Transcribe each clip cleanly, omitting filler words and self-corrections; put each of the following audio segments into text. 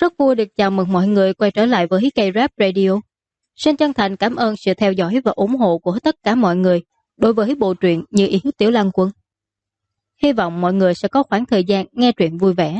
Rất vui được chào mừng mọi người quay trở lại với K-Rap Radio. Xin chân thành cảm ơn sự theo dõi và ủng hộ của tất cả mọi người đối với bộ truyện Như Ý Tiểu Lan Quân. Hy vọng mọi người sẽ có khoảng thời gian nghe truyện vui vẻ.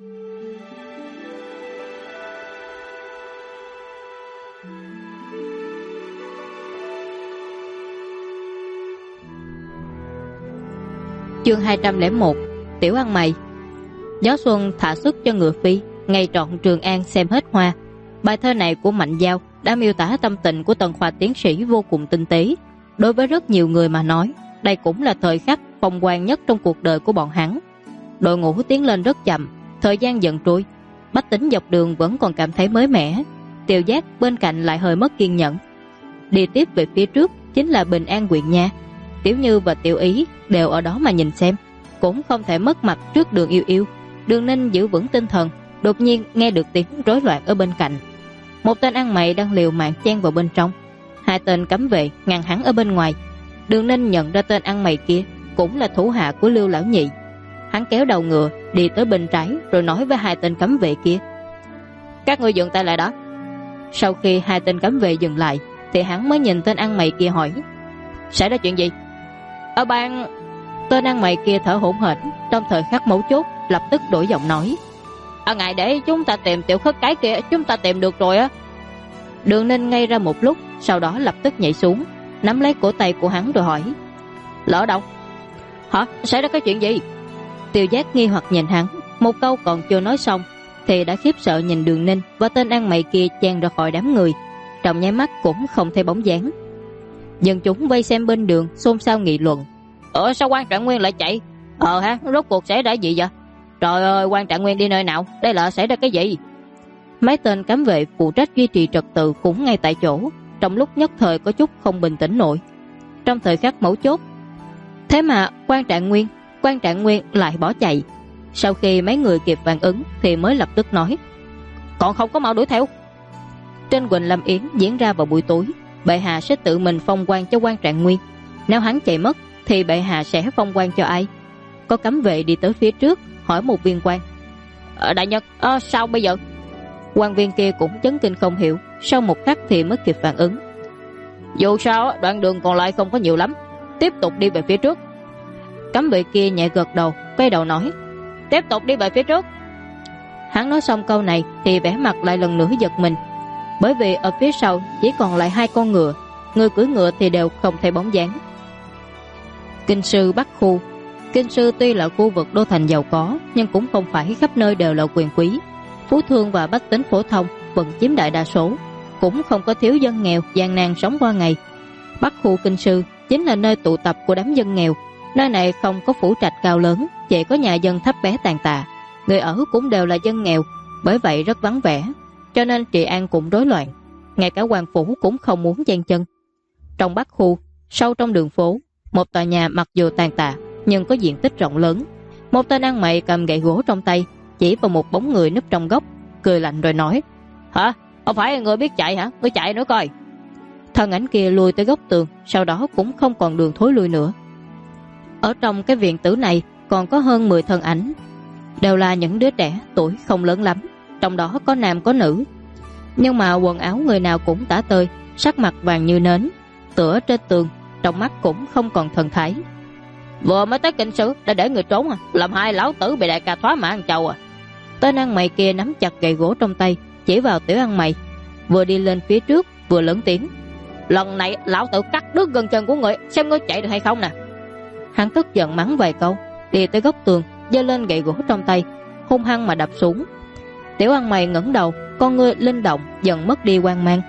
Chương 201 Tiểu ăn mày. Gió xuân thả sức cho ngựa phi, ngày trọn Trường An xem hết hoa. Bài thơ này của Mạnh Giao đã miêu tả tâm tình của Tần Khoa tiến sĩ vô cùng tinh tế. Đối với rất nhiều người mà nói, đây cũng là thời khắc phong quang nhất trong cuộc đời của bọn hắn. Đội ngũ tiến lên rất chậm, thời gian dần trôi. Bách Tính dọc đường vẫn còn cảm thấy mới mẻ, Tiêu Giác bên cạnh lại hơi mất kiên nhẫn. Đi tiếp về phía trước chính là Bình An huyện nha. Tiểu Như và Tiểu Ý đều ở đó mà nhìn xem, cũng không thể mất mặt trước Đường Yêu Yêu. Đường Ninh giữ vững tinh thần, đột nhiên nghe được tiếng rối loạn ở bên cạnh. Một tên ăn mày đang liều mạng chen vào bên trong. Hai tên cấm vệ ngăn hắn ở bên ngoài. Đường Ninh nhận ra tên ăn mày kia cũng là thủ hạ của Lưu lão nhị. Hắn kéo đầu ngựa đi tới bên trái, rồi nói với hai tên cấm vệ kia: "Các ngươi dừng tay lại đó." Sau khi hai tên cấm vệ dừng lại thì hắn mới nhìn tên ăn mày kia hỏi: "Xảy ra chuyện gì?" "Ở bang..." Tên ăn mày kia thở hổn hển, trong thời khắc mấu chốt lập tức đổi giọng nói: "Ở ngài để chúng ta tìm tiểu khất cái kia, chúng ta tìm được rồi á." Đường Ninh ngây ra một lúc, sau đó lập tức nhảy xuống, nắm lấy cổ tay của hắn rồi hỏi: "Lỡ đâu?" "Hả? Xảy ra cái chuyện gì?" Tiêu Giác nghi hoặc nhìn hắn, một câu còn chưa nói xong thì đã khiếp sợ nhìn Đường Ninh và tên ăn mày kia chen ra khỏi đám người, trong nháy mắt cũng không thấy bóng dáng. Dân chúng vây xem bên đường xôn xao nghị luận: Sao quan Trạng Nguyên lại chạy? Rốt cuộc xảy ra gì vậy? Trời ơi, quan Trạng Nguyên đi nơi nào? Đây là xảy ra cái gì?" Mấy tên cấm vệ phụ trách duy trì trật tự cũng ngay tại chỗ, trong lúc nhất thời có chút không bình tĩnh nổi. Trong thời khắc mấu chốt, thế mà quan Trạng Nguyên lại bỏ chạy. Sau khi mấy người kịp phản ứng thì mới lập tức nói: "Còn không có mau đuổi theo." Trên Quỳnh Lâm Yến diễn ra vào buổi tối, bệ hạ sẽ tự mình phong quan cho quan Trạng Nguyên. Nếu hắn chạy mất thì bệ hạ sẽ phong quan cho ai? Có cấm vệ đi tới phía trước hỏi một viên quan: "Đại nhân, sao bây giờ?" Quan viên kia cũng chấn kinh không hiểu, sau một khắc thì mới kịp phản ứng: "Dù sao đoạn đường còn lại không có nhiều lắm, tiếp tục đi về phía trước." Cấm vệ kia nhẹ gật đầu, quay đầu nói: "Tiếp tục đi về phía trước." Hắn nói xong câu này thì vẻ mặt lại lần nữa giật mình, bởi vì ở phía sau chỉ còn lại hai con ngựa, người cưỡi ngựa thì đều không thấy bóng dáng. Kinh sư Bắc Khu. Kinh sư tuy là khu vực đô thành giàu có, nhưng cũng không phải khắp nơi đều là quyền quý. Phú thương và bách tính phổ thông vẫn chiếm đại đa số, cũng không có thiếu dân nghèo gian nan sống qua ngày. Bắc Khu Kinh sư chính là nơi tụ tập của đám dân nghèo. Nơi này không có phủ trạch cao lớn, chỉ có nhà dân thấp bé tàn tạ. Người ở cũng đều là dân nghèo, bởi vậy rất vắng vẻ, cho nên trị an cũng rối loạn. Ngay cả quan phủ cũng không muốn chen chân. Trong Bắc Khu, sâu trong đường phố, một tòa nhà mặc dù tàn tạ nhưng có diện tích rộng lớn. Một tên ăn mày cầm gậy gỗ trong tay, chỉ vào một bóng người núp trong góc, cười lạnh rồi nói: "Hả? Không phải người biết chạy hả? Ngươi chạy nữa coi." Thân ảnh kia lùi tới góc tường, sau đó cũng không còn đường thối lui nữa. Ở trong cái viện tử này còn có hơn 10 thân ảnh, đều là những đứa trẻ tuổi không lớn lắm, trong đó có nam có nữ. Nhưng mà quần áo người nào cũng tả tơi, sắc mặt vàng như nến, tựa trên tường, trong mắt cũng không còn thần thái. "Vừa mới tới kinh sư đã để người trốn làm hai lão tử bị đại ca thoá mã ăn trầu à?" Tên ăn mày kia nắm chặt gậy gỗ trong tay, chỉ vào tiểu ăn mày, vừa đi lên phía trước vừa lớn tiếng: "Lần này lão tử cắt đứt gân chân của người, xem ngươi chạy được hay không nè." Hắn tức giận mắng vài câu, đi tới góc tường, giơ lên gậy gỗ trong tay, hung hăng mà đập xuống. Tiểu ăn mày ngẩng đầu, con ngươi linh động dần mất đi quang mang.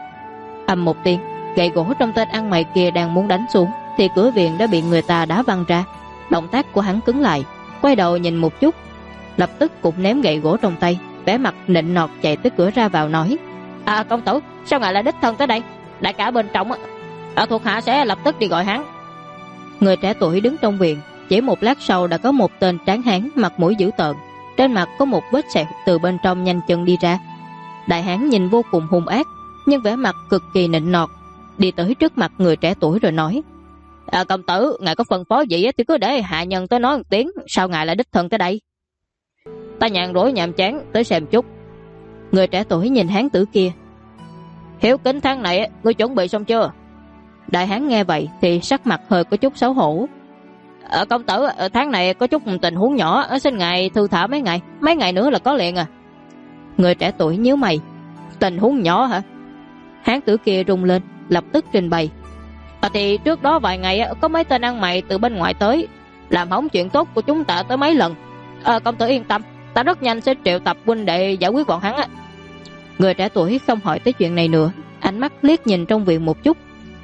Ầm một tiếng, gậy gỗ trong tên ăn mày kia đang muốn đánh xuống thì cửa viện đã bị người ta đá văng ra. Động tác của hắn cứng lại, quay đầu nhìn một chút, lập tức cũng ném gậy gỗ trong tay, vẻ mặt nịnh nọt chạy tới cửa ra vào nói: "Công tử, sao ngài lại đích thân tới đây? Đại cả bên trong thuộc hạ sẽ lập tức đi gọi hắn." Người trẻ tuổi đứng trong viện, chỉ một lát sau đã có một tên tráng hán mặt mũi dữ tợn, trên mặt có một vết sẹo từ bên trong nhanh chân đi ra. Đại hán nhìn vô cùng hung ác, nhưng vẻ mặt cực kỳ nịnh nọt, đi tới trước mặt người trẻ tuổi rồi nói: "Công tử, ngài có phân phó gì thì cứ để hạ nhân tới nói một tiếng, sao ngài lại đích thân tới đây?" "Ta nhàn rỗi nhàm chán tới xem chút." Người trẻ tuổi nhìn hán tử kia. Hiếu kính tháng này ngươi chuẩn bị xong chưa? Đại hán nghe vậy thì sắc mặt hơi có chút xấu hổ. Công tử, tháng này có chút tình huống nhỏ, xin ngài thư thả mấy ngày nữa là có liền à. Người trẻ tuổi nhíu mày. Tình huống nhỏ hả? Hán tử kia rung lên, lập tức trình bày. Thì trước đó vài ngày có mấy tên ăn mày từ bên ngoài tới, làm hỏng chuyện tốt của chúng ta tới mấy lần. Công tử yên tâm, ta rất nhanh sẽ triệu tập huynh đệ giải quyết bọn hắn á. Người trẻ tuổi không hỏi tới chuyện này nữa, ánh mắt liếc nhìn trong viện một chút.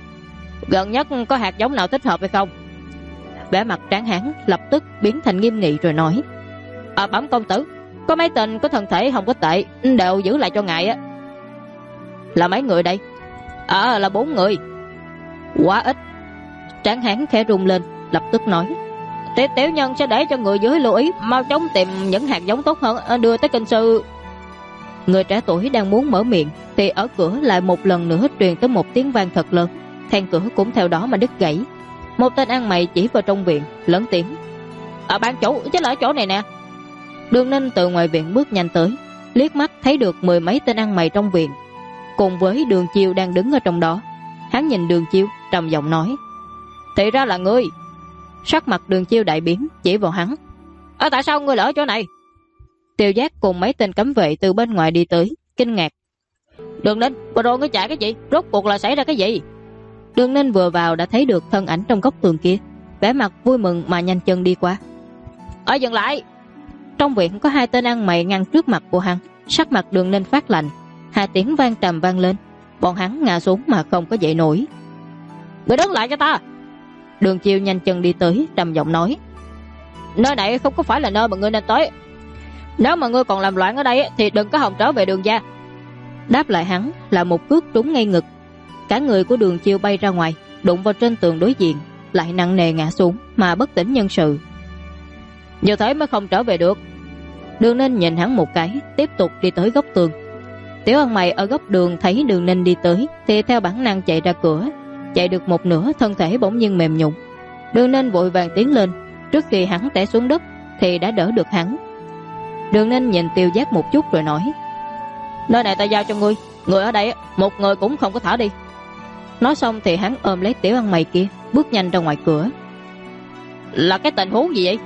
Gần nhất có hạt giống nào thích hợp hay không? Vẻ mặt tráng hán lập tức biến thành nghiêm nghị rồi nói. Bẩm công tử, có mấy tên có thân thể không có tệ, đều giữ lại cho ngài á. Là mấy người đây? Là 4 người. Quá ít. Tráng hán khẽ rung lên, lập tức nói. Tiểu nhân sẽ để cho người dưới lưu ý, mau chóng tìm những hạt giống tốt hơn, đưa tới kinh sư. Người trẻ tuổi đang muốn mở miệng thì ở cửa lại một lần nữa truyền tới một tiếng vang thật lớn, then cửa cũng theo đó mà đứt gãy. Một tên ăn mày chỉ vào trong viện lớn tiếng. Ban chủ, chứ là ở chỗ này nè. Đường Ninh từ ngoài viện bước nhanh tới, liếc mắt thấy được 10 mấy tên ăn mày trong viện, cùng với Đường Chiêu đang đứng ở trong đó. Hắn nhìn Đường Chiêu trầm giọng nói. Thì ra là ngươi. Sắc mặt Đường Chiêu đại biến, chỉ vào hắn. Tại sao ngươi ở chỗ này? Tiêu Giác cùng mấy tên cấm vệ từ bên ngoài đi tới, kinh ngạc. Đường Ninh, vừa rồi ngươi chạy cái gì? Rốt cuộc là xảy ra cái gì? Đường Ninh vừa vào đã thấy được thân ảnh trong góc tường kia, vẻ mặt vui mừng mà nhanh chân đi qua. Dừng lại! Trong viện có 2 tên ăn mày ngăn trước mặt của hắn. Sắc mặt Đường Ninh phát lạnh, 2 tiếng vang trầm vang lên, bọn hắn ngã xuống mà không có dậy nổi. Ngươi đứng lại cho ta! Đường Chiêu nhanh chân đi tới, trầm giọng nói. Nơi này không có phải là nơi mà ngươi nên tới. Nếu mà ngươi còn làm loạn ở đây thì đừng có hòng trở về Đường gia. Đáp lại hắn là một cước trúng ngay ngực. Cả người của Đường Chiêu bay ra ngoài, đụng vào trên tường đối diện, lại nặng nề ngã xuống mà bất tỉnh nhân sự. Như thế mới không trở về được. Đường Ninh nhìn hắn một cái, tiếp tục đi tới góc tường. Tiểu ăn mày ở góc đường thấy Đường Ninh đi tới thì theo bản năng chạy ra cửa. Chạy được một nửa, thân thể bỗng nhiên mềm nhũn. Đường Ninh vội vàng tiến lên, trước khi hắn té xuống đất thì đã đỡ được hắn. Đường Ninh nhìn Tiêu Giác một chút rồi nói. Nơi này ta giao cho ngươi, người ở đây một người cũng không có thả đi. Nói xong thì hắn ôm lấy tiểu ăn mày kia, bước nhanh ra ngoài cửa. Là cái tình huống gì vậy?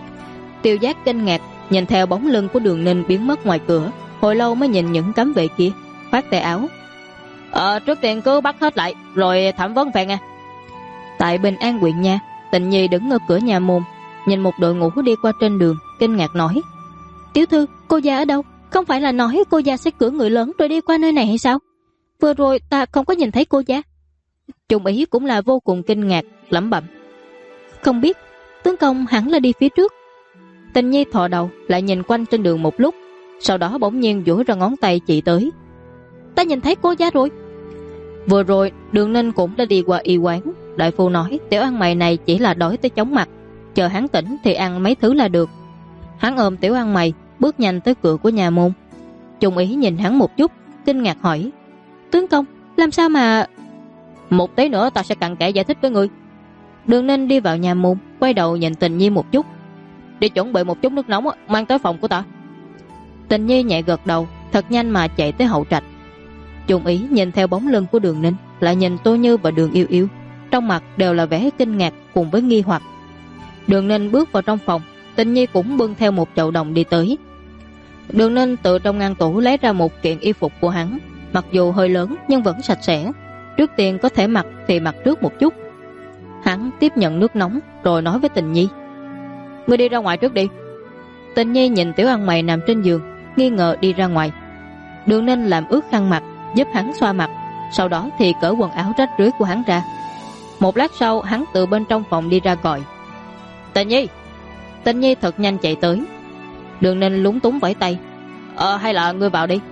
Tiêu Giác kinh ngạc nhìn theo bóng lưng của Đường Ninh biến mất ngoài cửa, hồi lâu mới nhìn những cấm vệ kia, khoát tay áo. Trước tiên cứ bắt hết lại rồi thẩm vấn về nghe. Tại Bình An huyện nha, Tịnh Nhi đứng ở cửa nhà môn, nhìn một đội ngũ đi qua trên đường, kinh ngạc nói. Tiểu thư, cô gia ở đâu? Không phải là nói cô gia sẽ cưỡi người lớn rồi đi qua nơi này hay sao? Vừa rồi ta không có nhìn thấy cô gia. Trung Ý cũng là vô cùng kinh ngạc, lẩm bẩm. Không biết, tướng công hẳn là đi phía trước. Tịnh Nhi thò đầu lại nhìn quanh trên đường một lúc, sau đó bỗng nhiên duỗi ra ngón tay chỉ tới. Ta nhìn thấy cô gia rồi. Vừa rồi Đường Ninh cũng đã đi qua y quán, đại phu nói tiểu ăn mày này chỉ là đói tới chóng mặt, chờ hắn tỉnh thì ăn mấy thứ là được. Hắn ôm tiểu ăn mày bước nhanh tới cửa của nhà môn. Trung Ý nhìn hắn một chút, kinh ngạc hỏi. Tướng công, làm sao mà... Một tí nữa ta sẽ cặn kẽ giải thích với ngươi. Đường Ninh đi vào nhà môn, quay đầu nhìn Tình Nhi một chút. Đi chuẩn bị một chút nước nóng mang tới phòng của ta. Tình Nhi nhẹ gật đầu, thật nhanh mà chạy tới hậu trạch. Trung Ý nhìn theo bóng lưng của Đường Ninh, lại nhìn Tô Như và Đường Yêu Yêu, trong mặt đều là vẻ kinh ngạc cùng với nghi hoặc. Đường Ninh bước vào trong phòng, Tình Nhi cũng bưng theo một chậu đồng đi tới. Đường Ninh từ trong ngăn tủ lấy ra một kiện y phục của hắn, mặc dù hơi lớn nhưng vẫn sạch sẽ. Trước tiên có thể mặc thì mặc trước một chút. Hắn tiếp nhận nước nóng rồi nói với Tình Nhi. Ngươi đi ra ngoài trước đi. Tình Nhi nhìn tiểu ăn mày nằm trên giường, nghi ngờ đi ra ngoài. Đường Ninh làm ướt khăn mặt, giúp hắn xoa mặt, sau đó thì cởi quần áo rách rưới của hắn ra. Một lát sau hắn từ bên trong phòng đi ra gọi. Tình Nhi. Tình Nhi thật nhanh chạy tới. Đường Ninh lúng túng vẫy tay. Hay là ngươi vào đi.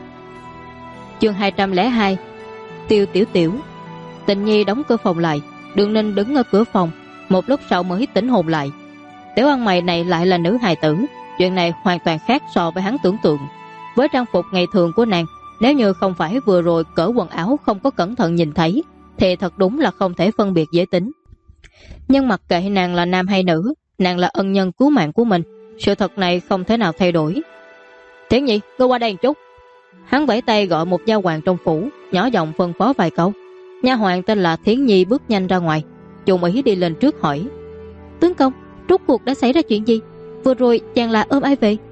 Chương 202. Tiêu Tiểu Tiểu. Tình Nhi đóng cửa phòng lại, Đường Ninh đứng ở cửa phòng, một lúc sau mới tỉnh hồn lại. Tiểu ăn mày này lại là nữ hài tử, chuyện này hoàn toàn khác so với hắn tưởng tượng. Với trang phục ngày thường của nàng, nếu như không phải vừa rồi cởi quần áo không có cẩn thận nhìn thấy, thì thật đúng là không thể phân biệt giới tính. Nhưng mặc kệ nàng là nam hay nữ, nàng là ân nhân cứu mạng của mình, sự thật này không thể nào thay đổi. Thiển Nhi, ngươi qua đây một chút. Hắn vẫy tay gọi một nha hoàn trong phủ, nhỏ giọng phân phó vài câu. Nha hoàn tên là Thiến Nhi bước nhanh ra ngoài. Trung Ý đi lên trước hỏi: tướng công, rốt cuộc đã xảy ra chuyện gì? Vừa rồi chàng là ôm ai về?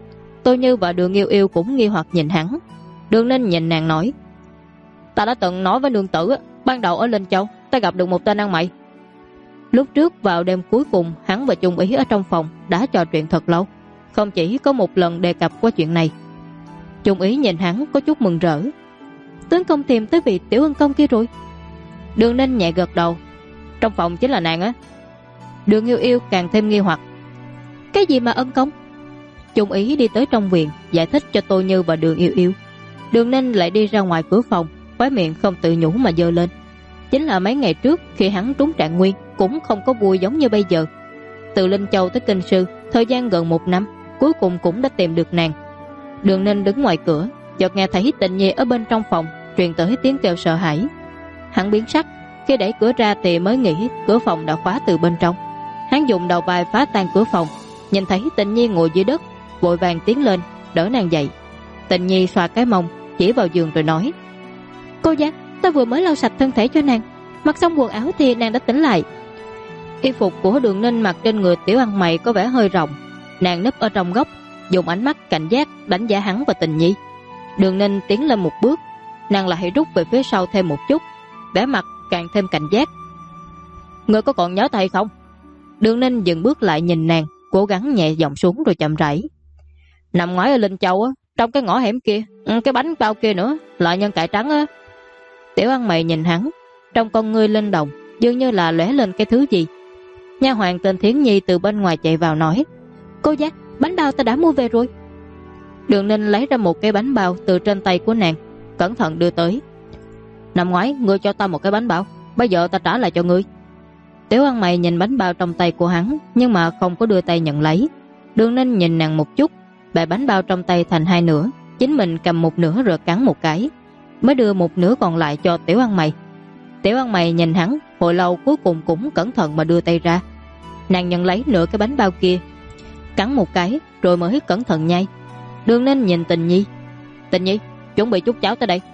Tô Như và Đường Yêu Yêu cũng nghi hoặc nhìn hắn. Đường Ninh nhìn nàng nói: ta đã từng nói với nương tử, ban đầu ở Linh Châu ta gặp được một tên ăn mày. Lúc trước vào đêm cuối cùng, hắn và Trung Ý ở trong phòng đã trò chuyện thật lâu, không chỉ có một lần đề cập qua chuyện này. Trung Ý nhìn hắn có chút mừng rỡ: tướng công tìm tới vị tiểu ân công kia rồi. Đường Ninh nhẹ gật đầu: trong phòng chính là nàng á. Đường Yêu Yêu càng thêm nghi hoặc: cái gì mà ân công? Trung Ý đi tới trong viện giải thích cho Tô Như và Đường Yêu Yêu. Đường Ninh lại đi ra ngoài cửa phòng, khóe miệng không tự nhủ mà giơ lên. Chính là mấy ngày trước khi hắn trúng trạng nguyên cũng không có vui giống như bây giờ. Từ Linh Châu tới Kinh Sư, thời gian gần 1 năm, cuối cùng cũng đã tìm được nàng. Đường Ninh đứng ngoài cửa, chợt nghe thấy Tịnh Nhi ở bên trong phòng truyền tới tiếng kêu sợ hãi. Hắn biến sắc, khi đẩy cửa ra thì mới nghĩ cửa phòng đã khóa từ bên trong. Hắn dùng đầu vai phá tan cửa phòng, nhìn thấy Tịnh Nhi ngồi dưới đất, vội vàng tiến lên đỡ nàng dậy. Tịnh Nhi xoa cái mông chỉ vào giường rồi nói: cô giác, ta vừa mới lau sạch thân thể cho nàng, mặc xong quần áo thì nàng đã tỉnh lại. Y phục của Đường Ninh mặc trên người tiểu ăn mày có vẻ hơi rộng. Nàng núp ở trong góc, dùng ánh mắt cảnh giác đánh giá hắn và Tịnh Nhi. Đường Ninh tiến lên một bước, nàng lại rút về phía sau thêm một chút, vẻ mặt càng thêm cảnh giác. Ngươi có còn nhớ ta hay không? Đường Ninh dừng bước lại nhìn nàng, cố gắng nhẹ giọng xuống rồi chậm rãi: năm ngoái ở Linh Châu á, trong cái ngõ hẻm kia, cái bánh bao kia nữa, loại nhân cải trắng á. Tiểu ăn mày nhìn hắn, trong con ngươi linh động, dường như là lóe lên cái thứ gì. Nha hoàn tên Thiến Nhi từ bên ngoài chạy vào nói: cô giác, bánh bao ta đã mua về rồi. Đường Ninh lấy ra một cái bánh bao từ trên tay của nàng, cẩn thận đưa tới. Năm ngoái ngươi cho ta một cái bánh bao, bây giờ ta trả lại cho ngươi. Tiểu ăn mày nhìn bánh bao trong tay của hắn, nhưng mà không có đưa tay nhận lấy. Đường Ninh nhìn nàng một chút, bẻ bánh bao trong tay thành 2 nửa, chính mình cầm một nửa rồi cắn một cái, mới đưa một nửa còn lại cho tiểu ăn mày. Tiểu ăn mày nhìn hắn hồi lâu, cuối cùng cũng cẩn thận mà đưa tay ra. Nàng nhận lấy nửa cái bánh bao kia, cắn một cái rồi mới cẩn thận nhai. Đường Ninh nhìn Tịnh Nhi: Tịnh Nhi, chuẩn bị chút cháo tới đây.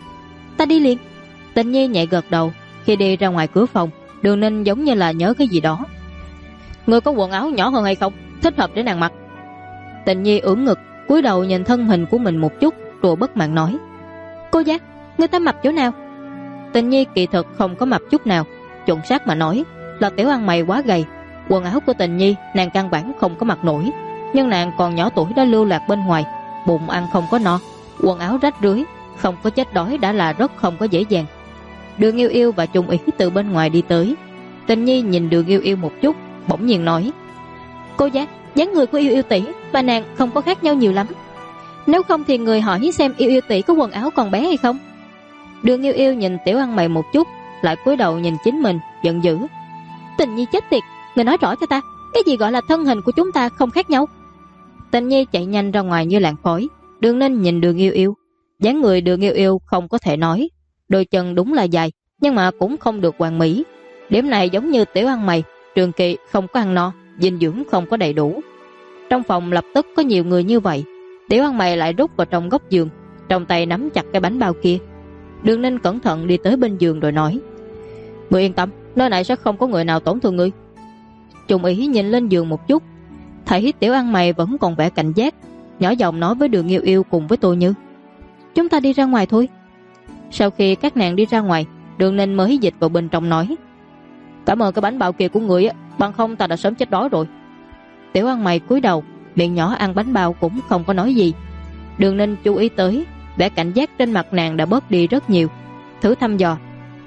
Ta đi liền. Tịnh Nhi nhẹ gật đầu. Khi đi ra ngoài cửa phòng, Đường Ninh giống như là nhớ cái gì đó: ngươi có quần áo nhỏ hơn hay không, thích hợp để nàng mặc? Tịnh Nhi ưỡn ngực, cúi đầu nhìn thân hình của mình một chút, rồi bất mãn nói: cô giác, ngươi ta mập chỗ nào? Tịnh Nhi kỳ thực không có mập chút nào, chuẩn xác mà nói là tiểu ăn mày quá gầy. Quần áo của Tịnh Nhi nàng căn bản không có mặc nổi, nhưng nàng còn nhỏ tuổi đã lưu lạc bên ngoài, bụng ăn không có no, quần áo rách rưới, không có chết đói đã là rất không có dễ dàng. Đường Yêu Yêu và Trung Ý từ bên ngoài đi tới. Tịnh Nhi nhìn Đường Yêu Yêu một chút, bỗng nhiên nói: cô giác, dáng người của Yêu Yêu tỷ và nàng không có khác nhau nhiều lắm, nếu không thì người hỏi xem Yêu Yêu tỷ có quần áo còn bé hay không. Đường Yêu Yêu nhìn tiểu ăn mày một chút, lại cúi đầu nhìn chính mình, giận dữ: Tịnh Nhi chết tiệt, người nói rõ cho ta, cái gì gọi là thân hình của chúng ta không khác nhau? Tịnh Nhi chạy nhanh ra ngoài như làn khói. Đường Ninh nhìn Đường Yêu Yêu, dáng người Đường Yêu Yêu không có thể nói, đôi chân đúng là dài, nhưng mà cũng không được hoàn mỹ. Điểm này giống như tiểu ăn mày, trường kỳ không có ăn no, dinh dưỡng không có đầy đủ. Trong phòng lập tức có nhiều người như vậy. Tiểu ăn mày lại rút vào trong góc giường, trong tay nắm chặt cái bánh bao kia. Đường Ninh cẩn thận đi tới bên giường rồi nói: ngươi yên tâm, nơi này sẽ không có người nào tổn thương ngươi. Trung Ý nhìn lên giường một chút, thấy tiểu ăn mày vẫn còn vẻ cảnh giác, nhỏ giọng nói với Đường Yêu Yêu cùng với Tô Như: chúng ta đi ra ngoài thôi. Sau khi các nàng đi ra ngoài, Đường Ninh mới dịch vào bên trong nói: cảm ơn cái bánh bao kia của ngươi á, bằng không ta đã sớm chết đói rồi. Tiểu ăn mày cúi đầu, miệng nhỏ ăn bánh bao cũng không có nói gì. Đường Ninh chú ý tới vẻ cảnh giác trên mặt nàng đã bớt đi rất nhiều, thử thăm dò: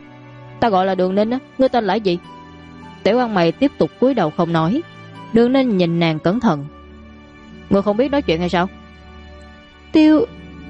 ta gọi là Đường Ninh á, ngươi tên là gì? Tiểu ăn mày tiếp tục cúi đầu không nói. Đường Ninh nhìn nàng cẩn thận: ngươi không biết nói chuyện hay sao? Tiêu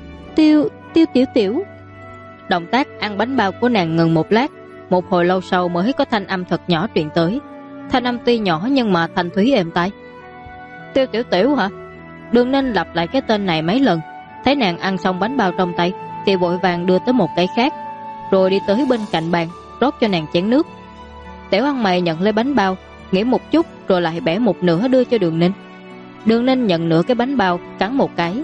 Tiểu. Động tác ăn bánh bao của nàng ngừng một lát, một hồi lâu sau mới có thanh âm thật nhỏ truyền tới. Thanh âm tuy nhỏ nhưng mà thanh thúy êm tai. Tiêu Tiểu hả? Đường Ninh lặp lại cái tên này mấy lần, thấy nàng ăn xong bánh bao trong tay thì vội vàng đưa tới một cái khác, rồi đi tới bên cạnh bàn rót cho nàng chén nước. Tiểu ăn mày nhận lấy bánh bao, nghĩ một chút rồi lại bẻ một nửa đưa cho Đường Ninh. Đường Ninh nhận nửa cái bánh bao, cắn một cái,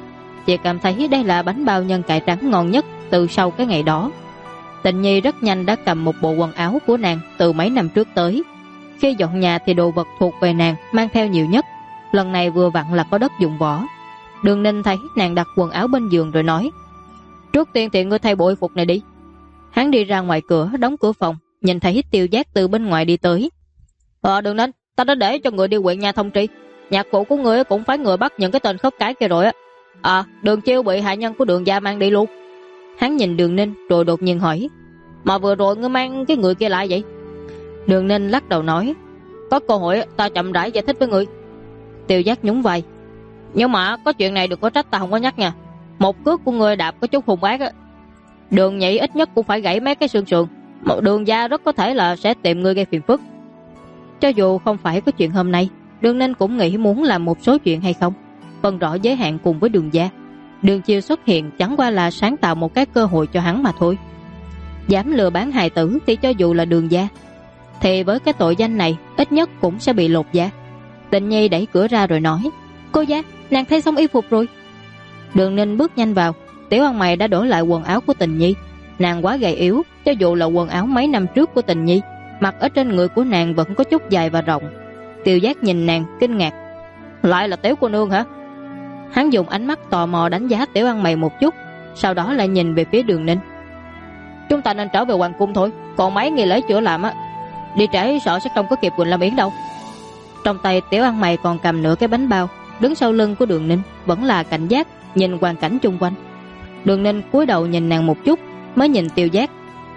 Chị cảm thấy đây là bánh bao nhân cải trắng ngon nhất từ sau cái ngày đó. Tịnh Nhi rất nhanh đã cầm một bộ quần áo của nàng từ mấy năm trước tới. Khi dọn nhà thì đồ vật thuộc về nàng mang theo nhiều nhất. Lần này vừa vặn là có đất dụng võ. Đường Ninh thấy nàng đặt quần áo bên giường rồi nói: "Trước tiên thì ngươi thay bộ y phục này đi." Hắn đi ra ngoài cửa, đóng cửa phòng, nhìn thấy Tiêu Giác từ bên ngoài đi tới. Đường Ninh, ta đã để cho người đi huyện nhà thông tri. Nhạc phụ của ngươi cũng phải người bắt những cái tên khất cái kia rồi á. Đường Chiêu bị hạ nhân của Đường gia mang đi luôn. Hắn nhìn Đường Ninh rồi đột nhiên hỏi: "Mà vừa rồi ngươi mang cái người kia lại vậy?" Đường Ninh lắc đầu nói: "Có cơ hội ta chậm rãi giải thích với ngươi." Tiêu Giác nhún vai: "Nhưng mà có chuyện này đừng có trách ta không có nhắc nha. Một cước của ngươi đạp có chút hung ác á. Đường Nhị ít nhất cũng phải gãy mấy cái xương sườn. Đường gia rất có thể là sẽ tìm ngươi gây phiền phức." Cho dù không phải có chuyện hôm nay, Đường Ninh cũng nghĩ muốn làm một số chuyện hay không, phân rõ giới hạn cùng với Đường gia. Đường Chiêu xuất hiện chẳng qua là sáng tạo một cái cơ hội cho hắn mà thôi. Dám lừa bán hài tử thì cho dù là Đường gia thì với cái tội danh này ít nhất cũng sẽ bị lột da. Tịnh Nhi đẩy cửa ra rồi nói: "Cô gia, nàng thay xong y phục rồi." Đường Ninh bước nhanh vào. Tiểu Ăn Mày đã đổi lại quần áo của Tịnh Nhi. Nàng quá gầy yếu, cho dù là quần áo mấy năm trước của Tịnh Nhi, mặc ở trên người của nàng vẫn có chút dài và rộng. Tiêu Giác nhìn nàng kinh ngạc: "Lại là Tiểu cô nương hả?" Hắn dùng ánh mắt tò mò đánh giá Tiểu Ăn Mày một chút, sau đó lại nhìn về phía Đường Ninh: "Chúng ta nên trở về hoàng cung thôi, còn mấy nghi lễ chưa làm á. Đi trễ sợ sẽ không có kịp Quỳnh Lâm Yến đâu." Trong tay Tiểu Ăn Mày còn cầm nửa cái bánh bao, đứng sau lưng của Đường Ninh vẫn là cảnh giác nhìn hoàn cảnh chung quanh. Đường Ninh cúi đầu nhìn nàng một chút, mới nhìn Tiêu Giác: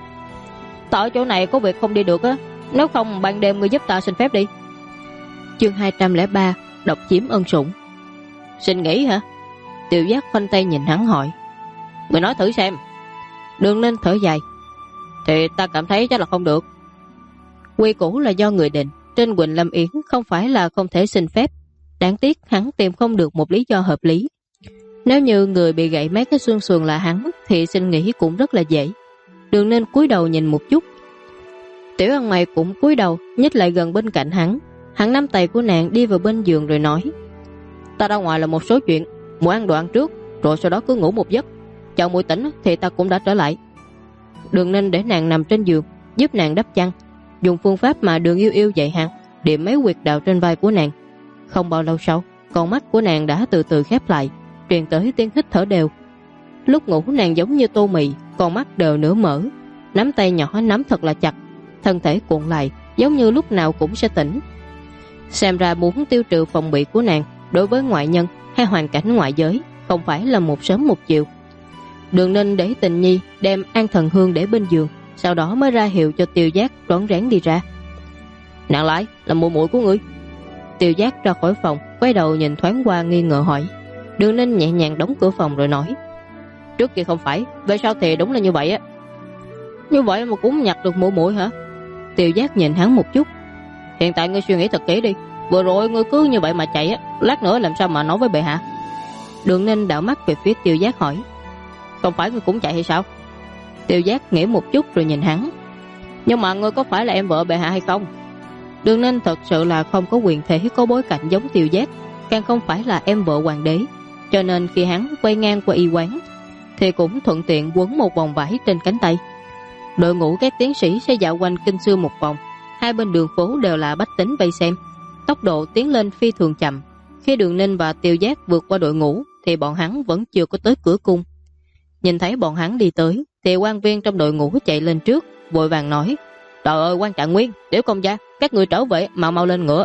"Tại chỗ này có việc không đi được á, nếu không ban đêm ngươi giúp ta xin phép đi." Chương 203: Độc chiếm ân sủng. "Xin nghỉ hả?" Tiêu Giác khoanh tay nhìn hắn hỏi: "Ngươi nói thử xem." Đường Ninh thở dài: "Thì ta cảm thấy chắc là không được. Quy củ là do người định, trên Quỳnh Lâm Yến không phải là không thể xin phép. Đáng tiếc hắn tìm không được một lý do hợp lý. Nếu như người bị gãy mấy cái xương sườn là hắn thì xin nghỉ cũng rất là dễ." Đường Ninh cúi đầu nhìn một chút. Tiểu Ăn Mày cũng cúi đầu nhích lại gần bên cạnh hắn. Hắn nắm tay của nàng đi vào bên giường rồi nói: "Ta ra ngoài là một số chuyện, muội ăn đồ ăn trước, rồi sau đó cứ ngủ một giấc. Chờ muội tỉnh thì ta cũng đã trở lại." Đường Ninh để nàng nằm trên giường, giúp nàng đắp chăn, dùng phương pháp mà Đường Yêu Yêu dạy hắn, điểm mấy huyệt đạo trên vai của nàng. Không bao lâu sau, con mắt của nàng đã từ từ khép lại, truyền tới tiếng hít thở đều. Lúc ngủ nàng giống như tô mì, con mắt đều nửa mở, nắm tay nhỏ nắm thật là chặt, thân thể cuộn lại giống như lúc nào cũng sẽ tỉnh. Xem ra muốn tiêu trừ phòng bị của nàng đối với ngoại nhân hay hoàn cảnh ngoại giới không phải là một sớm một chiều. Đường Ninh để Tịnh Nhi đem An Thần Hương để bên giường, sau đó mới ra hiệu cho Tiêu Giác rón rén đi ra. "Nàng lại là muội muội của ngươi?" Tiêu Giác ra khỏi phòng, quay đầu nhìn thoáng qua nghi ngờ hỏi. Đường Ninh nhẹ nhàng đóng cửa phòng rồi nói: "Trước kia không phải, về sau thì đúng là như vậy á." "Như vậy mà cũng nhặt được muội muội hả?" Tiêu Giác nhìn hắn một chút: "Hiện tại ngươi suy nghĩ thật kỹ đi, vừa rồi ngươi cứ như vậy mà chạy á, lát nữa làm sao mà nói với bệ hạ?" Đường Ninh đảo mắt về phía Tiêu Giác hỏi: "Không phải ngươi cũng chạy hay sao?" Tiêu Giác nghĩ một chút rồi nhìn hắn: "Nhưng mà ngươi có phải là em vợ bệ hạ hay không?" Đường Ninh thật sự là không có quyền thể có bối cảnh giống Tiêu Giác, càng không phải là em vợ hoàng đế, cho nên khi hắn quay ngang qua y quán thì cũng thuận tiện quấn một vòng vải trên cánh tay. Đội ngũ các tiến sĩ sẽ dạo quanh kinh sư một vòng, hai bên đường phố đều là bách tính vây xem, tốc độ tiến lên phi thường chậm. Khi Đường Ninh và Tiêu Giác vượt qua đội ngũ thì bọn hắn vẫn chưa có tới cửa cung. Nhìn thấy bọn hắn đi tới thì quan viên trong đội ngũ chạy lên trước, vội vàng nói: "Trời ơi, quan Trạng Nguyên, Tiểu công gia, các người trở về, mau lên ngựa."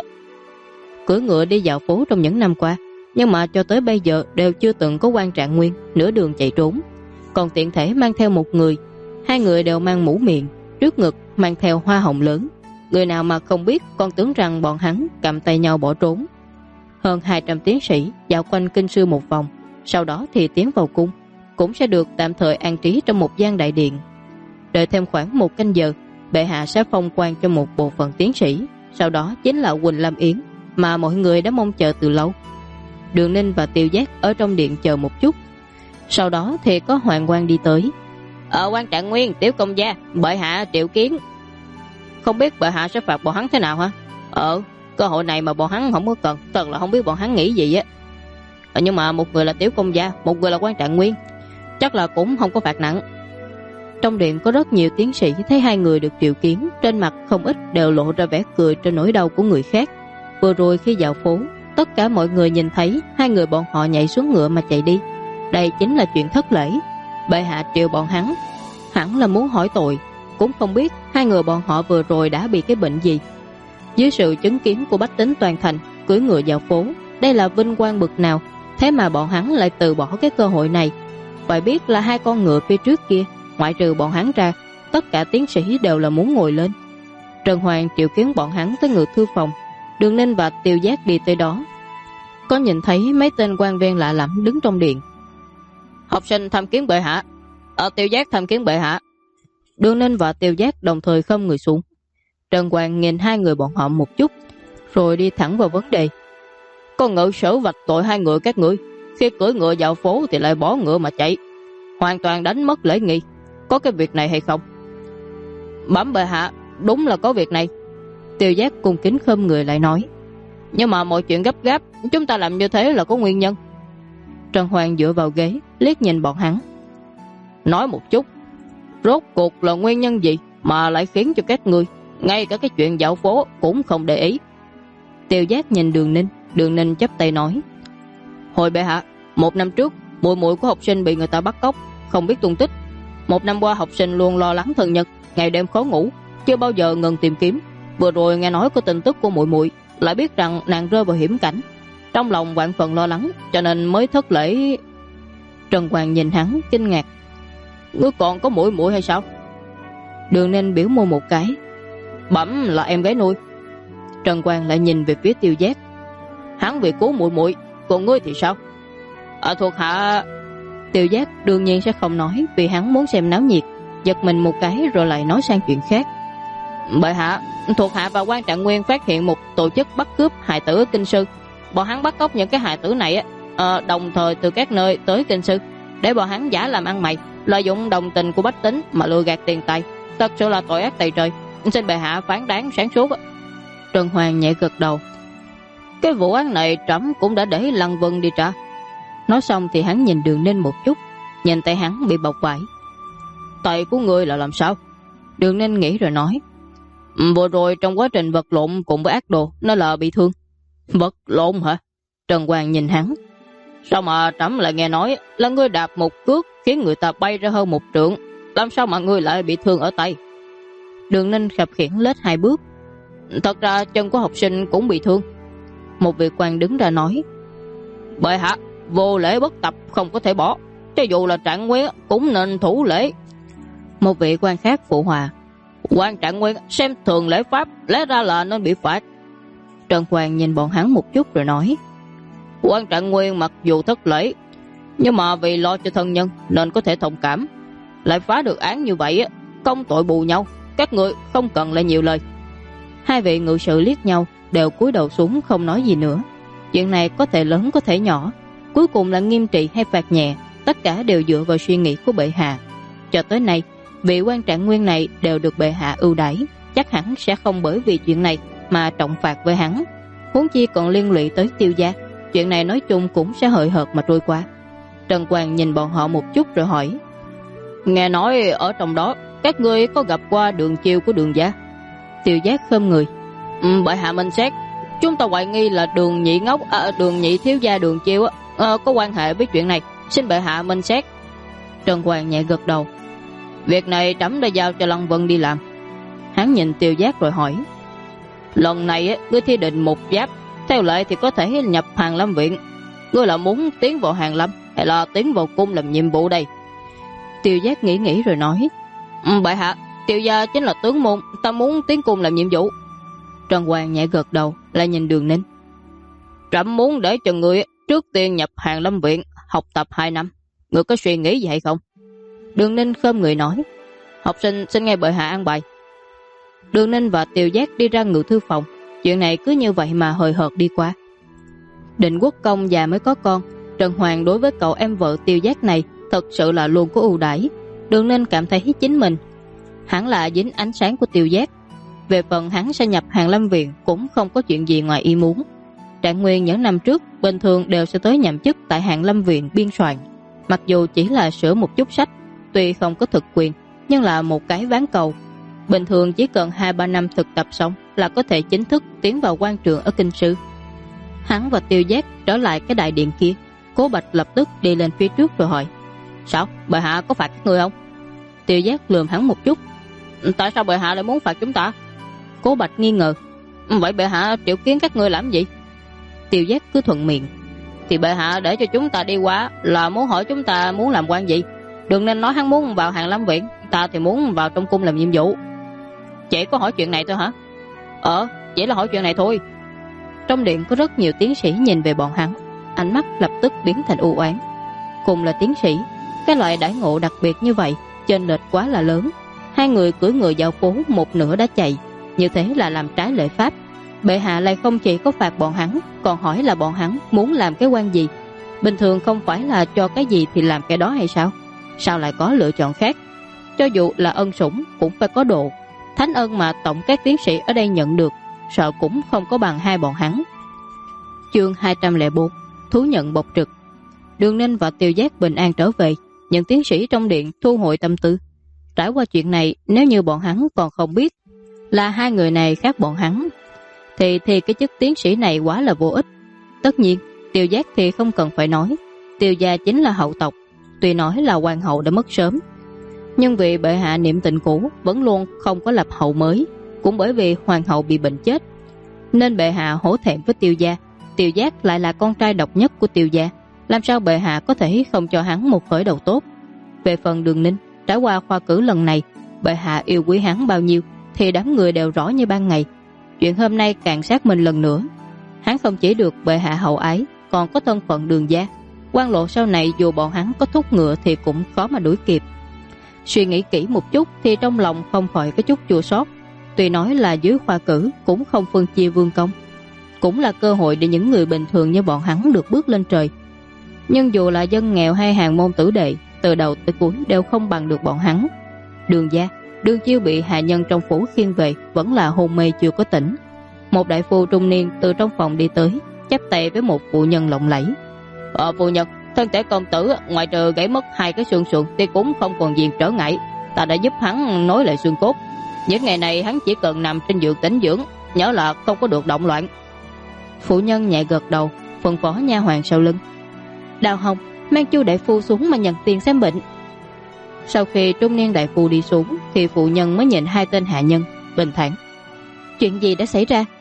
Cưỡi ngựa đi dạo phố trong những năm qua, nhưng mà cho tới bây giờ đều chưa từng có quan Trạng Nguyên nửa đường chạy trốn, còn tiện thể mang theo một người. Hai người đều mang mũ miệng, trước ngực mang theo hoa hồng lớn. Người nào mà không biết còn tưởng rằng bọn hắn cầm tay nhau bỏ trốn. Hơn 200 tiến sĩ dạo quanh kinh sư một vòng, sau đó thì tiến vào cung, cũng sẽ được tạm thời an trí trong một gian đại điện. Đợi thêm khoảng 1 canh giờ, bệ hạ sẽ phong quan cho một bộ phận tiến sĩ, sau đó chính là Quỳnh Lâm Yến mà mọi người đã mong chờ từ lâu. Đường Ninh và Tiêu Giác ở trong điện chờ một chút, sau đó thì có hoàng quan đi tới. Quan Trạng Nguyên, Tiểu công gia, bệ hạ triệu kiến." "Không biết bệ hạ sẽ phạt bọn hắn thế nào hả?" Cơ hội này mà bọn hắn không có cần, thật là không biết bọn hắn nghĩ gì á." Nhưng mà một người là Tiểu Công Gia, một người là Quan Trạng Nguyên, chắc là cũng không có phạt nặng. Trong điện có rất nhiều tiến sĩ thấy hai người được triệu kiến, trên mặt không ít đều lộ ra vẻ cười trên nỗi đau của người khác. Vừa rồi khi dạo phố, tất cả mọi người nhìn thấy hai người bọn họ nhảy xuống ngựa mà chạy đi. Đây chính là chuyện thất lễ. Bệ hạ triệu bọn hắn hẳn là muốn hỏi tội, cũng không biết hai người bọn họ vừa rồi đã bị cái bệnh gì. Dưới sự chứng kiến của bách tính toàn thành cưỡi ngựa dạo phố, đây là vinh quang bậc nào, thế mà bọn hắn lại từ bỏ cái cơ hội này. Phải biết là hai con ngựa phía trước kia, ngoại trừ bọn hắn ra, tất cả tiến sĩ đều là muốn ngồi lên. Trần Hoàng triệu kiến bọn hắn tới ngự thư phòng. Đường Ninh và Tiêu Giác đi tới đó, có nhìn thấy mấy tên quan viên lạ lẫm đứng trong điện. Học sinh tham kiến bệ hạ. Tiêu Giác tham kiến bệ hạ. Đường Ninh và Tiêu Giác đồng thời khom người xuống. Trần Hoàng nhìn hai người bọn họ một chút, rồi đi thẳng vào vấn đề. Con ngự sử vạch tội hai người các ngươi, khi cưỡi ngựa dạo phố thì lại bỏ ngựa mà chạy, hoàn toàn đánh mất lễ nghi. Có cái việc này hay không? Bẩm bệ hạ, đúng là có việc này. Tiêu Giác cung kính khom người lại nói. Nhưng mà mọi chuyện gấp gáp, chúng ta làm như thế là có nguyên nhân. Trần Hoàng dựa vào ghế, liếc nhìn bọn hắn. Nói một chút, rốt cuộc là nguyên nhân gì mà lại khiến cho các ngươi ngay cả cái chuyện dạo phố cũng không để ý? Tiêu Giác nhìn Đường Ninh chắp tay nói. Hồi bệ hạ, 1 năm trước muội muội của học sinh bị người ta bắt cóc, không biết tung tích. 1 năm qua học sinh luôn lo lắng thân nhật, ngày đêm khó ngủ, chưa bao giờ ngừng tìm kiếm. Vừa rồi nghe nói có tin tức của muội muội, lại biết rằng nàng rơi vào hiểm cảnh, trong lòng vạn phần lo lắng, cho nên mới thất lễ. Trần Hoàng nhìn hắn kinh ngạc. Ngươi còn có muội muội hay sao? Đường Ninh biểu môi một cái. Bẩm là em gái nuôi. Trần Hoàng lại nhìn về phía Tiêu Giác. Hắn vì cứu muội muội, còn ngươi thì sao? Thuộc hạ. Tiêu Giác đương nhiên sẽ không nói, vì hắn muốn xem náo nhiệt, giật mình một cái rồi lại nói sang chuyện khác. Bệ hạ, thuộc hạ và Quan Trạng Nguyên phát hiện một tổ chức bắt cướp hài tử ở Kinh Sư. Bọn hắn bắt cóc những cái hài tử này đồng thời từ các nơi tới Kinh Sư, để bọn hắn giả làm ăn mày, lợi dụng đồng tình của bách tính mà lừa gạt tiền tài. Thật sự là tội ác tày trời, xin bệ hạ phán đoán sáng suốt. Trần Hoàng nhẹ gật đầu. Cái vụ án này trẫm cũng đã để Lăng Vân đi trả. Nói xong thì hắn nhìn Đường Ninh một chút, nhìn tay hắn bị bọc vải. Tay của ngươi là làm sao? Đường Ninh nghĩ rồi nói. Vừa rồi trong quá trình vật lộn cùng với ác đồ, nó là bị thương. Vật lộn hả? Trần Hoàng nhìn hắn. Sao mà trẫm lại nghe nói là ngươi đạp một cước khiến người ta bay ra hơn 1 trượng, làm sao mà ngươi lại bị thương ở tay? Đường Ninh khập khiễng lết 2 bước. Thật ra chân của học sinh cũng bị thương. Một vị quan đứng ra nói. Bệ hạ, vô lễ bất tập không có thể bỏ, cho dù là Trạng Nguyên cũng nên thủ lễ. Một vị quan khác phụ hòa. Quan Trạng Nguyên xem thường lễ pháp, lẽ ra là nên bị phạt. Trần Hoàng nhìn bọn hắn một chút rồi nói. Quan Trạng Nguyên mặc dù thất lễ, nhưng mà vì lo cho thân nhân nên có thể thông cảm. Lại phá được án như vậy, công tội bù nhau, các người không cần lại nhiều lời. Hai vị ngự sự liếc nhau, đều cúi đầu xuống không nói gì nữa. Chuyện này có thể lớn có thể nhỏ, cuối cùng là nghiêm trị hay phạt nhẹ, tất cả đều dựa vào suy nghĩ của bệ hạ. Cho tới nay, vị Quan Trạng Nguyên này đều được bệ hạ ưu đãi, chắc hẳn sẽ không bởi vì chuyện này mà trọng phạt với hắn. Huống chi còn liên lụy tới Tiêu Giác, chuyện này nói chung cũng sẽ hời hợt mà trôi qua. Trần Hoàng nhìn bọn họ một chút rồi hỏi. Nghe nói ở trong đó các ngươi có gặp qua Đường Chiêu của Đường gia? Tiêu Giác khom người. Bệ hạ minh xét, chúng ta hoài nghi là Đường Nhị Ngốc, Đường Nhị thiếu gia Đường Chiêu có quan hệ với chuyện này, xin bệ hạ minh xét. Trần Hoàng nhẹ gật đầu. Việc này trẫm đã giao cho Lăng Vân đi làm. Hắn nhìn Tiêu Giác rồi hỏi. Lần này ngươi thi định 1 giáp, theo lệ thì có thể nhập Hàn Lâm viện. Ngươi là muốn tiến vào Hàn Lâm hay là tiến vào cung làm nhiệm vụ đây? Tiêu Giác nghĩ rồi nói. Bệ hạ, Tiêu gia chính là tướng môn, ta muốn tiến cung làm nhiệm vụ. Trần Hoàng nhẹ gật đầu, lại nhìn Đường Ninh. Trẫm muốn để cho ngươi trước tiên nhập Hàn Lâm viện, học tập 2 năm. Ngươi có suy nghĩ gì hay không? Đường Ninh khom người nói. Học sinh xin nghe bệ hạ an bài. Đường Ninh và Tiêu Giác đi ra ngự thư phòng. Chuyện này cứ như vậy mà hời hợt đi qua. Định Quốc Công già mới có con, Trần Hoàng đối với cậu em vợ Tiêu Giác này thật sự là luôn có ưu đãi. Đường Ninh cảm thấy chính mình hẳn là dính ánh sáng của Tiêu Giác. Về phần hắn sẽ nhập Hàn Lâm viện cũng không có chuyện gì ngoài ý muốn. Trạng Nguyên những năm trước bình thường đều sẽ tới nhậm chức tại Hàn Lâm viện biên soạn. Mặc dù chỉ là sửa một chút sách, tuy không có thực quyền, nhưng là một cái ván cầu. Bình thường chỉ cần 2-3 năm thực tập xong là có thể chính thức tiến vào quan trường ở kinh sư. Hắn và Tiêu Giác trở lại cái đại điện kia. Cố Bạch lập tức đi lên phía trước rồi hỏi: Sao? Bệ hạ có phạt các ngươi không? Tiêu Giác lườm hắn một chút: Tại sao bệ hạ lại muốn phạt chúng ta? Cố Bạch nghi ngờ: Vậy bệ hạ triệu kiến các ngươi làm gì? Tiêu Giác cứ thuận miệng: Thì bệ hạ để cho chúng ta đi qua là muốn hỏi chúng ta muốn làm quan gì. Đừng nên nói hắn muốn vào Hàn Lâm viện, ta thì muốn vào trong cung làm nhiệm vụ. Chỉ có hỏi chuyện này thôi hả? Chỉ là hỏi chuyện này thôi. Trong điện có rất nhiều tiến sĩ nhìn về bọn hắn, ánh mắt lập tức biến thành u oán. Cùng là tiến sĩ, cái loại đãi ngộ đặc biệt như vậy chênh lệch quá là lớn. Hai người cưỡi ngựa dạo phố một nửa đã chạy, như thế là làm trái lễ pháp. Bệ hạ lại không chỉ có phạt bọn hắn, còn hỏi là bọn hắn muốn làm cái quan gì. Bình thường không phải là cho cái gì thì làm cái đó hay sao? Sao lại có lựa chọn khác? Cho dù là ân sủng cũng phải có độ. Thánh ân mà tổng các tiến sĩ ở đây nhận được, sợ cũng không có bằng hai bọn hắn. Chương 204: Thú nhận bộc trực. Đường Ninh và Tiêu Giác bình an trở về, những tiến sĩ trong điện thu hồi tâm tư. Trải qua chuyện này, nếu như bọn hắn còn không biết là hai người này khác bọn hắn, thì cái chức tiến sĩ này quá là vô ích. Tất nhiên, Tiêu Giác thì không cần phải nói, Tiêu gia chính là hậu tộc. Tuy nói là hoàng hậu đã mất sớm, nhưng vì bệ hạ niệm tình cũ vẫn luôn không có lập hậu mới, cũng bởi vì hoàng hậu bị bệnh chết, nên bệ hạ hổ thẹn với Tiêu gia. Tiêu Giác lại là con trai độc nhất của Tiêu gia, làm sao bệ hạ có thể không cho hắn một khởi đầu tốt? Về phần Đường Ninh, trải qua khoa cử lần này, bệ hạ yêu quý hắn bao nhiêu thì đám người đều rõ như ban ngày. Chuyện hôm nay càng xác minh lần nữa, hắn không chỉ được bệ hạ hậu ái, còn có thân phận Đường gia. Quan lộ sau này dù bọn hắn có thúc ngựa thì cũng khó mà đuổi kịp. Suy nghĩ kỹ một chút thì trong lòng không khỏi có chút chua xót. Tuy nói là dưới khoa cử cũng không phân chia vương công, cũng là cơ hội để những người bình thường như bọn hắn được bước lên trời. Nhưng dù là dân nghèo hay hàng môn tử đệ, từ đầu tới cuối đều không bằng được bọn hắn. Đường gia, Đường Chiêu bị hạ nhân trong phủ khiêng về, vẫn là hôn mê chưa có tỉnh. Một đại phu trung niên từ trong phòng đi tới, chắp tay với một phụ nhân lộng lẫy: Phu nhân, thân thể công tử ngoại trừ gãy mất 2 cái xương sườn thì cũng không còn gì trở ngại. Ta đã giúp hắn nối lại xương cốt. Những ngày này hắn chỉ cần nằm trên giường tĩnh dưỡng, nhớ là không có được động loạn. Phụ nhân nhẹ gật đầu, phân phó nha hoàn sau lưng: Đào Hồng, mang Chu đại phu xuống mà nhận tiền xem bệnh. Sau khi trung niên đại phu đi xuống thì phụ nhân mới nhìn 2 tên hạ nhân, bình thản: Chuyện gì đã xảy ra?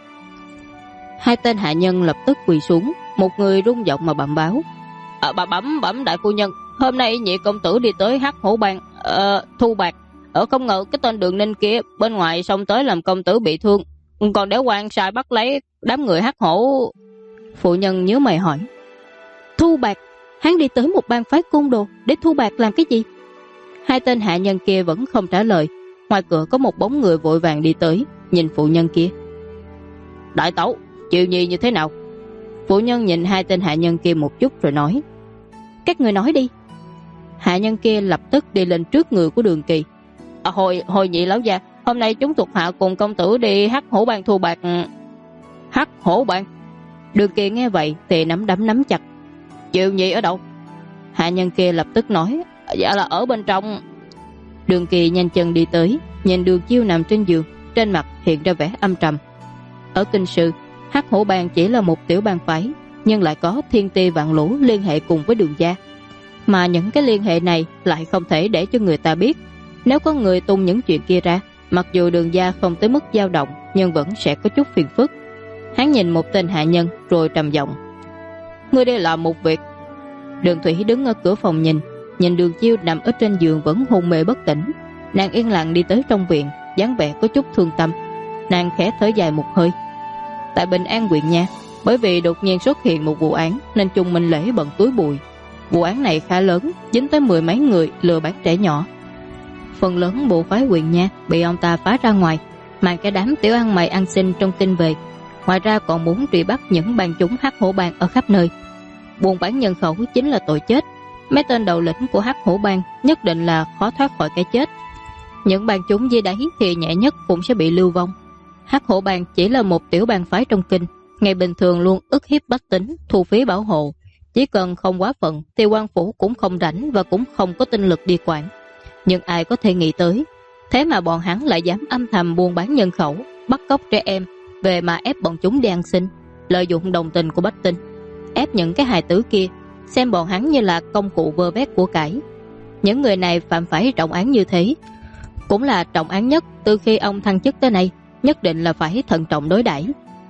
2 tên hạ nhân lập tức quỳ xuống, một người rung giọng mà bẩm báo: Bà bẩm đại phu nhân, hôm nay nhị công tử đi tới Hắc Hổ Bang thu bạc. Không ngờ cái tên Đường Ninh kia bên ngoài xông tới làm công tử bị thương, còn để quan sai bắt lấy đám người Hắc Hổ. Phụ nhân nhíu mày hỏi: Thu bạc? Hắn đi tới một bang phái côn đồ để thu bạc làm cái gì? 2 tên hạ nhân kia vẫn không trả lời. Ngoài cửa có một bóng người vội vàng đi tới, nhìn phụ nhân kia: Đại tẩu, Triệu Nhi như thế nào? Phụ nhân nhìn 2 tên hạ nhân kia một chút rồi nói: Các người nói đi. Hạ nhân kia lập tức đi lên trước người của Đường Kỳ: Hồi nhị lão gia, hôm nay chúng thuộc hạ cùng công tử đi Hắc Hổ Bang thu bạc. Hắc Hổ Bang? Đường Kỳ nghe vậy thì nắm đấm nắm chặt: Triệu Nhi ở đâu? Hạ nhân kia lập tức nói: Dạ là ở bên trong. Đường Kỳ nhanh chân đi tới, nhìn Đường Chiêu nằm trên giường, trên mặt hiện ra vẻ âm trầm. Ở kinh sư, Hắc Hổ Bang chỉ là một tiểu bang phái, nhưng lại có thiên ti vạn lũ liên hệ cùng với Đường gia. Mà những cái liên hệ này lại không thể để cho người ta biết. Nếu có người tung những chuyện kia ra, mặc dù Đường gia không tới mức dao động, nhưng vẫn sẽ có chút phiền phức. Hắn nhìn một tên hạ nhân rồi trầm giọng: Ngươi đây làm một việc. Đường Thủy đứng ở cửa phòng nhìn Đường Chiêu nằm ở trên giường vẫn hôn mê bất tỉnh. Nàng yên lặng đi tới trong viện, dáng vẻ có chút thương tâm. Nàng khẽ thở dài một hơi. Tại Bình An huyện nha, bởi vì đột nhiên xuất hiện một vụ án nên Trung Minh Lễ bận túi bụi. Vụ án này khá lớn, dính tới 10 mấy người lừa bán trẻ nhỏ. Phần lớn bộ phái huyện nha bị ông ta phá ra ngoài, mang cái đám tiểu ăn mày ăn xin trong kinh về. Ngoài ra còn muốn truy bắt những bang chúng Hắc Hổ Bang ở khắp nơi. Buôn bán nhân khẩu chính là tội chết. Mấy tên đầu lĩnh của Hắc Hổ Bang nhất định là khó thoát khỏi cái chết. Những bang chúng dưới đáy thì nhẹ nhất cũng sẽ bị lưu vong. Hắc Hổ Bang chỉ là một tiểu bang phái trong kinh, ngày bình thường luôn ức hiếp bách tính, thu phí bảo hộ. Chỉ cần không quá phận thì quan phủ cũng không rảnh và cũng không có tinh lực đi quản. Nhưng ai có thể nghĩ tới, thế mà bọn hắn lại dám âm thầm buôn bán nhân khẩu, bắt cóc trẻ em về mà ép bọn chúng đi ăn xin, lợi dụng đồng tình của bách tính, ép những cái hài tử kia, xem bọn hắn như là công cụ vơ vét của cải. Những người này phạm phải trọng án như thế, cũng là trọng án nhất từ khi ông thăng chức tới nay, nhất định là phải thận trọng đối đãi.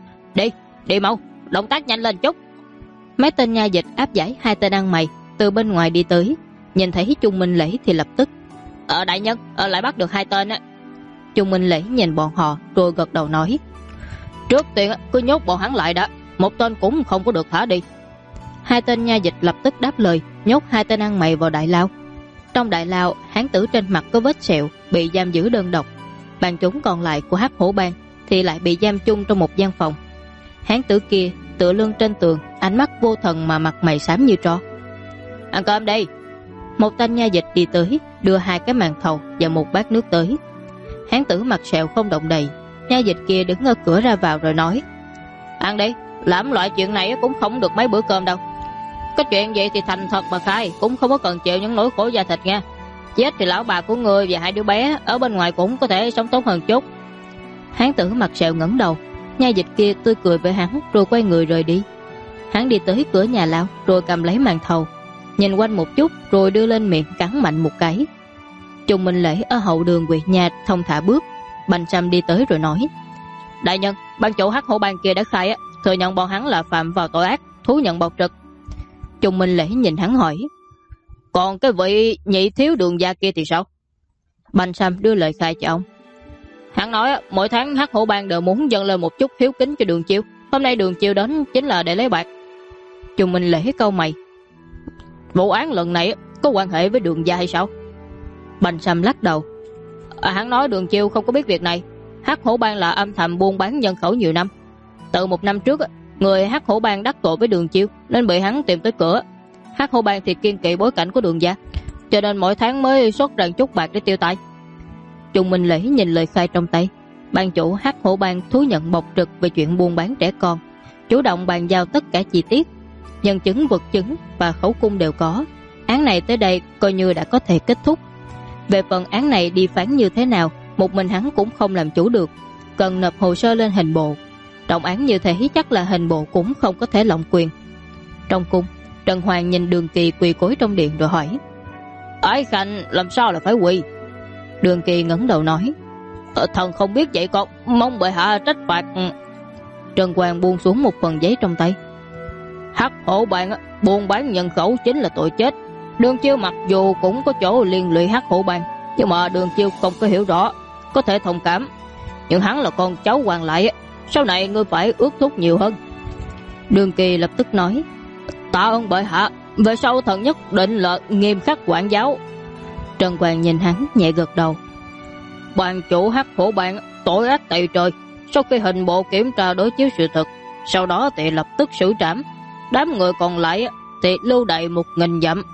Đi mau, động tác nhanh lên chút. Mấy tên nha dịch áp giải hai tên ăn mày từ bên ngoài đi tới, nhìn thấy Chung Minh Lễ thì lập tức: đại nhân, lại bắt được hai tên á. Chung Minh Lễ nhìn bọn họ rồi gật đầu nói: trước tiên cứ nhốt bọn hắn lại đã, một tên cũng không có được thả đi. Hai tên nha dịch lập tức đáp lời, nhốt hai tên ăn mày vào đại lao. Trong đại lao, hán tử trên mặt có vết sẹo bị giam giữ đơn độc, bọn chúng còn lại của Hắc Hổ Bang thì lại bị giam chung trong một gian phòng. Hán tử kia tựa lưng trên tường, ánh mắt vô thần mà mặt mày xám như tro. Ăn cơm đi. Một tên nha dịch đi tới, đưa hai cái màn thầu và một bát nước tới. Hán tử mặt sẹo không động đậy. Nha dịch kia đứng ở cửa ra vào rồi nói: ăn đi, làm loại chuyện này cũng không được mấy bữa cơm đâu. Có chuyện vậy thì thành thật mà khai, cũng không có cần chịu những nỗi khổ da thịt nha. Chết thì lão bà của ngươi và hai đứa bé ở bên ngoài cũng có thể sống tốt hơn chút. Hán tử mặt sẹo ngẩng đầu. Nha dịch kia tươi cười với hắn rồi quay người rời đi. Hắn đi tới cửa nhà lão rồi cầm lấy màn thầu, nhìn quanh một chút rồi đưa lên miệng cắn mạnh một cái. Chung Minh Lễ ở hậu đường quỳ nhà thông thả bước. Bành Sâm đi tới rồi nói: đại nhân, ban chủ Hắc Hổ Bang kia đã khai thừa nhận bọn hắn là phạm vào tội ác, thú nhận bộc trực. Chung Minh Lễ nhìn hắn hỏi: còn cái vị nhị thiếu Đường gia kia thì sao? Bành Sâm đưa lời khai cho ông. Hắn nói mỗi tháng Hắc Hổ Bang đều muốn dâng lên một chút hiếu kính cho Đường Chiêu. Hôm nay Đường Chiêu đến chính là để lấy bạc. Chung Minh Lễ câu mày: vụ án lần này có quan hệ với Đường gia hay sao? Bành Sâm lắc đầu: hắn nói Đường Chiêu không có biết việc này. Hắc Hổ Bang là âm thầm buôn bán nhân khẩu nhiều năm. Từ một năm trước, người Hắc Hổ Bang đắc tội với Đường Chiêu nên bị hắn tìm tới cửa. Hắc Hổ Bang thì kiêng kỵ bối cảnh của Đường gia, cho nên mỗi tháng mới xuất ra chút bạc để tiêu tài. Chung Minh Lễ nhìn lời khai trong tay. Ban chủ Hắc Hổ Bang thú nhận bộc trực về chuyện buôn bán trẻ con, chủ động bàn giao tất cả chi tiết, nhân chứng, vật chứng và khẩu cung đều có. Án này tới đây coi như đã có thể kết thúc. Về phần án này đi phán như thế nào, một mình hắn cũng không làm chủ được, cần nộp hồ sơ lên hình bộ. Trọng án như thế chắc là hình bộ cũng không có thể lộng quyền. Trong cung, Trần Hoàng nhìn Đường Kỳ quỳ gối trong điện rồi hỏi: ái khanh làm sao là phải quỳ? Đường Kỳ ngẩng đầu nói: thần không biết vậy con, mong bệ hạ trách phạt. Trần Hoàng buông xuống một phần giấy trong tay. Hắc Hổ Bang buôn bán nhân khẩu chính là tội chết. Đường Chiêu mặc dù cũng có chỗ liên lụy Hắc Hổ Bang, nhưng mà Đường Chiêu không có hiểu rõ, có thể thông cảm. Nhưng hắn là con cháu hoàng lại, sau này ngươi phải ước thúc nhiều hơn. Đường Kỳ lập tức nói: tạ ơn bệ hạ, về sau thần nhất định là nghiêm khắc quản giáo. Trần Hoàng nhìn hắn nhẹ gật đầu. Ban chủ Hắc Hổ Bang tội ác tày trời. Sau khi hình bộ kiểm tra đối chiếu sự thật, sau đó thì lập tức xử trảm. Đám người còn lại thì lưu đày 1000 dặm.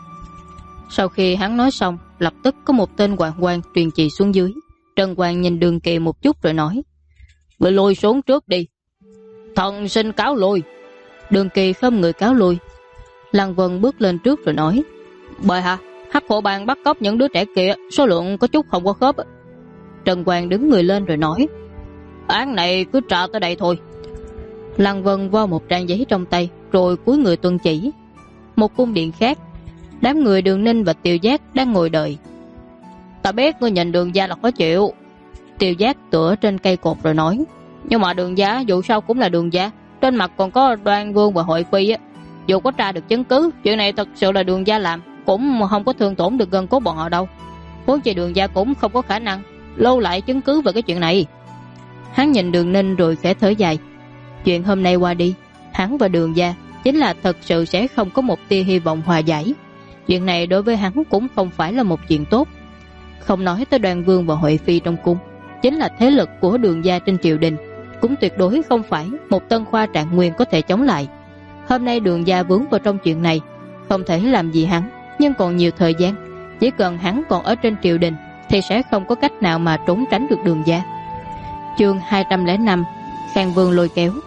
Sau khi hắn nói xong, lập tức có một tên hoàng quan truyền chỉ xuống dưới. Trần Hoàng nhìn Đường Kỳ một chút rồi nói: người lùi xuống trước đi. Thần xin cáo lui. Đường Kỳ khom người cáo lui. Lăng Vân bước lên trước rồi nói: bệ hạ, Hắc Hổ Bang bắt cóc những đứa trẻ kia, số lượng có chút không có khớp. Trần Hoàng đứng người lên rồi nói: án này cứ trả tới đây thôi. Lăng Vân vo một trang giấy trong tay rồi cúi người tuân chỉ. Một cung điện khác, đám người Đường Ninh và Tiêu Giác đang ngồi đợi. Ta biết ngươi nhìn Đường gia là khó chịu. Tiêu Giác tựa trên cây cột rồi nói: nhưng mà Đường gia dù sao cũng là Đường gia, trên mặt còn có Đoan Vương và Hội Phi á. Dù có tra được chứng cứ, chuyện này thật sự là Đường gia làm, cũng không có thương tổn được gân cốt bọn họ đâu. Huống chi Đường gia cũng không có khả năng lưu lại chứng cứ về cái chuyện này. Hắn nhìn Đường Ninh rồi khẽ thở dài. Chuyện hôm nay qua đi, hắn và Đường gia chính là thật sự sẽ không có một tia hy vọng hòa giải. Chuyện này đối với hắn cũng không phải là một chuyện tốt. Không nói tới Đoan Vương và Huệ Phi trong cung, chính là thế lực của Đường gia trên triều đình, cũng tuyệt đối không phải một Tân Khoa Trạng Nguyên có thể chống lại. Hôm nay Đường gia vướng vào trong chuyện này, không thể làm gì hắn, nhưng còn nhiều thời gian. Chỉ cần hắn còn ở trên triều đình thì sẽ không có cách nào mà trốn tránh được Đường gia. Chương 205, Khang Vương lôi kéo.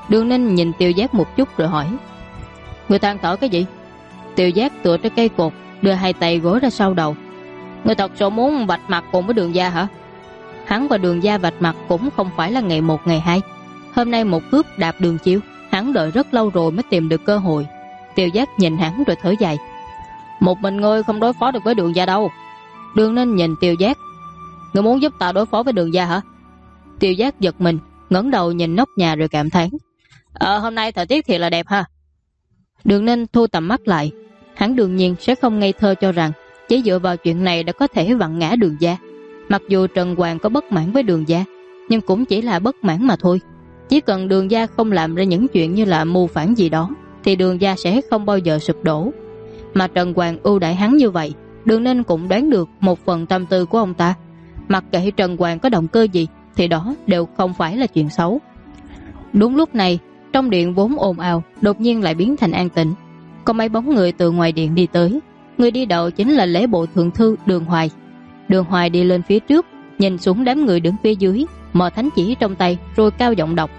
Đường Ninh nhìn Tiêu Giác một chút rồi hỏi: Người than thở cái gì? Tiêu Giác tựa trên cây cột, đưa hai tay gối ra sau đầu. Người thật sự muốn vạch mặt cùng với Đường gia hả? Hắn và Đường gia vạch mặt cũng không phải là ngày một ngày hai. Hôm nay một cướp đạp Đường Chiêu, hắn đợi rất lâu rồi mới tìm được cơ hội. Tiêu Giác nhìn hắn rồi thở dài: Một mình ngươi không đối phó được với Đường gia đâu. Đường Ninh nhìn Tiêu Giác: Ngươi muốn giúp ta đối phó với Đường gia hả? Tiêu Giác giật mình, ngẩng đầu nhìn nóc nhà rồi cảm thán: Hôm nay thời tiết thiệt là đẹp ha. Đường Ninh thu tầm mắt lại. Hắn đương nhiên sẽ không ngây thơ cho rằng chỉ dựa vào chuyện này đã có thể vặn ngã Đường gia. Mặc dù Trần Hoàng có bất mãn với Đường gia, nhưng cũng chỉ là bất mãn mà thôi. Chỉ cần Đường gia không làm ra những chuyện như là mưu phản gì đó, thì Đường gia sẽ không bao giờ sụp đổ. Mà Trần Hoàng ưu đãi hắn như vậy, Đường Ninh cũng đoán được một phần tâm tư của ông ta. Mặc kệ Trần Hoàng có động cơ gì thì đó đều không phải là chuyện xấu. Đúng lúc này, trong điện vốn ồn ào đột nhiên lại biến thành an tĩnh. Có mấy bóng người từ ngoài điện đi tới. Người đi đầu chính là lễ bộ thượng thư Đường Hoài. Đường Hoài đi lên phía trước, nhìn xuống đám người đứng phía dưới, mở thánh chỉ trong tay rồi cao giọng đọc: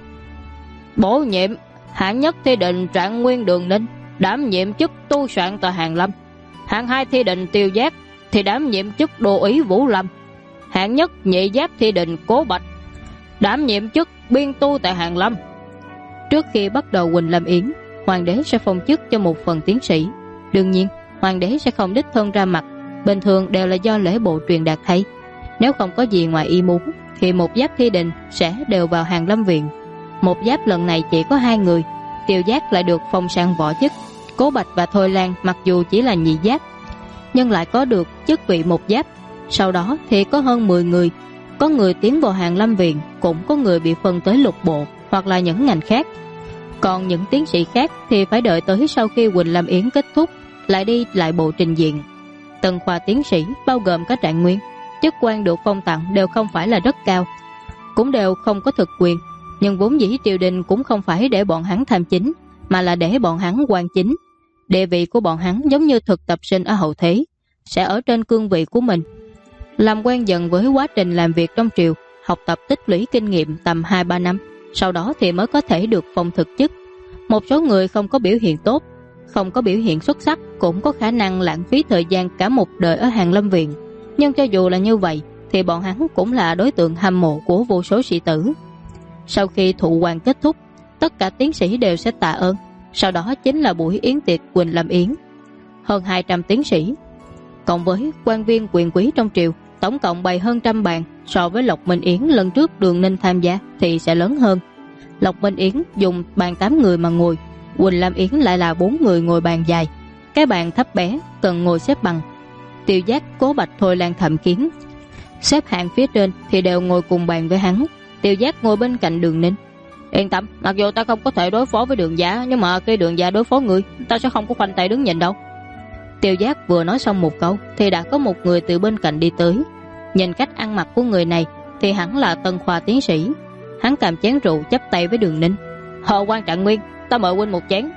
Bổ nhiệm hạng nhất thi định Trạng Nguyên Đường Ninh đảm nhiệm chức tu soạn tại Hàn Lâm. Hạng hai thi định Tiêu Giác thì đảm nhiệm chức đô úy Vũ Lâm. Hạng nhất nhị giáp thi định Cố Bạch đảm nhiệm chức biên tu tại Hàn Lâm. Trước khi bắt đầu Quỳnh Lâm Yến, hoàng đế sẽ phong chức cho một phần tiến sĩ. Đương nhiên, hoàng đế sẽ không đích thân ra mặt, bình thường đều là do lễ bộ truyền đạt thay. Nếu không có gì ngoài ý muốn, thì một giáp thi định sẽ đều vào Hàn Lâm viện. Một giáp lần này chỉ có 2 người, Tiêu Giác lại được phong sang võ chức. Cố Bạch và Thôi Lan mặc dù chỉ là nhị giáp, nhưng lại có được chức vị một giáp. Sau đó thì có hơn 10 người, có người tiến vào Hàn Lâm viện, cũng có người bị phân tới lục bộ hoặc là những ngành khác. Còn những tiến sĩ khác thì phải đợi tới sau khi Quỳnh Lâm Yến kết thúc lại đi lại bộ trình diện. Tân khoa tiến sĩ bao gồm cả Trạng Nguyên, chức quan được phong tặng đều không phải là rất cao, cũng đều không có thực quyền. Nhưng vốn dĩ triều đình cũng không phải để bọn hắn tham chính, mà là để bọn hắn quan chính. Địa vị của bọn hắn giống như thực tập sinh ở hậu thế, sẽ ở trên cương vị của mình, làm quen dần với quá trình làm việc trong triều, học tập tích lũy kinh nghiệm tầm 2-3 năm, sau đó thì mới có thể được phong thực chức. Một số người không có biểu hiện tốt, không có biểu hiện xuất sắc, cũng có khả năng lãng phí thời gian cả một đời ở Hàn Lâm viện. Nhưng cho dù là như vậy thì bọn hắn cũng là đối tượng hâm mộ của vô số sĩ tử. Sau khi thụ quan kết thúc, tất cả tiến sĩ đều sẽ tạ ơn. Sau đó chính là buổi yến tiệc Quỳnh Lâm Yến. Hơn 200 tiến sĩ, cộng với quan viên quyền quý trong triều, tổng cộng bày hơn trăm bàn. So với Lộc Minh Yến lần trước Đường Ninh tham gia thì sẽ lớn hơn. Lộc Minh Yến dùng bàn 8 người mà ngồi, Quỳnh Lâm Yến lại là 4 người ngồi bàn dài. Cái bàn thấp bé, cần ngồi xếp bằng. Tiêu Giác, Cố Bạch, Thôi Lan, Thẩm Kiến xếp hạng phía trên thì đều ngồi cùng bàn với hắn. Tiêu Giác ngồi bên cạnh Đường Ninh. Yên tâm, mặc dù ta không có thể đối phó với Đường gia, nhưng mà khi Đường gia đối phó người, ta sẽ không có khoanh tay đứng nhìn đâu. Tiêu Giác vừa nói xong một câu thì đã có một người từ bên cạnh đi tới. Nhìn cách ăn mặc của người này thì hẳn là tân khoa tiến sĩ. Hắn cầm chén rượu chắp tay với Đường Ninh: Họ quan Trạng Nguyên, ta mời huynh một chén.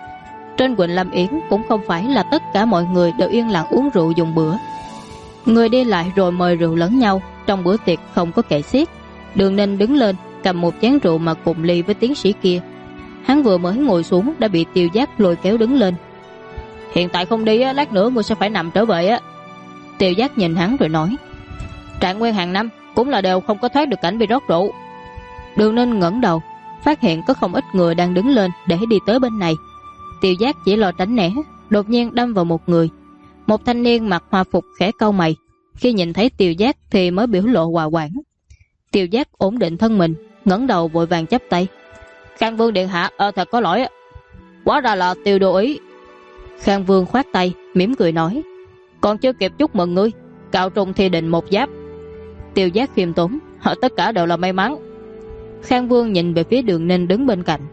Trên Quỳnh Lâm Yến cũng không phải là tất cả mọi người đều yên lặng uống rượu dùng bữa. Người đi lại rồi mời rượu lẫn nhau, trong bữa tiệc không có kệ xiết. Đường Ninh đứng lên cầm một chén rượu mà cùng ly với tiến sĩ kia. Hắn vừa mới ngồi xuống đã bị Tiêu Giác lôi kéo đứng lên. Hiện tại không đi, lát nữa ngươi sẽ phải nằm trở về á. Tiêu Giác nhìn hắn rồi nói: Trạng Nguyên hàng năm cũng là đều không có thoát được cảnh bị rót rượu. Đường Ninh ngẩng đầu, phát hiện có không ít người đang đứng lên để đi tới bên này. Tiêu Giác chỉ lo tránh né, đột nhiên đâm vào một người. Một thanh niên mặc hòa phục khẽ cau mày, khi nhìn thấy Tiêu Giác thì mới biểu lộ hòa hoãn. Tiêu Giác ổn định thân mình, ngẩng đầu vội vàng chắp tay: Khang Vương điện hạ, thật có lỗi, quá ra là Tiêu đô ý. Khang Vương khoát tay mỉm cười nói: Còn chưa kịp chúc mừng ngươi, cạo trùng thi định một giáp. Tiêu Giác khiêm tốn: Tất cả đều là may mắn. Khang Vương nhìn về phía Đường Ninh đứng bên cạnh: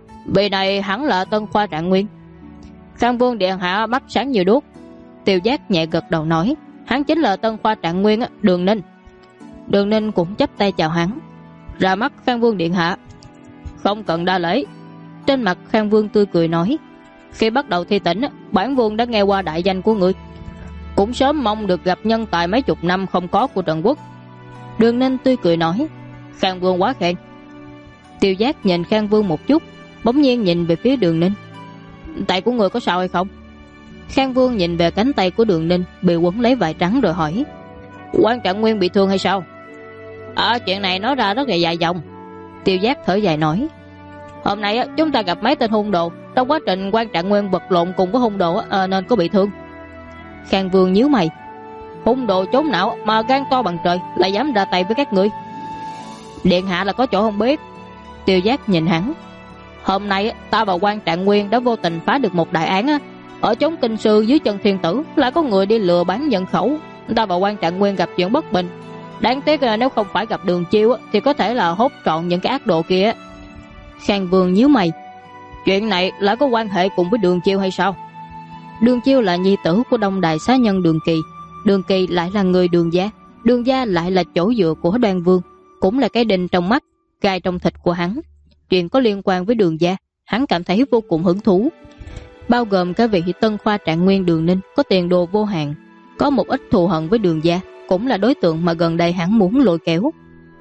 Vị này hẳn là tân khoa Trạng Nguyên. Khang Vương điện hạ mắt sáng như đuốc. Tiêu Giác nhẹ gật đầu nói: Hắn chính là tân khoa Trạng Nguyên, Đường Ninh. Đường Ninh cũng chắp tay chào hắn: Ra mắt Khang Vương điện hạ. Không cần đa lễ. Trên mặt Khang Vương tươi cười nói: Khi bắt đầu thi tỉnh, bản vương đã nghe qua đại danh của ngươi, cũng sớm mong được gặp nhân tài mấy chục năm không có của Trần Quốc. Đường Ninh tươi cười nói: Khang Vương quá khen. Tiêu Giác nhìn Khang Vương một chút, bỗng nhiên nhìn về phía Đường Ninh. Tay của người có sao hay không? Khang Vương nhìn về cánh tay của Đường Ninh bị quấn lấy vải trắng rồi hỏi. Quan Trạng Nguyên bị thương hay sao? Chuyện này nói ra rất là dài dòng. Tiêu Giác thở dài nói. Hôm nay chúng ta gặp mấy tên hung đồ, trong quá trình Quan Trạng Nguyên vật lộn cùng với hung đồ nên có bị thương. Khang Vương nhíu mày. Hung đồ chốn não mà gan to bằng trời, lại dám ra tay với các ngươi? Điện hạ là có chỗ không biết. Tiêu Giác nhìn hắn. Hôm nay ta và Quan Trạng Nguyên đã vô tình phá được một đại án ở chốn Kinh Sư dưới chân Thiên Tử, lại có người đi lừa bán nhân khẩu. Ta và Quan Trạng Nguyên gặp chuyện bất bình. Đáng tiếc nếu không phải gặp Đường Chiêu thì có thể là hốt trọn những cái ác đồ kia. Khang Vương nhíu mày. Chuyện này lại có quan hệ cùng với Đường Chiêu hay sao? Đường Chiêu là nhi tử của Đông Đài xá nhân Đường Kỳ. Đường Kỳ lại là người Đường gia. Đường gia lại là chỗ dựa của Đoan Vương, cũng là cái đinh trong mắt, gai trong thịt của hắn. Chuyện có liên quan với Đường gia, hắn cảm thấy vô cùng hứng thú. Bao gồm cả vị Tân Khoa Trạng Nguyên Đường Ninh có tiền đồ vô hạn, có một ít thù hận với Đường gia, cũng là đối tượng mà gần đây hắn muốn lôi kéo.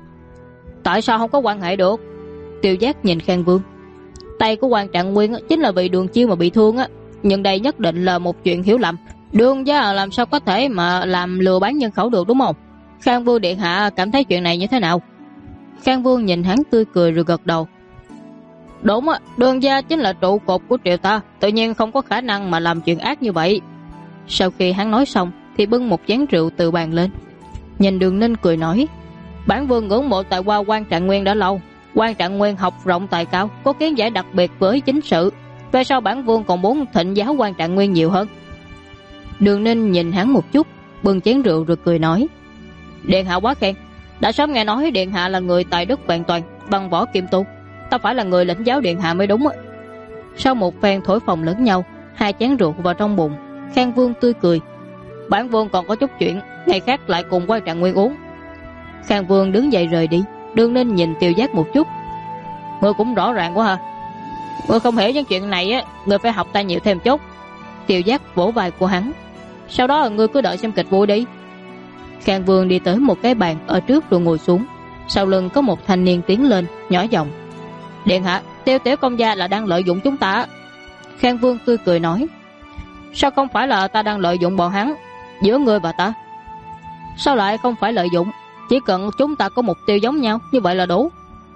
Tại sao không có quan hệ được? Tiêu Giác nhìn Khang Vương. Tay của Quan Trạng Nguyên chính là vì Đường Chiêu mà bị thương nhưng đây nhất định là một chuyện hiểu lầm. Đường gia làm sao có thể mà làm lừa bán nhân khẩu được, đúng không? Khang Vương điện hạ cảm thấy chuyện này như thế nào? Khang Vương nhìn hắn tươi cười rồi gật đầu. Đúng Đường gia chính là trụ cột của triều ta, tự nhiên không có khả năng mà làm chuyện ác như vậy. Sau khi hắn nói xong thì bưng một chén rượu từ bàn lên. Nhìn Đường Ninh cười nói. Bản vương ngưỡng mộ tài hoa Quan Trạng Nguyên đã lâu. Quan Trạng Nguyên học rộng tài cao, có kiến giải đặc biệt với chính sự. Về sau bản vương còn muốn thịnh giáo Quan Trạng Nguyên nhiều hơn. Đường Ninh nhìn hắn một chút, bưng chén rượu rồi cười nói. Điện hạ quá khen. Đã sớm nghe nói điện hạ là người tài đức vẹn toàn, văn võ kiêm tu. Ta phải là người lĩnh giáo điện hạ mới đúng. Sau một phen thổi phồng lẫn nhau, hai chén rượu vào trong bụng, Khang Vương tươi cười. Bản vương còn có chút chuyện, ngày khác lại cùng Quan Trạng Nguyên uống. Khang Vương đứng dậy rời đi. Đường Ninh nhìn Tiêu Giác một chút. Ngươi cũng rõ ràng quá ha. Ngươi không hiểu những chuyện này ngươi phải học ta nhiều thêm chút. Tiêu Giác vỗ vai của hắn. Sau đó ngươi cứ đợi xem kịch vui đi. Khang Vương đi tới một cái bàn ở trước rồi ngồi xuống. Sau lưng có một thanh niên tiến lên, nhỏ giọng. Điện hạ, Tiêu tiểu công gia là đang lợi dụng chúng ta. Khang Vương tươi cười nói. Sao không phải là ta đang lợi dụng bọn hắn? Giữa ngươi và ta, sao lại không phải lợi dụng? Chỉ cần chúng ta có mục tiêu giống nhau, như vậy là đủ.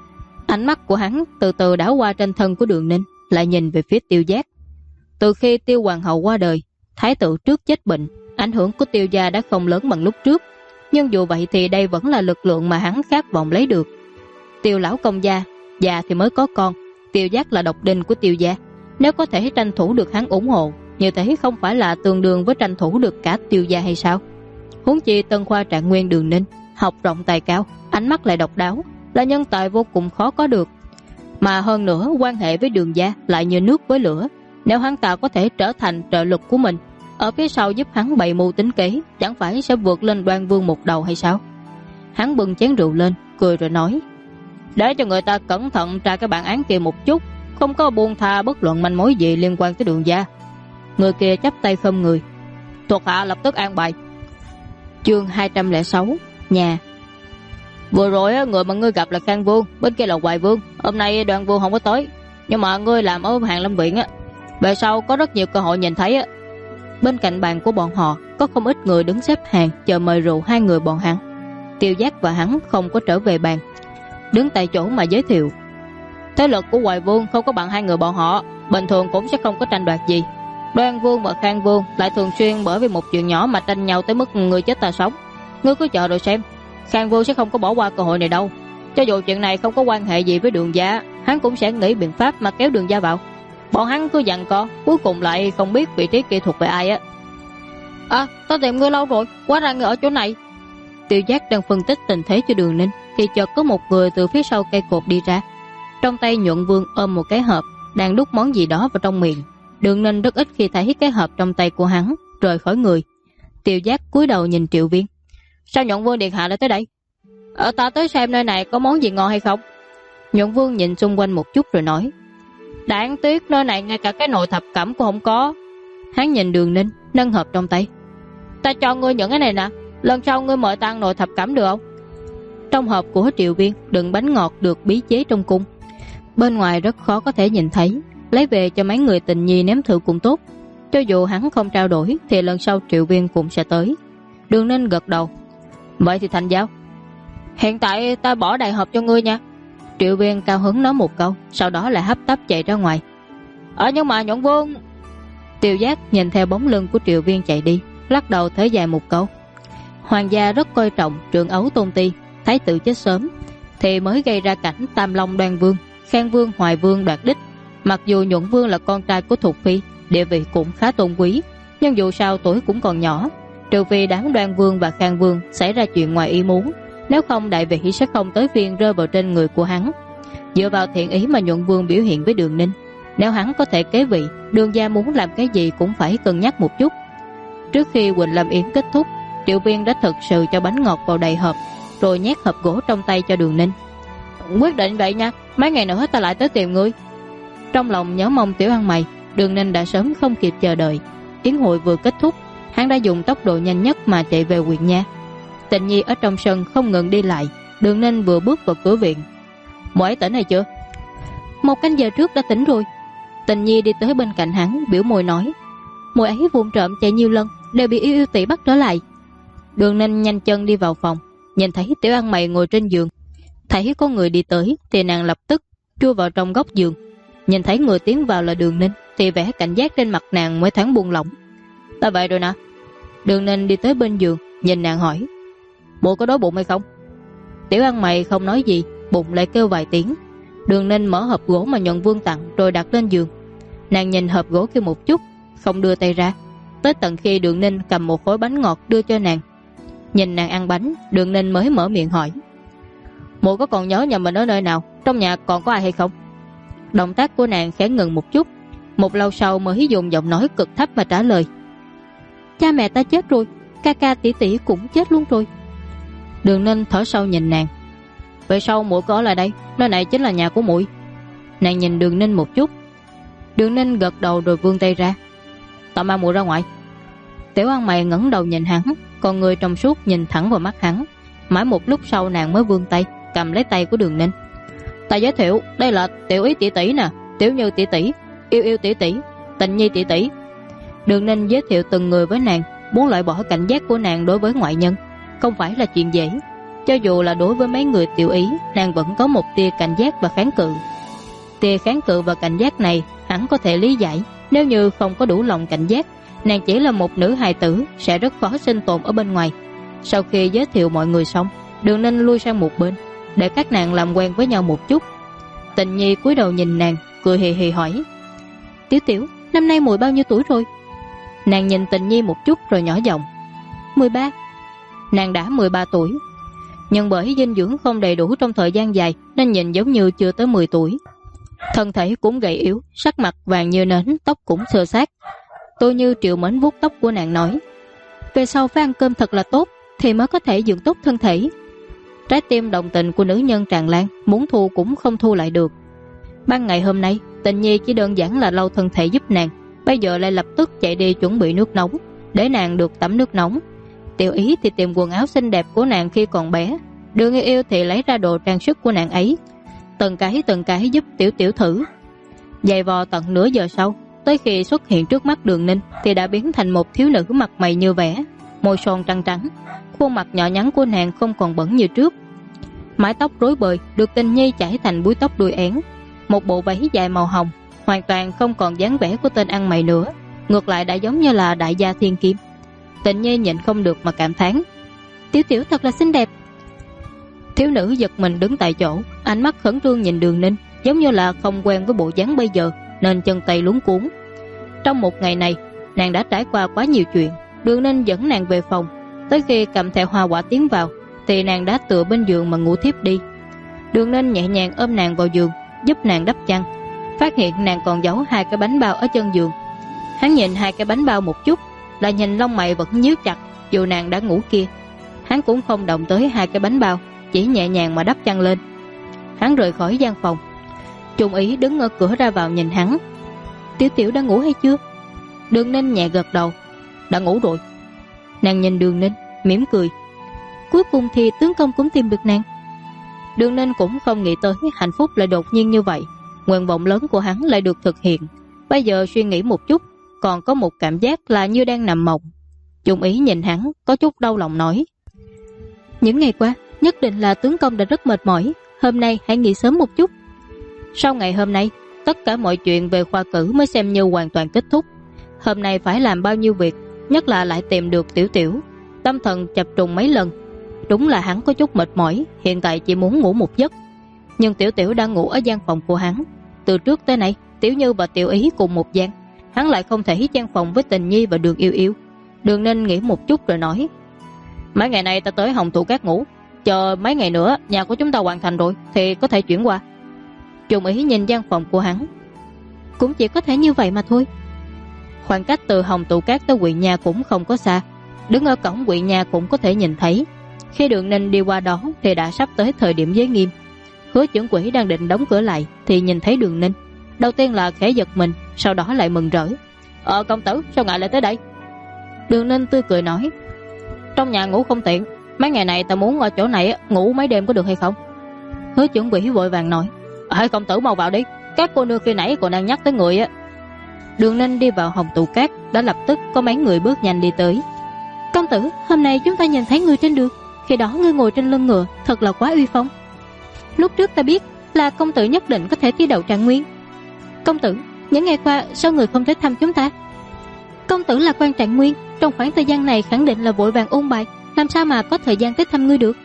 Ánh mắt của hắn từ từ đảo qua trên thân của Đường Ninh, lại nhìn về phía Tiêu Giác. Từ khi Tiêu hoàng hậu qua đời, thái tử trước chết bệnh, ảnh hưởng của Tiêu gia đã không lớn bằng lúc trước. Nhưng dù vậy thì đây vẫn là lực lượng mà hắn khát vọng lấy được. Tiêu lão công gia, già thì mới có con. Tiêu Giác là độc đinh của Tiêu gia. Nếu có thể tranh thủ được hắn ủng hộ, như thế không phải là tương đương với tranh thủ được cả Tiêu gia hay sao? Huống chi Tân Khoa Trạng Nguyên Đường Ninh học rộng tài cao, ánh mắt lại độc đáo, là nhân tài vô cùng khó có được. Mà hơn nữa quan hệ với Đường gia lại như nước với lửa. Nếu hắn ta có thể trở thành trợ lực của mình, ở phía sau giúp hắn bày mưu tính kế, chẳng phải sẽ vượt lên Đoan Vương một đầu hay sao? Hắn bưng chén rượu lên, cười rồi nói. Để cho người ta cẩn thận tra cái bản án kia một chút, không có buông tha bất luận manh mối gì liên quan tới Đường gia. Người kia chắp tay khom người. Thuộc hạ lập tức an bài. Chương 206. Nhà. Vừa rồi người mà ngươi gặp là Khang Vương, bên kia là Hoài Vương. Hôm nay Đoan Vương không có tới, nhưng mà ngươi làm ở Hàng Lâm Viện về sau có rất nhiều cơ hội nhìn thấy Bên cạnh bàn của bọn họ có không ít người đứng xếp hàng chờ mời rượu hai người bọn hắn. Tiêu Giác và hắn không có trở về bàn, đứng tại chỗ mà giới thiệu. Thế lực của Hoài Vương không có bằng hai người bọn họ, bình thường cũng sẽ không có tranh đoạt gì. Đoan Vương và Khang Vương lại thường xuyên bởi vì một chuyện nhỏ mà tranh nhau tới mức người chết ta sống. Ngươi cứ chờ rồi xem, Khang Vương sẽ không có bỏ qua cơ hội này đâu. Cho dù chuyện này không có quan hệ gì với Đường gia, hắn cũng sẽ nghĩ biện pháp mà kéo Đường gia vào. Bọn hắn cứ giằng co, cuối cùng lại không biết vị trí kia thuộc về ai ta tìm ngươi lâu rồi, quá ra ngươi ở chỗ này. Tiêu Giác đang phân tích tình thế cho Đường Ninh thì chợt có một người từ phía sau cây cột đi ra. Trong tay Nhuận Vương ôm một cái hộp, đang đút món gì đó vào trong miệng. Đường Ninh rất ít khi thấy cái hộp trong tay của hắn rời khỏi người. Tiêu Giác cúi đầu nhìn Triệu Viên. Sao Nhuận Vương điện hạ lại tới đây? Ta tới xem nơi này có món gì ngon hay không. Nhuận Vương nhìn xung quanh một chút rồi nói. Đáng tiếc nơi này ngay cả cái nồi thập cẩm cũng không có. Hắn nhìn Đường Ninh nâng hộp trong tay. Ta cho ngươi những cái này nè, lần sau ngươi mời ta ăn nồi thập cẩm được không? Trong hộp của Triệu Viên đựng bánh ngọt được bí chế trong cung. bên ngoài rất khó có thể nhìn thấy, lấy về cho mấy người tình nhi nếm thử cũng tốt. Cho dù hắn không trao đổi thì lần sau Triệu Viên cũng sẽ tới. Đường Ninh gật đầu. Vậy thì thành giao. Hiện tại ta bỏ đại hộp cho ngươi nha. Triệu Viên cao hứng nói một câu, sau đó lại hấp tấp chạy ra ngoài. Nhưng mà Nhuận Vương... Tiêu Giác nhìn theo bóng lưng của Triệu Viên chạy đi, lắc đầu thở dài một câu. Hoàng gia rất coi trọng Trượng Ấu Tôn Ti, thái tử chết sớm thì mới gây ra cảnh Tam Long Đoan Vương, Khang Vương, Hoài Vương đoạt đích. Mặc dù Nhuận Vương là con trai của Thục Phi, địa vị cũng khá tôn quý, nhưng dù sao tuổi cũng còn nhỏ, trừ phi đám Đoan Vương và Khang Vương xảy ra chuyện ngoài ý muốn, nếu không đại vị sẽ không tới phiên rơi vào trên người của hắn. Dựa vào thiện ý mà Nhuận Vương biểu hiện với Đường Ninh, nếu hắn có thể kế vị, Đường gia muốn làm cái gì cũng phải cân nhắc một chút. Trước khi Quỳnh Lâm Yến kết thúc, Triệu Viên đã thực sự cho bánh ngọt vào đầy hộp, rồi nhét hộp gỗ trong tay cho Đường Ninh. Quyết định vậy nha, mấy ngày nữa ta lại tới tìm ngươi. Trong lòng nhớ mong Tiểu Ăn Mày, Đường Ninh đã sớm không kịp chờ đợi. Yến hội vừa kết thúc, hắn đã dùng tốc độ nhanh nhất mà chạy về huyện nha. Tịnh Nhi ở trong sân không ngừng đi lại. Đường Ninh vừa bước vào cửa viện. Muội ấy tỉnh hay chưa? 1 canh giờ trước đã tỉnh rồi. Tịnh Nhi đi tới bên cạnh hắn, biểu môi nói. Muội ấy vụng trộm chạy nhiều lần, đều bị yêu tỷ bắt trở lại. Đường Ninh nhanh chân đi vào phòng, nhìn thấy Tiểu Ăn Mày ngồi trên giường. Thấy có người đi tới thì nàng lập tức chui vào trong góc giường. Nhìn thấy người tiến vào là Đường Ninh thì vẻ cảnh giác trên mặt nàng mới thoáng buông lỏng. Ta vậy rồi nè. Đường Ninh đi tới bên giường, nhìn nàng hỏi. Bộ có đói bụng hay không? Tiểu Ăn Mày không nói gì, bụng lại kêu vài tiếng. Đường Ninh mở hộp gỗ mà Nhuận Vương tặng rồi đặt lên giường. Nàng nhìn hộp gỗ kia một chút, không đưa tay ra, tới tận khi Đường Ninh cầm một khối bánh ngọt đưa cho nàng. Nhìn nàng ăn bánh, Đường Ninh mới mở miệng hỏi. Muội có còn nhớ nhà mình ở nơi nào, trong nhà còn có ai hay không? Động tác của nàng khẽ ngừng một chút, một lâu sau mới dùng giọng nói cực thấp mà trả lời. Cha mẹ ta chết rồi, ca ca tỷ tỷ cũng chết luôn rồi. Đường Ninh thở sâu nhìn nàng. Vậy sao muội có ở lại đây? Nơi này chính là nhà của muội. Nàng nhìn Đường Ninh một chút. Đường Ninh gật đầu rồi vươn tay ra. Ta mang muội ra ngoài. Tiểu Ăn Mày ngẩng đầu nhìn hắn, còn người trong suốt nhìn thẳng vào mắt hắn. Mãi một lúc sau nàng mới vươn tay cầm lấy tay của Đường Ninh. Ta giới thiệu, đây là Tiểu Ý tỷ tỷ nè, Tiểu Như tỷ tỷ, Yêu Yêu tỷ tỷ, Tịnh Nhi tỷ tỷ. Đường Ninh giới thiệu từng người với nàng, muốn loại bỏ cảnh giác của nàng đối với ngoại nhân không phải là chuyện dễ. Cho dù là đối với mấy người Tiểu Ý, nàng vẫn có một tia cảnh giác và kháng cự. Tia kháng cự và cảnh giác này hắn có thể lý giải. Nếu như không có đủ lòng cảnh giác, nàng chỉ là một nữ hài tử, sẽ rất khó sinh tồn ở bên ngoài. Sau khi giới thiệu mọi người xong, Đường Ninh lui sang một bên để các nàng làm quen với nhau một chút. Tịnh Nhi cúi đầu nhìn nàng, cười hì hì hỏi. Tiểu Tiểu, năm nay muội bao nhiêu tuổi rồi? Nàng nhìn Tịnh Nhi một chút rồi nhỏ giọng. 13. Nàng đã 13 tuổi, nhưng bởi dinh dưỡng không đầy đủ trong thời gian dài nên nhìn giống như chưa tới 10 tuổi. Thân thể cũng gầy yếu, sắc mặt vàng như nến, tóc cũng xơ xác. Tôi Như Triệu Mến vuốt tóc của nàng nói. Về sau phải ăn cơm thật là tốt thì mới có thể dưỡng tốt thân thể. Trái tim đồng tình của nữ nhân tràn lan, muốn thu cũng không thu lại được. Ban ngày hôm nay Tịnh Nhi chỉ đơn giản là lau thân thể giúp nàng, bây giờ lại lập tức chạy đi chuẩn bị nước nóng để nàng được tắm nước nóng. Tiểu Ý thì tìm quần áo xinh đẹp của nàng khi còn bé, Đường Yêu Yêu thì lấy ra đồ trang sức của nàng ấy, từng cái giúp Tiểu Tiểu thử. Giày vò tận nửa giờ sau, tới khi xuất hiện trước mắt Đường Ninh thì đã biến thành một thiếu nữ mặt mày như vẽ, môi son trắng trắng, khuôn mặt nhỏ nhắn của nàng không còn bẩn như trước. Mái tóc rối bời được Tịnh Nhi chải thành búi tóc đuôi én, một bộ váy dài màu hồng, hoàn toàn không còn dáng vẻ của tên ăn mày nữa, ngược lại đã giống như là đại gia thiên kim. Tịnh Nhi nhịn không được mà cảm thán. Tiểu Tiểu thật là xinh đẹp. Thiếu nữ giật mình đứng tại chỗ, ánh mắt khẩn trương nhìn Đường Ninh, giống như là không quen với bộ dáng bây giờ nên chân tay luống cuống. Trong một ngày này, nàng đã trải qua quá nhiều chuyện. Đường Ninh dẫn nàng về phòng, tới khi cầm theo hoa quả tiến vào thì nàng đã tựa bên giường mà ngủ thiếp đi. Đường Ninh nhẹ nhàng ôm nàng vào giường, giúp nàng đắp chăn, phát hiện nàng còn giấu 2 cái bánh bao ở chân giường. Hắn nhìn 2 cái bánh bao một chút, lại nhìn lông mày vẫn nhíu chặt. Dù nàng đã ngủ kia, hắn cũng không động tới 2 cái bánh bao, chỉ nhẹ nhàng mà đắp chăn lên. Hắn rời khỏi gian phòng. Trung Ý đứng ở cửa ra vào nhìn hắn. Tiểu Tiểu đã ngủ hay chưa? Đường Ninh nhẹ gật đầu. Đã ngủ rồi. Nàng nhìn Đường Ninh mỉm cười. Cuối cùng thì tướng công cũng tìm được nàng. Đường Ninh cũng không nghĩ tới hạnh phúc lại đột nhiên như vậy. nguyện vọng lớn của hắn lại được thực hiện. Bây giờ suy nghĩ một chút, còn có một cảm giác là như đang nằm mộng. Chung Ý nhìn hắn có chút đau lòng nói: những ngày qua nhất định là tướng công đã rất mệt mỏi, hôm nay hãy nghỉ sớm một chút. Sau ngày hôm nay, tất cả mọi chuyện về khoa cử mới xem như hoàn toàn kết thúc. Hôm nay phải làm bao nhiêu việc, nhất là lại tìm được Tiểu Tiểu. Tâm thần chập trùng mấy lần. Đúng là hắn có chút mệt mỏi, hiện tại chỉ muốn ngủ một giấc. Nhưng Tiểu Tiểu đang ngủ ở gian phòng của hắn. Từ trước tới nay, Tiểu Như và Tiểu Ý cùng một gian, hắn lại không thể gian phòng với Tình Nhi và Đường Yêu Yêu. Đường Ninh nghĩ một chút rồi nói: mấy ngày nay ta tới Hồng Thụ Các ngủ, chờ mấy ngày nữa nhà của chúng ta hoàn thành rồi thì có thể chuyển qua. Chung Ý nhìn gian phòng của hắn: cũng chỉ có thể như vậy mà thôi. Khoảng cách từ Hồng Tụ Cát tới Quỵ Nha cũng không có xa, đứng ở cổng Quỵ Nha cũng có thể nhìn thấy. Khi Đường Ninh đi qua đó thì đã sắp tới thời điểm giới nghiêm. Hứa Trưởng Quỹ đang định đóng cửa lại thì nhìn thấy Đường Ninh, đầu tiên là khẽ giật mình, sau đó lại mừng rỡ: công tử, sao ngài lại tới đây? Đường Ninh tươi cười nói: trong nhà ngủ không tiện, mấy ngày này ta muốn ở chỗ này ngủ mấy đêm có được hay không? Hứa Trưởng Quỹ vội vàng nói: công tử mau vào đi, các cô nương khi nãy còn đang nhắc tới người á. Đường Ninh đi vào Hồng Tụ Cát, đã lập tức có mấy người bước nhanh đi tới. Công tử, hôm nay chúng ta nhìn thấy người trên đường, khi đó ngươi ngồi trên lưng ngựa, thật là quá uy phong. Lúc trước ta biết là công tử nhất định có thể thi đậu Trạng Nguyên. Công tử, những ngày qua sao người không tới thăm chúng ta? Công tử là quan Trạng Nguyên, trong khoảng thời gian này khẳng định là vội vàng ôn bài, làm sao mà có thời gian tới thăm ngươi được?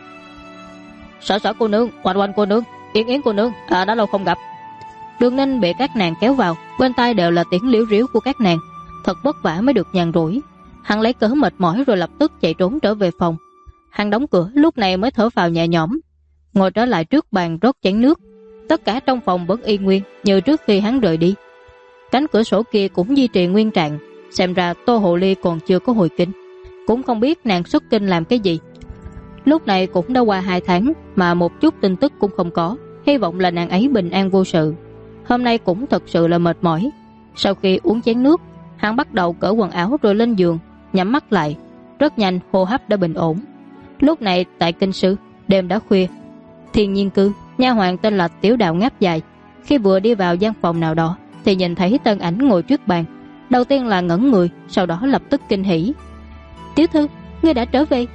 Sở Sở cô nương, Oanh Oanh cô nương, Yến Yến cô nương, đã lâu không gặp. Đường Ninh bị các nàng kéo vào, bên tai đều là tiếng liếu riếu của các nàng, thật vất vả mới được nhàn rỗi. Hắn lấy cớ mệt mỏi rồi lập tức chạy trốn trở về phòng. Hắn đóng cửa, lúc này mới thở phào nhẹ nhõm, ngồi trở lại trước bàn rót chén nước. Tất cả trong phòng vẫn y nguyên như trước khi hắn rời đi. Cánh cửa sổ kia cũng duy trì nguyên trạng, xem ra Tô Hồ Ly còn chưa có hồi kinh, cũng không biết nàng xuất kinh làm cái gì. Lúc này cũng đã qua 2 tháng mà một chút tin tức cũng không có, hy vọng là nàng ấy bình an vô sự. Hôm nay cũng thật sự là mệt mỏi. Sau khi uống chén nước, hắn bắt đầu cởi quần áo rồi lên giường, nhắm mắt lại. Rất nhanh hô hấp đã bình ổn. Lúc này tại kinh sư, đêm đã khuya. Thiên Nhiên Cư, nha hoàn tên là Tiểu Đạo ngáp dài. Khi vừa đi vào gian phòng nào đó thì nhìn thấy Tân Ảnh ngồi trước bàn. Đầu tiên là ngẩn người, sau đó lập tức kinh hỉ: Tiểu thư, ngươi đã trở về.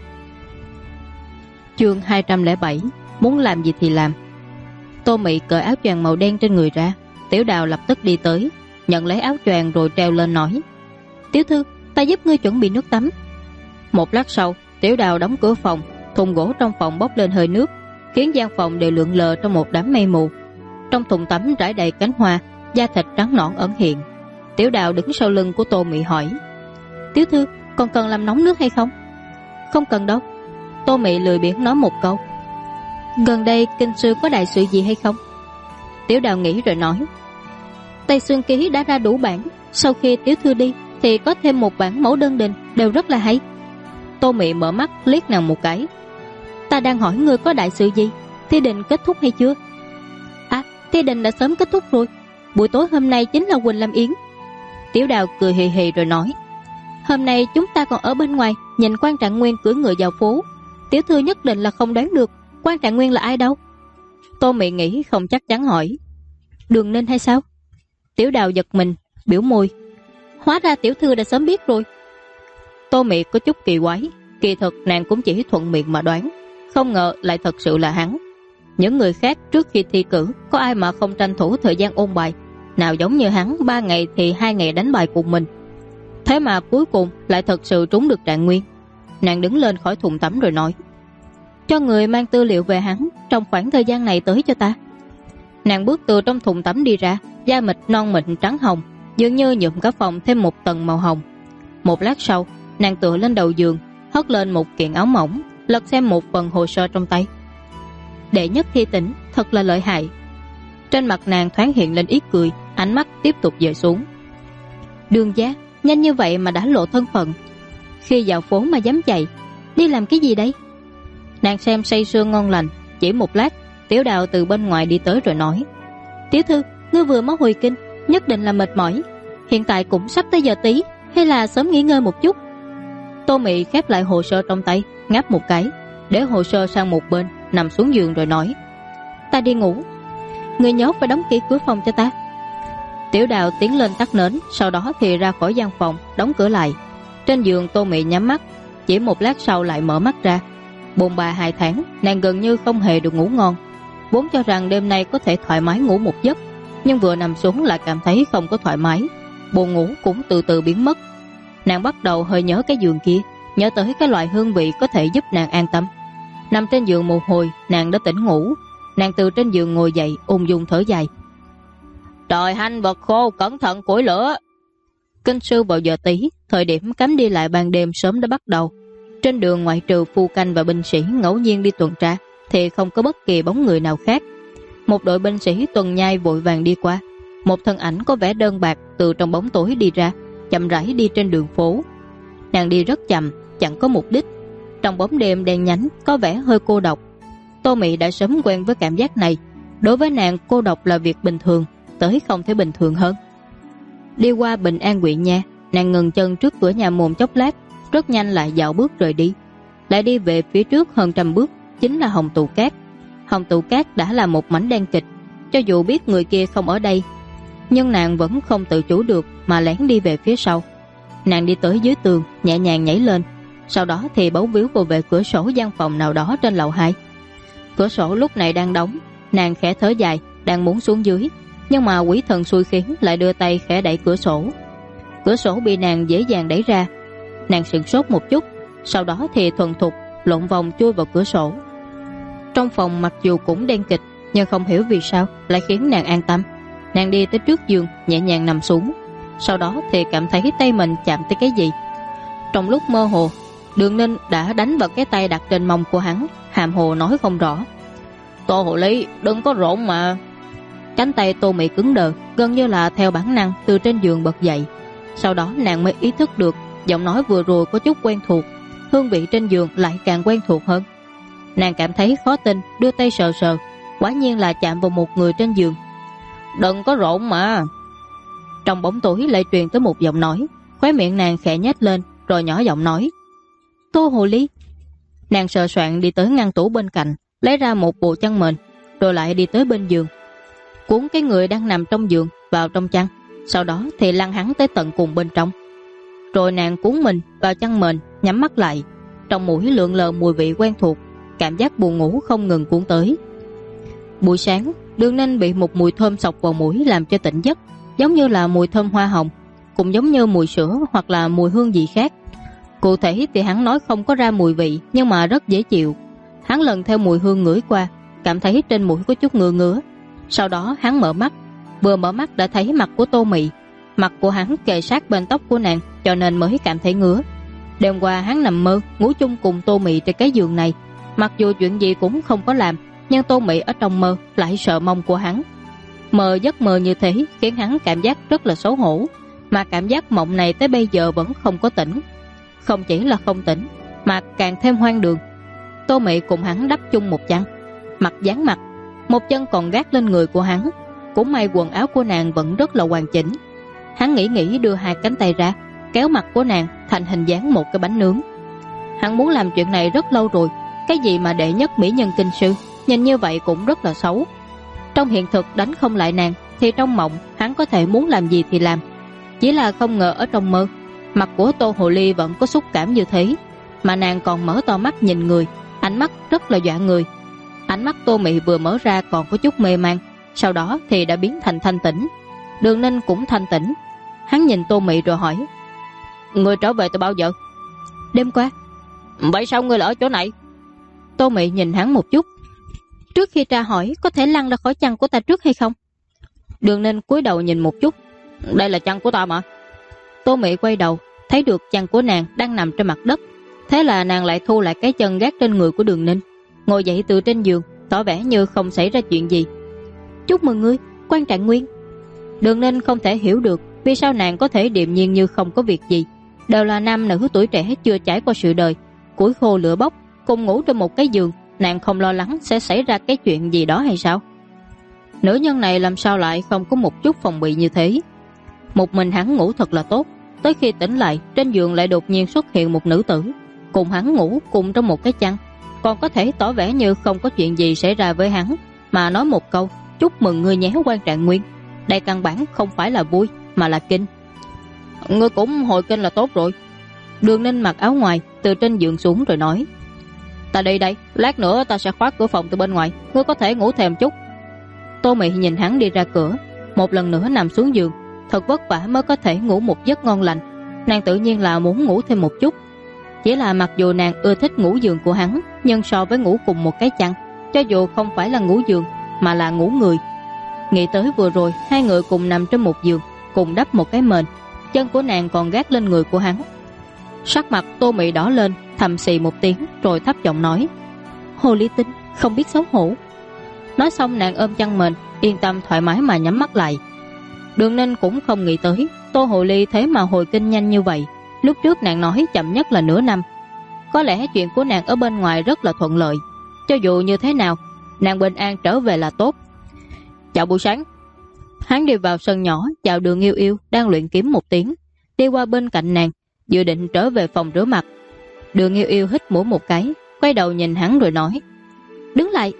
Chương 207, muốn làm gì thì làm. Tô Mị cởi áo choàng màu đen trên người ra. Tiểu Đào lập tức đi tới, nhận lấy áo choàng rồi treo lên nói: Tiểu thư, ta giúp ngươi chuẩn bị nước tắm. Một lát sau, Tiểu Đào đóng cửa phòng, thùng gỗ trong phòng bốc lên hơi nước, khiến gian phòng đều lượn lờ trong một đám mây mù. Trong thùng tắm trải đầy cánh hoa, da thịt trắng nõn ẩn hiện. Tiểu Đào đứng sau lưng của Tô Mị hỏi: Tiểu thư, còn cần làm nóng nước hay không? Không cần đâu. Tô Mị lười biếng nói một câu. Gần đây kinh sư có đại sự gì hay không? Tiểu Đào nghĩ rồi nói: Tây Xuyên Ký đã ra đủ bản, sau khi tiểu thư đi thì có thêm một bản mẫu đơn đình, đều rất là hay. Tô Mị mở mắt liếc nàng một cái. Ta đang hỏi ngươi có đại sự gì, thi đình kết thúc hay chưa? Thi đình đã sớm kết thúc rồi, buổi tối hôm nay chính là Quỳnh Lâm Yến. Tiểu Đào cười hì hì rồi nói: Hôm nay chúng ta còn ở bên ngoài nhìn quan Trạng Nguyên cưỡi ngựa vào phố. Tiểu thư nhất định là không đoán được quan Trạng Nguyên là ai đâu. Tô Mị nghĩ không chắc chắn hỏi: Đường Ninh hay sao? Tiểu Đào giật mình, biểu môi: Hóa ra tiểu thư đã sớm biết rồi. Tô Mị có chút kỳ quái, kỳ thực nàng cũng chỉ thuận miệng mà đoán, không ngờ lại thật sự là hắn. Những người khác trước khi thi cử có ai mà không tranh thủ thời gian ôn bài, nào giống như hắn 3 ngày thì 2 ngày đánh bài cùng mình. Thế mà cuối cùng lại thật sự trúng được Trạng Nguyên. Nàng đứng lên khỏi thùng tắm rồi nói: Cho người mang tư liệu về hắn trong khoảng thời gian này tới cho ta. Nàng bước từ trong thùng tắm đi ra, da mịn non mịn trắng hồng, dường như nhuộm cả phòng thêm một tầng màu hồng. Một lát sau, nàng tựa lên đầu giường, hất lên một kiện áo mỏng, lật xem một phần hồ sơ trong tay. Đệ nhất thi tỉnh, thật là lợi hại. Trên mặt nàng thoáng hiện lên ít cười, ánh mắt tiếp tục dời xuống. Đường gia, nhanh như vậy mà đã lộ thân phận. Khi vào phố mà dám chạy, đi làm cái gì đấy? Nàng xem say sưa ngon lành. Chỉ một lát, Tiểu Đào từ bên ngoài đi tới rồi nói: Tiểu thư, ngươi vừa mới hồi kinh, nhất định là mệt mỏi. Hiện tại cũng sắp tới giờ tí, hay là sớm nghỉ ngơi một chút? Tô Mị khép lại hồ sơ trong tay, ngáp một cái, để hồ sơ sang một bên, nằm xuống giường rồi nói: Ta đi ngủ. Ngươi nhớ phải đóng kỹ cửa phòng cho ta. Tiểu Đào tiến lên tắt nến, sau đó thì ra khỏi gian phòng, đóng cửa lại. Trên giường Tô Mị nhắm mắt, chỉ một lát sau lại mở mắt ra. Bồn bà 2 tháng, nàng gần như không hề được ngủ ngon. Vốn cho rằng đêm nay có thể thoải mái ngủ một giấc, nhưng vừa nằm xuống lại cảm thấy không có thoải mái. Buồn ngủ cũng từ từ biến mất. Nàng bắt đầu hơi nhớ cái giường kia, nhớ tới cái loại hương vị có thể giúp nàng an tâm. Nằm trên giường một hồi, nàng đã tỉnh ngủ. Nàng từ trên giường ngồi dậy, ung dung thở dài. Trời hanh vật khô, cẩn thận củi lửa. Kinh sư vào giờ tí, thời điểm cấm đi lại ban đêm sớm đã bắt đầu. Trên đường ngoại trừ phu canh và binh sĩ ngẫu nhiên đi tuần tra, thì không có bất kỳ bóng người nào khác. Một đội binh sĩ tuần nhai vội vàng đi qua. Một thân ảnh có vẻ đơn bạc từ trong bóng tối đi ra, chậm rãi đi trên đường phố. Nàng đi rất chậm, chẳng có mục đích. Trong bóng đêm đen nhánh có vẻ hơi cô độc. Tô Mị đã sớm quen với cảm giác này. Đối với nàng, cô độc là việc bình thường, tới không thể bình thường hơn. Đi qua Bình An huyện nha, nàng ngừng chân trước cửa nhà môn chốc lát, rất nhanh lại dạo bước rời đi. Lại đi về phía trước hơn 100 bước, chính là Hồng Tụ Cát. Hồng Tụ Cát đã là một mảnh đen kịch. Cho dù biết người kia không ở đây, nhưng nàng vẫn không tự chủ được mà lén đi về phía sau. Nàng đi tới dưới tường, nhẹ nhàng nhảy lên, sau đó thì bấu víu vào về cửa sổ gian phòng nào đó trên lầu 2. Cửa sổ lúc này đang đóng. Nàng khẽ thở dài, đang muốn xuống dưới, nhưng mà quỷ thần xui khiến lại đưa tay khẽ đẩy cửa sổ. Cửa sổ bị nàng dễ dàng đẩy ra. Nàng sửng sốt một chút, sau đó thì thuần thục lộn vòng chui vào cửa sổ. Trong phòng mặc dù cũng đen kịch, nhưng không hiểu vì sao lại khiến nàng an tâm. Nàng đi tới trước giường, nhẹ nhàng nằm xuống, sau đó thì cảm thấy tay mình chạm tới cái gì. Trong lúc mơ hồ, Đường Ninh đã đánh vào cái tay đặt trên mông của hắn, hàm hồ nói không rõ. Tô Hồ Ly, đừng có rộn mà. Cánh tay Tô Mị cứng đờ, gần như là theo bản năng từ trên giường bật dậy. Sau đó nàng mới ý thức được giọng nói vừa rồi có chút quen thuộc, hương vị trên giường lại càng quen thuộc hơn. Nàng cảm thấy khó tin, đưa tay sờ sờ, quả nhiên là chạm vào một người trên giường. Đừng có rộn mà. Trong bóng tối lại truyền tới một giọng nói, khóe miệng nàng khẽ nhếch lên, rồi nhỏ giọng nói. Tô Hồ Ly. Nàng sờ soạn đi tới ngăn tủ bên cạnh, lấy ra một bộ chăn mền, rồi lại đi tới bên giường, cuốn cái người đang nằm trong giường vào trong chăn, sau đó thì lăn hắn tới tận cùng bên trong. Rồi nàng cuốn mình vào chăn mền, nhắm mắt lại. Trong mũi lượn lờ mùi vị quen thuộc, cảm giác buồn ngủ không ngừng cuốn tới. Buổi sáng, Đường Ninh bị một mùi thơm xộc vào mũi làm cho tỉnh giấc, giống như là mùi thơm hoa hồng, cũng giống như mùi sữa hoặc là mùi hương gì khác. Cụ thể thì hắn nói không có ra mùi vị, nhưng mà rất dễ chịu. Hắn lần theo mùi hương ngửi qua, cảm thấy trên mũi có chút ngứa ngứa. Sau đó hắn mở mắt, vừa mở mắt đã thấy mặt của Tô Mị. Mặt của hắn kề sát bên tóc của nàng, cho nên mới cảm thấy ngứa. Đêm qua hắn nằm mơ ngủ chung cùng Tô Mị trên cái giường này, mặc dù chuyện gì cũng không có làm, nhưng Tô Mị ở trong mơ lại sợ mông của hắn. Mơ giấc mơ như thế khiến hắn cảm giác rất là xấu hổ, mà cảm giác mộng này tới bây giờ vẫn không có tỉnh. Không chỉ là không tỉnh, mà càng thêm hoang đường. Tô Mị cùng hắn đắp chung một chăn, mặt dán mặt, một chân còn gác lên người của hắn. Cũng may quần áo của nàng vẫn rất là hoàn chỉnh. Hắn nghĩ đưa 2 cánh tay ra, kéo mặt của nàng thành hình dáng một cái bánh nướng. Hắn muốn làm chuyện này rất lâu rồi. Cái gì mà đệ nhất mỹ nhân kinh sư, nhìn như vậy cũng rất là xấu. Trong hiện thực đánh không lại nàng, thì trong mộng hắn có thể muốn làm gì thì làm. Chỉ là không ngờ ở trong mơ, mặt của Tô Hồ Ly vẫn có xúc cảm như thế, mà nàng còn mở to mắt nhìn người, ánh mắt rất là dọa người. Ánh mắt Tô Mị vừa mở ra còn có chút mê man, sau đó thì đã biến thành thanh tĩnh. Đường Ninh cũng thanh tĩnh. Hắn nhìn Tô Mị rồi hỏi, người trở về từ bao giờ? Đêm qua. Vậy sao ngươi lại ở chỗ này? Tô Mị nhìn hắn một chút. Trước khi tra hỏi, có thể lăn ra khỏi chăn của ta trước hay không? Đường Ninh cúi đầu nhìn một chút. Đây là chăn của ta mà. Tô Mị quay đầu, thấy được chăn của nàng đang nằm trên mặt đất. Thế là nàng lại thu lại cái chân gác trên người của Đường Ninh, ngồi dậy từ trên giường, tỏ vẻ như không xảy ra chuyện gì. Chúc mừng ngươi, Quan Trạng Nguyên. Đường Ninh không thể hiểu được vì sao nàng có thể điềm nhiên như không có việc gì. Đều là nam nữ tuổi trẻ chưa trải qua sự đời, củi khô lửa bốc, cùng ngủ trên một cái giường, nàng không lo lắng sẽ xảy ra cái chuyện gì đó hay sao? Nữ nhân này làm sao lại không có một chút phòng bị như thế? Một mình hắn ngủ thật là tốt, tới khi tỉnh lại trên giường lại đột nhiên xuất hiện một nữ tử, cùng hắn ngủ cùng trong một cái chăn, còn có thể tỏ vẻ như không có chuyện gì xảy ra với hắn, mà nói một câu chúc mừng ngươi nhé Quan Trạng Nguyên. Đây căn bản không phải là vui mà là kinh. Ngươi cũng hồi kinh là tốt rồi. Đường Ninh mặc áo ngoài từ trên giường xuống rồi nói, ta đi đây, lát nữa ta sẽ khóa cửa phòng từ bên ngoài, ngươi có thể ngủ thêm chút. Tô Mị nhìn hắn đi ra cửa, một lần nữa nằm xuống giường. Thật vất vả mới có thể ngủ một giấc ngon lành. Nàng tự nhiên là muốn ngủ thêm một chút. Chỉ là mặc dù nàng ưa thích ngủ giường của hắn, nhưng so với ngủ cùng một cái chăn, cho dù không phải là ngủ giường mà là ngủ người. Nghĩ tới vừa rồi hai người cùng nằm trên một giường, cùng đắp một cái mền, chân của nàng còn gác lên người của hắn. Sắc mặt Tô Mị đỏ lên, thầm xì một tiếng rồi thấp giọng nói, hồ ly tinh không biết xấu hổ. Nói xong nàng ôm chăn mền, yên tâm thoải mái mà nhắm mắt lại. Đường Ninh cũng không nghĩ tới Tô Hồ Ly thế mà hồi kinh nhanh như vậy. Lúc trước nàng nói chậm nhất là nửa năm. Có lẽ chuyện của nàng ở bên ngoài rất là thuận lợi. Cho dù như thế nào, nàng bình an trở về là tốt. Chào buổi sáng. Hắn đi vào sân nhỏ, chào Đường Yêu Yêu đang luyện kiếm một tiếng, đi qua bên cạnh nàng, dự định trở về phòng rửa mặt. Đường Yêu Yêu hít mũi một cái, quay đầu nhìn hắn rồi nói, đứng lại.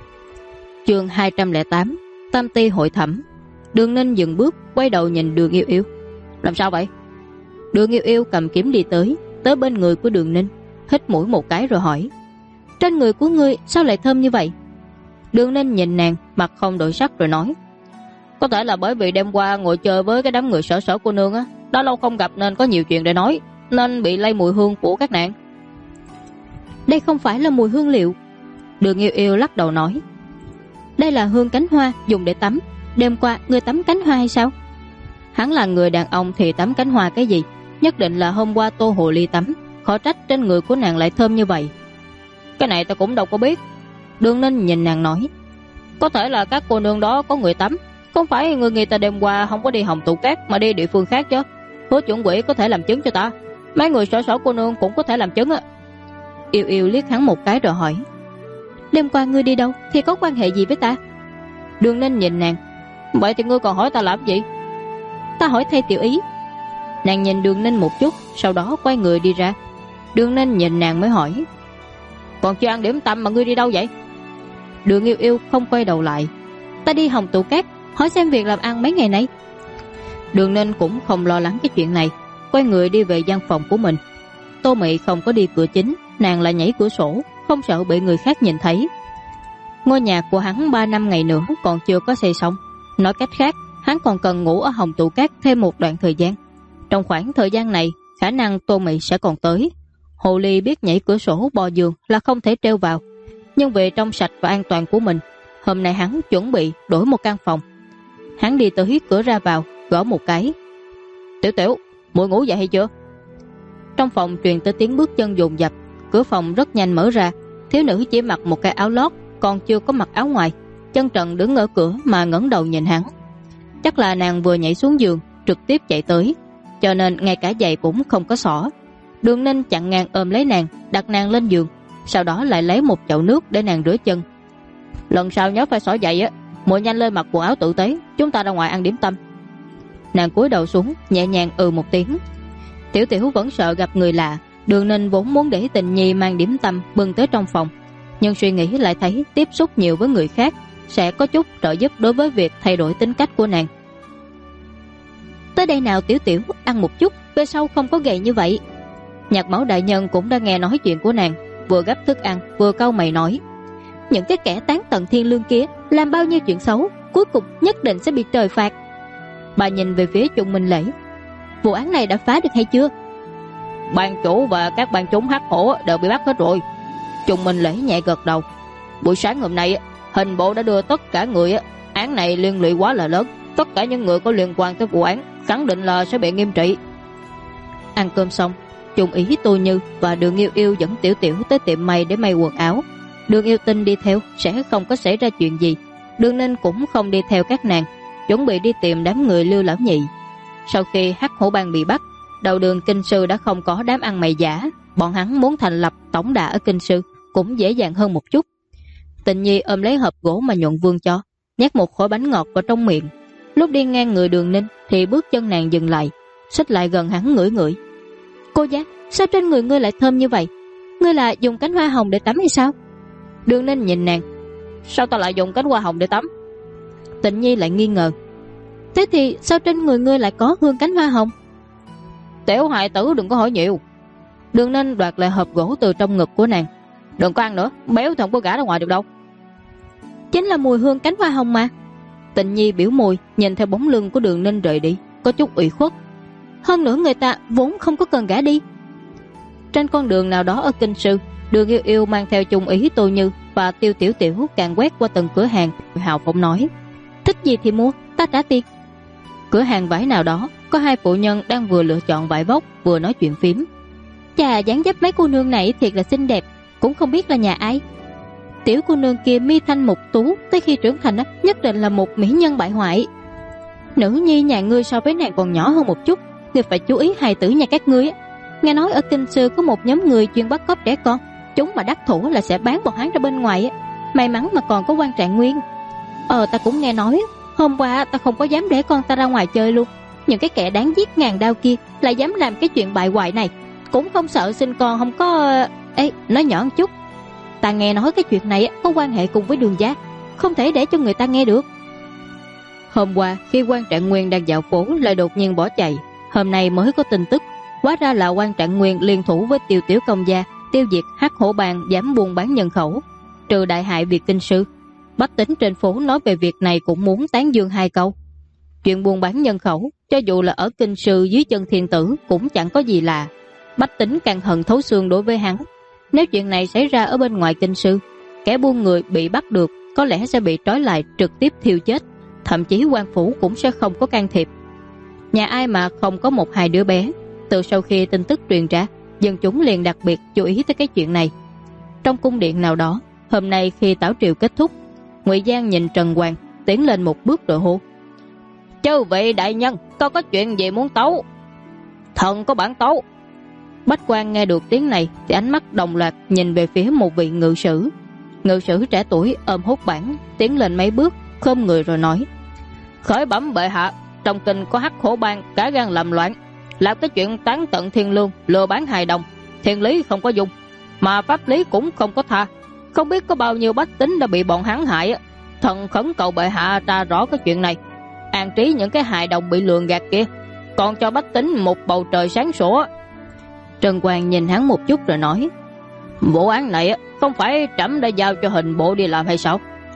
Chương 208, Tam Ti hội thẩm. Đường Ninh dừng bước, quay đầu nhìn Đường Yêu Yêu. Làm sao vậy? Đường Yêu Yêu cầm kiếm đi tới bên người của Đường Ninh, hít mũi một cái rồi hỏi, trên người của ngươi sao lại thơm như vậy? Đường Ninh nhìn nàng, mặt không đổi sắc rồi nói, có thể là bởi vì đêm qua ngồi chơi với cái đám người sở sở cô nương á, đã lâu không gặp nên có nhiều chuyện để nói, nên bị lây mùi hương của các nàng. Đây không phải là mùi hương liệu. Đường Yêu Yêu lắc đầu nói, đây là hương cánh hoa dùng để tắm. Đêm qua ngươi tắm cánh hoa hay sao? Hắn là người đàn ông thì tắm cánh hoa cái gì? Nhất định là hôm qua Tô Hồ Ly tắm, khó trách trên người của nàng lại thơm như vậy. Cái này ta cũng đâu có biết. Đường Ninh nhìn nàng nói, có thể là các cô nương đó có người tắm. Không phải người ta đêm qua không có đi Hồng Tụ Cát mà đi địa phương khác chứ. Hứa chuẩn quỷ có thể làm chứng cho ta. Mấy người sở sở cô nương cũng có thể làm chứng á. Yêu Yêu liếc hắn một cái rồi hỏi, đêm qua ngươi đi đâu thì có quan hệ gì với ta? Đường Ninh nhìn nàng, vậy thì ngươi còn hỏi ta làm gì? Ta hỏi thay tiểu ý. Nàng nhìn Đường Ninh một chút, sau đó quay người đi ra. Đường Ninh nhìn nàng mới hỏi, còn chưa ăn điểm tâm mà ngươi đi đâu vậy? Đường Yêu Yêu không quay đầu lại, ta đi Hồng Tụ Cát hỏi xem việc làm ăn mấy ngày nay. Đường Ninh cũng không lo lắng cái chuyện này, quay người đi về gian phòng của mình. Tô Mị không có đi cửa chính, nàng lại nhảy cửa sổ, không sợ bị người khác nhìn thấy. Ngôi nhà của hắn 3 năm ngày nữa còn chưa có xây xong. Nói cách khác, hắn còn cần ngủ ở Hồng Tụ Cát thêm một đoạn thời gian. Trong khoảng thời gian này, khả năng Tô Mị sẽ còn tới. Hồ Ly biết nhảy cửa sổ bò giường là không thể treo vào, nhưng vì trong sạch và an toàn của mình, hôm nay hắn chuẩn bị đổi một căn phòng. Hắn đi tới cửa ra vào, gõ một cái. Tiểu Tiểu, muội ngủ dậy hay chưa? Trong phòng truyền tới tiếng bước chân dồn dập. Cửa phòng rất nhanh mở ra. Thiếu nữ chỉ mặc một cái áo lót, còn chưa có mặc áo ngoài, chân trần đứng ở cửa mà ngẩng đầu nhìn hắn. Chắc là nàng vừa nhảy xuống giường trực tiếp chạy tới, cho nên ngay cả giày cũng không có xỏ. Đường Ninh chặn ngang ôm lấy nàng, đặt nàng lên giường, sau đó lại lấy một chậu nước để nàng rửa chân. Lần sau nhớ phải xỏ giày á, muội nhanh lên mặc quần áo tử tế, chúng ta ra ngoài ăn điểm tâm. Nàng cúi đầu xuống, nhẹ nhàng một tiếng. Tiểu Tiểu vẫn sợ gặp người lạ. Đường Ninh vốn muốn để Tình Nhi mang điểm tâm bưng tới trong phòng, nhưng suy nghĩ lại thấy tiếp xúc nhiều với người khác sẽ có chút trợ giúp đối với việc thay đổi tính cách của nàng. Tới đây nào Tiểu Tiểu, ăn một chút, về sau không có gầy như vậy. Nhạc Mẫu đại nhân cũng đã nghe nói chuyện của nàng, vừa gấp thức ăn vừa cau mày nói, những cái kẻ tán tận thiên lương kia làm bao nhiêu chuyện xấu, cuối cùng nhất định sẽ bị trời phạt. Bà nhìn về phía Trung Minh Lễ, vụ án này đã phá được hay chưa? Ban chủ và các ban chúng hắc hổ đều bị bắt hết rồi. Trung Minh Lễ nhẹ gật đầu. Buổi sáng hôm nay hình bộ đã đưa tất cả người, án này liên lụy quá là lớn, tất cả những người có liên quan tới vụ án khẳng định là sẽ bị nghiêm trị. Ăn cơm xong, Trung Ý, Tô Như và Đường Yêu Yêu dẫn Tiểu Tiểu tới tiệm may để may quần áo. Đường Yêu Tinh đi theo sẽ không có xảy ra chuyện gì. Đường Ninh cũng không đi theo các nàng, chuẩn bị đi tìm đám người Lưu Lão Nhị. Sau khi hắc hổ bang bị bắt, đầu đường Kinh Sư đã không có đám ăn mày giả, bọn hắn muốn thành lập tổng đà ở Kinh Sư cũng dễ dàng hơn một chút. Tình Nhi ôm lấy hộp gỗ mà Nhuận Vương cho, nhét một khối bánh ngọt vào trong miệng. Lúc đi ngang người Đường Ninh thì bước chân nàng dừng lại, xích lại gần hắn ngửi ngửi. Cô giác, sao trên người ngươi lại thơm như vậy? Ngươi là dùng cánh hoa hồng để tắm hay sao? Đường Ninh nhìn nàng, sao ta lại dùng cánh hoa hồng để tắm? Tịnh Nhi lại nghi ngờ. Thế thì sao trên người ngươi lại có hương cánh hoa hồng? Tiểu hài tử đừng có hỏi nhiều. Đường Ninh đoạt lại hộp gỗ từ trong ngực của nàng. Đừng có ăn nữa, béo thì không có gả ra ngoài được đâu. Chính là mùi hương cánh hoa hồng mà. Tịnh Nhi biểu môi nhìn theo bóng lưng của Đường Ninh rời đi, có chút ủy khuất. Hơn nữa người ta vốn không có cần gả đi. Trên con đường nào đó ở Kinh Sư, Đường Yêu Yêu mang theo chung ý Tô Như và Tiêu Tiểu Tiểu càng quét qua từng cửa hàng, hào phóng nói: thích gì thì mua, ta trả tiền. Cửa hàng vải nào đó có hai phụ nhân đang vừa lựa chọn vải vóc vừa nói chuyện phím. Chà, dáng dấp mấy cô nương này thiệt là xinh đẹp, cũng không biết là nhà ai. Tiểu cô nương kia mi thanh mục tú, tới khi trưởng thành nhất định là một mỹ nhân bại hoại. Nữ nhi nhà ngươi so với nàng còn nhỏ hơn một chút, ngươi phải chú ý hài tử nhà các ngươi. Nghe nói ở Kinh Sư có một nhóm người chuyên bắt cóc trẻ con, chúng mà đắc thủ là sẽ bán bọn hắn ra bên ngoài. May mắn mà còn có Quan Trạng Nguyên. Ta cũng nghe nói. Hôm qua ta không có dám để con ta ra ngoài chơi luôn. Những cái kẻ đáng giết ngàn đao kia lại dám làm cái chuyện bại hoại này, cũng không sợ sinh con không có... Ê, nói nhỏ một chút, ta nghe nói cái chuyện này có quan hệ cùng với Đường gia, không thể để cho người ta nghe được. Hôm qua khi Quan Trạng Nguyên đang dạo phố lại đột nhiên bỏ chạy. Hôm nay mới có tin tức, hóa ra là Quan Trạng Nguyên liên thủ với Tiêu Tiểu công gia tiêu diệt Hắc Hổ Bang, dám buôn bán nhân khẩu, trừ đại hại việc Kinh Sư. Bách tính trên phố nói về việc này cũng muốn tán dương hai câu. Chuyện buôn bán nhân khẩu, cho dù là ở Kinh Sư dưới chân thiên tử cũng chẳng có gì lạ. Bách tính càng hận thấu xương đối với hắn. Nếu chuyện này xảy ra ở bên ngoài Kinh Sư, kẻ buôn người bị bắt được có lẽ sẽ bị trói lại trực tiếp thiêu chết, thậm chí quan phủ cũng sẽ không có can thiệp. Nhà ai mà không có một hai đứa bé. Từ sau khi tin tức truyền ra, dân chúng liền đặc biệt chú ý tới cái chuyện này. Trong cung điện nào đó, hôm nay khi tảo triều kết thúc, Ngụy Giang nhìn Trần Hoàng tiến lên một bước rồi hô: chư vị đại nhân, có chuyện gì muốn tấu? Thần có bản tấu. Bách quan nghe được tiếng này thì ánh mắt đồng loạt nhìn về phía một vị ngự sử. Ngự sử trẻ tuổi ôm hốt bản tiến lên mấy bước, khom người rồi nói: khởi bẩm bệ hạ, trong kinh có Hắc Hổ Bang cả gan làm loạn, làm cái chuyện tán tận thiên lương, lừa bán hài đồng, thiên lý không có dùng, mà pháp lý cũng không có tha. Không biết có bao nhiêu bách tính đã bị bọn hắn hại. Thần khẩn cầu bệ hạ tra rõ cái chuyện này, an trí những cái hài đồng bị lường gạt kia, còn cho bách tính một bầu trời sáng sủa. Trần Hoàng nhìn hắn một chút rồi nói: vụ án này không phải trẫm đã giao cho hình bộ đi làm hay sao?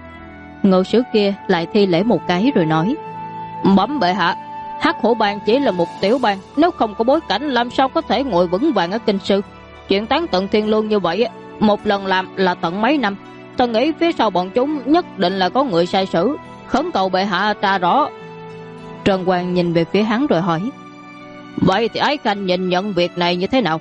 Ngự sử kia lại thi lễ một cái rồi nói: bẩm bệ hạ, Hắc Hổ Bang chỉ là một tiểu bang, nếu không có bối cảnh làm sao có thể ngồi vững vàng ở Kinh Sư. Chuyện tán tận thiên lương như vậy một lần làm là tận mấy năm. Tôi nghĩ phía sau bọn chúng nhất định là có người sai sử, khẩn cầu bệ hạ tra rõ. Trần Hoàng nhìn về phía hắn rồi hỏi: vậy thì Ái Khanh nhìn nhận việc này như thế nào?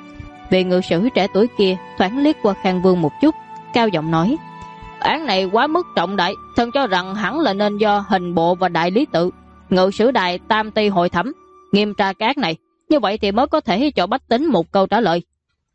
Vị ngự sử trẻ tuổi kia thoáng liếc qua Khang Vương một chút, cao giọng nói: án này quá mức trọng đại, thần cho rằng hẳn là nên do hình bộ và đại lý tự, ngự sử đài tam ty hội thẩm nghiêm tra cái án này, như vậy thì mới có thể cho bách tính một câu trả lời.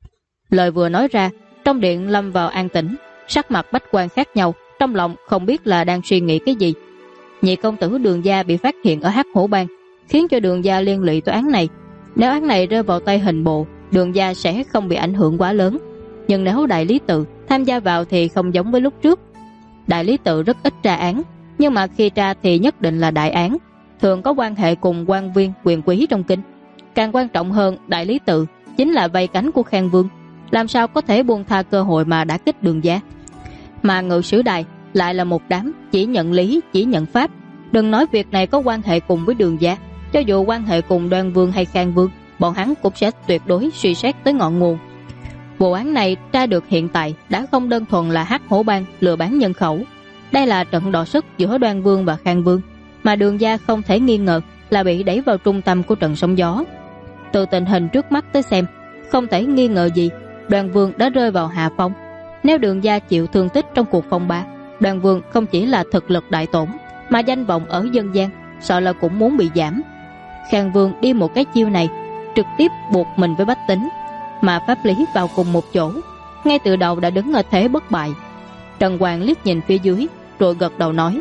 Lời vừa nói ra, trong điện lâm vào an tĩnh, sắc mặt bách quan khác nhau, trong lòng không biết là đang suy nghĩ cái gì. Nhị công tử Đường gia bị phát hiện ở Hắc Hổ Bang, khiến cho Đường gia liên lụy tới án này. Nếu án này rơi vào tay hình bộ, Đường gia sẽ không bị ảnh hưởng quá lớn, nhưng nếu đại lý tự tham gia vào thì không giống với lúc trước. Đại lý tự rất ít tra án, nhưng mà khi tra thì nhất định là đại án, thường có quan hệ cùng quan viên quyền quý trong kinh. Càng quan trọng hơn, đại lý tự chính là vây cánh của Khang Vương, làm sao có thể buông tha cơ hội mà đả kích Đường gia. Mà ngự sử đài lại là một đám chỉ nhận lý chỉ nhận pháp. Đừng nói việc này có quan hệ cùng với Đường gia, cho dù quan hệ cùng Đoan Vương hay Khang Vương, bọn hắn cũng sẽ tuyệt đối suy xét tới ngọn nguồn. Vụ án này tra được hiện tại đã không đơn thuần là Hắc Hổ Bang lừa bán nhân khẩu. Đây là trận đọ sức giữa Đoan Vương và Khang Vương, mà Đường gia không thể nghi ngờ là bị đẩy vào trung tâm của trận sóng gió. Từ tình hình trước mắt tới xem, không thể nghi ngờ gì Đoan Vương đã rơi vào hạ phong. Nếu Đường gia chịu thương tích trong cuộc phong ba, Đoan Vương không chỉ là thực lực đại tổn, mà danh vọng ở dân gian sợ là cũng muốn bị giảm. Khang Vương đi một cái chiêu này trực tiếp buộc mình với bách tính, mà pháp lý vào cùng một chỗ, ngay từ đầu đã đứng ở thế bất bại. Trần Hoàng liếc nhìn phía dưới rồi gật đầu nói: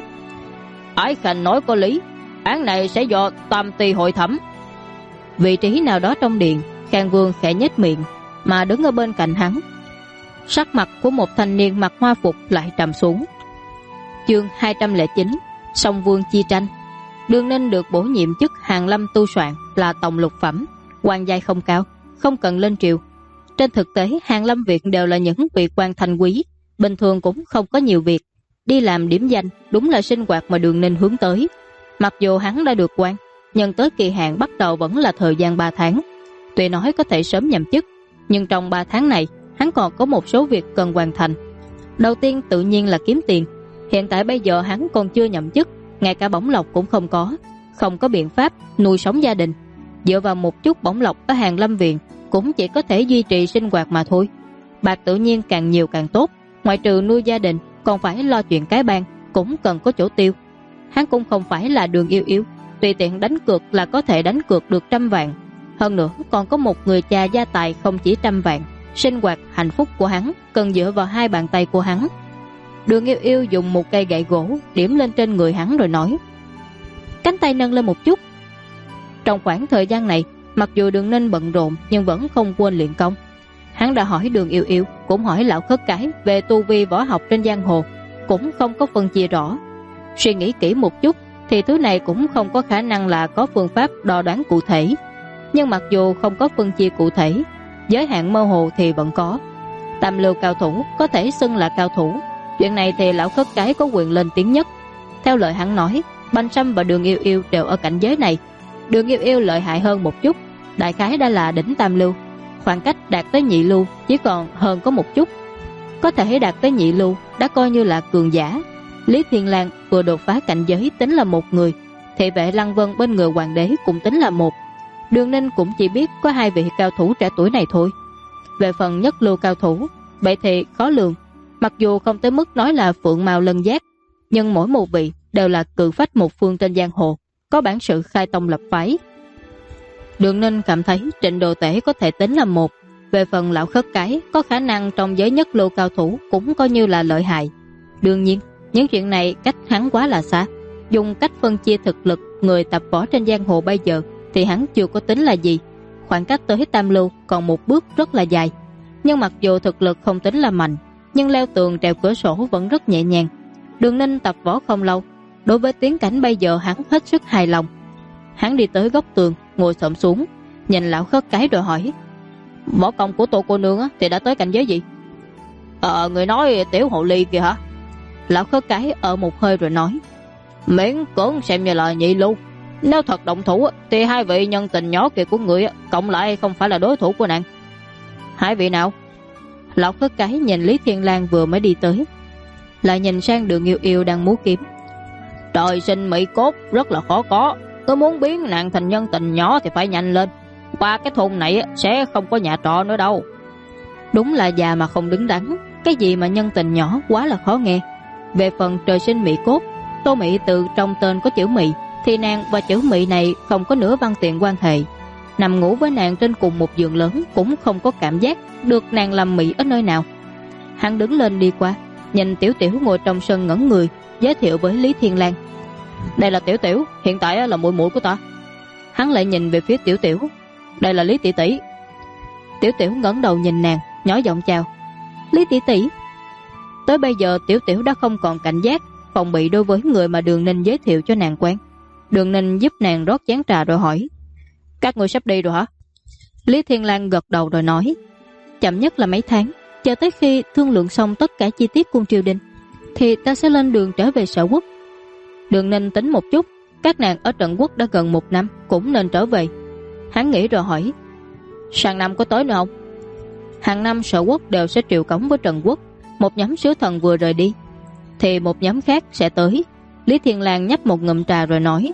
Ái Khanh nói có lý, án này sẽ do tam ty hội thẩm. Vị trí nào đó trong điện, Khang Vương khẽ nhếch miệng, mà đứng ở bên cạnh hắn, sắc mặt của một thanh niên mặc hoa phục lại trầm xuống. Chương 209: Song vương chi tranh. Đường Ninh được bổ nhiệm chức Hàn Lâm tu soạn là tổng lục phẩm, quan giai không cao, không cần lên triều. Trên thực tế Hàn Lâm viện đều là những vị quan thanh quý, bình thường cũng không có nhiều việc. Đi làm điểm danh đúng là sinh hoạt mà Đường Ninh hướng tới. Mặc dù hắn đã được quan, nhưng tới kỳ hạn bắt đầu vẫn là thời gian 3 tháng. Tuy nói có thể sớm nhậm chức, nhưng trong 3 tháng này hắn còn có một số việc cần hoàn thành. Đầu tiên tự nhiên là kiếm tiền. Hiện tại bây giờ hắn còn chưa nhậm chức, ngay cả bổng lộc cũng không có biện pháp nuôi sống gia đình. Dựa vào một chút bổng lộc ở Hàn Lâm viện cũng chỉ có thể duy trì sinh hoạt mà thôi. Bạc tự nhiên càng nhiều càng tốt, ngoại trừ nuôi gia đình còn phải lo chuyện cái bang, cũng cần có chỗ tiêu. Hắn cũng không phải là Đường Yêu Yêu, tùy tiện đánh cược là có thể đánh cược được 100 vạn. Hơn nữa còn có một người cha gia tài không chỉ 100 vạn. Sinh hoạt hạnh phúc của hắn cần dựa vào 2 bàn tay của hắn. Đường Yêu Yêu dùng một cây gậy gỗ điểm lên trên người hắn rồi nói: cánh tay nâng lên một chút. Trong khoảng thời gian này, mặc dù Đường Ninh bận rộn nhưng vẫn không quên luyện công. Hắn đã hỏi Đường Yêu Yêu, cũng hỏi lão khất cái về tu vi võ học trên giang hồ, cũng không có phân chia rõ. Suy nghĩ kỹ một chút thì thứ này cũng không có khả năng là có phương pháp đo đoán cụ thể. Nhưng mặc dù không có phân chia cụ thể, giới hạn mơ hồ thì vẫn có. Tam lưu cao thủ có thể xưng là cao thủ, chuyện này thì lão khất cái có quyền lên tiếng nhất. Theo lời hắn nói, Banh Sâm và Đường Yêu Yêu đều ở cảnh giới này. Đường Yêu Yêu lợi hại hơn một chút, đại khái đã là đỉnh tam lưu, khoảng cách đạt tới nhị lưu chỉ còn hơn có một chút. Có thể đạt tới nhị lưu đã coi như là cường giả. Lý Thiên Lang vừa đột phá cảnh giới tính là một người, thị vệ Lăng Vân bên người hoàng đế cũng tính là một. Đường Ninh cũng chỉ biết có 2 vị cao thủ trẻ tuổi này thôi. Về phần nhất lưu cao thủ, vậy thì khó lường. Mặc dù không tới mức nói là phượng mao lân giác, nhưng mỗi một vị đều là cự phách một phương trên giang hồ, có bản sự khai tông lập phái. Đường Ninh cảm thấy Trịnh Đồ Tể có thể tính là một. Về phần lão khất cái có khả năng trong giới nhất lưu cao thủ cũng coi như là lợi hại. Đương nhiên những chuyện này cách hắn quá là xa. Dùng cách phân chia thực lực người tập võ trên giang hồ bây giờ thì hắn chưa có tính là gì. Khoảng cách tới tam lưu còn một bước rất là dài. Nhưng mặc dù thực lực không tính là mạnh, nhưng leo tường trèo cửa sổ vẫn rất nhẹ nhàng. Đường Ninh tập võ không lâu, đối với tiến cảnh bây giờ hắn hết sức hài lòng. Hắn đi tới góc tường, ngồi xổm xuống, nhìn lão khất cái rồi hỏi: võ công của Tô cô nương thì đã tới cảnh giới gì? Người nói tiểu hồ ly kìa hả? Lão khất cái ở một hơi rồi nói: miễn cưỡng xem như là nhị lưu. Nếu thật động thủ thì 2 vị nhân tình nhỏ kia của người cộng lại không phải là đối thủ của nàng. 2 vị nào? Lão khất cái nhìn Lý Thiên Lang vừa mới đi tới, lại nhìn sang Đường Yêu Yêu đang múa kiếm. Trời sinh mỹ cốt rất là khó có, cứ muốn biến nàng thành nhân tình nhỏ thì phải nhanh lên. Qua cái thôn này sẽ không có nhà trọ nữa đâu. Đúng là già mà không đứng đắn. Cái gì mà nhân tình nhỏ quá là khó nghe. Về phần trời sinh mỹ cốt, Tô Mị từ trong tên có chữ Mị, thì nàng và chữ Mị này không có nửa văn tiền quan hệ. Nằm ngủ với nàng trên cùng một giường lớn cũng không có cảm giác được nàng làm Mị ở nơi nào. Hắn đứng lên đi qua, nhìn Tiểu Tiểu ngồi trong sân ngẩn người, giới thiệu với Lý Thiên Lang: đây là Tiểu Tiểu, hiện tại là muội muội của ta. Hắn lại nhìn về phía Tiểu Tiểu: đây là Lý tỷ tỷ. Tiểu Tiểu ngẩng đầu nhìn nàng, nhỏ giọng chào: Lý tỷ tỷ. Tới bây giờ Tiểu Tiểu đã không còn cảnh giác, phòng bị đối với người mà Đường Ninh giới thiệu cho nàng quen. Đường Ninh giúp nàng rót chén trà rồi hỏi: các người sắp đi rồi hả? Lý Thiên Lang gật đầu rồi nói: chậm nhất là mấy tháng, chờ tới khi thương lượng xong tất cả chi tiết cung triều đình thì ta sẽ lên đường trở về Sở Quốc. Đường Ninh tính một chút, các nàng ở Trận Quốc đã gần 1 năm, cũng nên trở về. Hắn nghĩ rồi hỏi: sang năm có tới nữa không? Hàng năm Sở Quốc đều sẽ triệu cống với Trần Quốc. Một nhóm sứ thần vừa rời đi thì một nhóm khác sẽ tới. Lý Thiên Lang nhấp một ngụm trà rồi nói: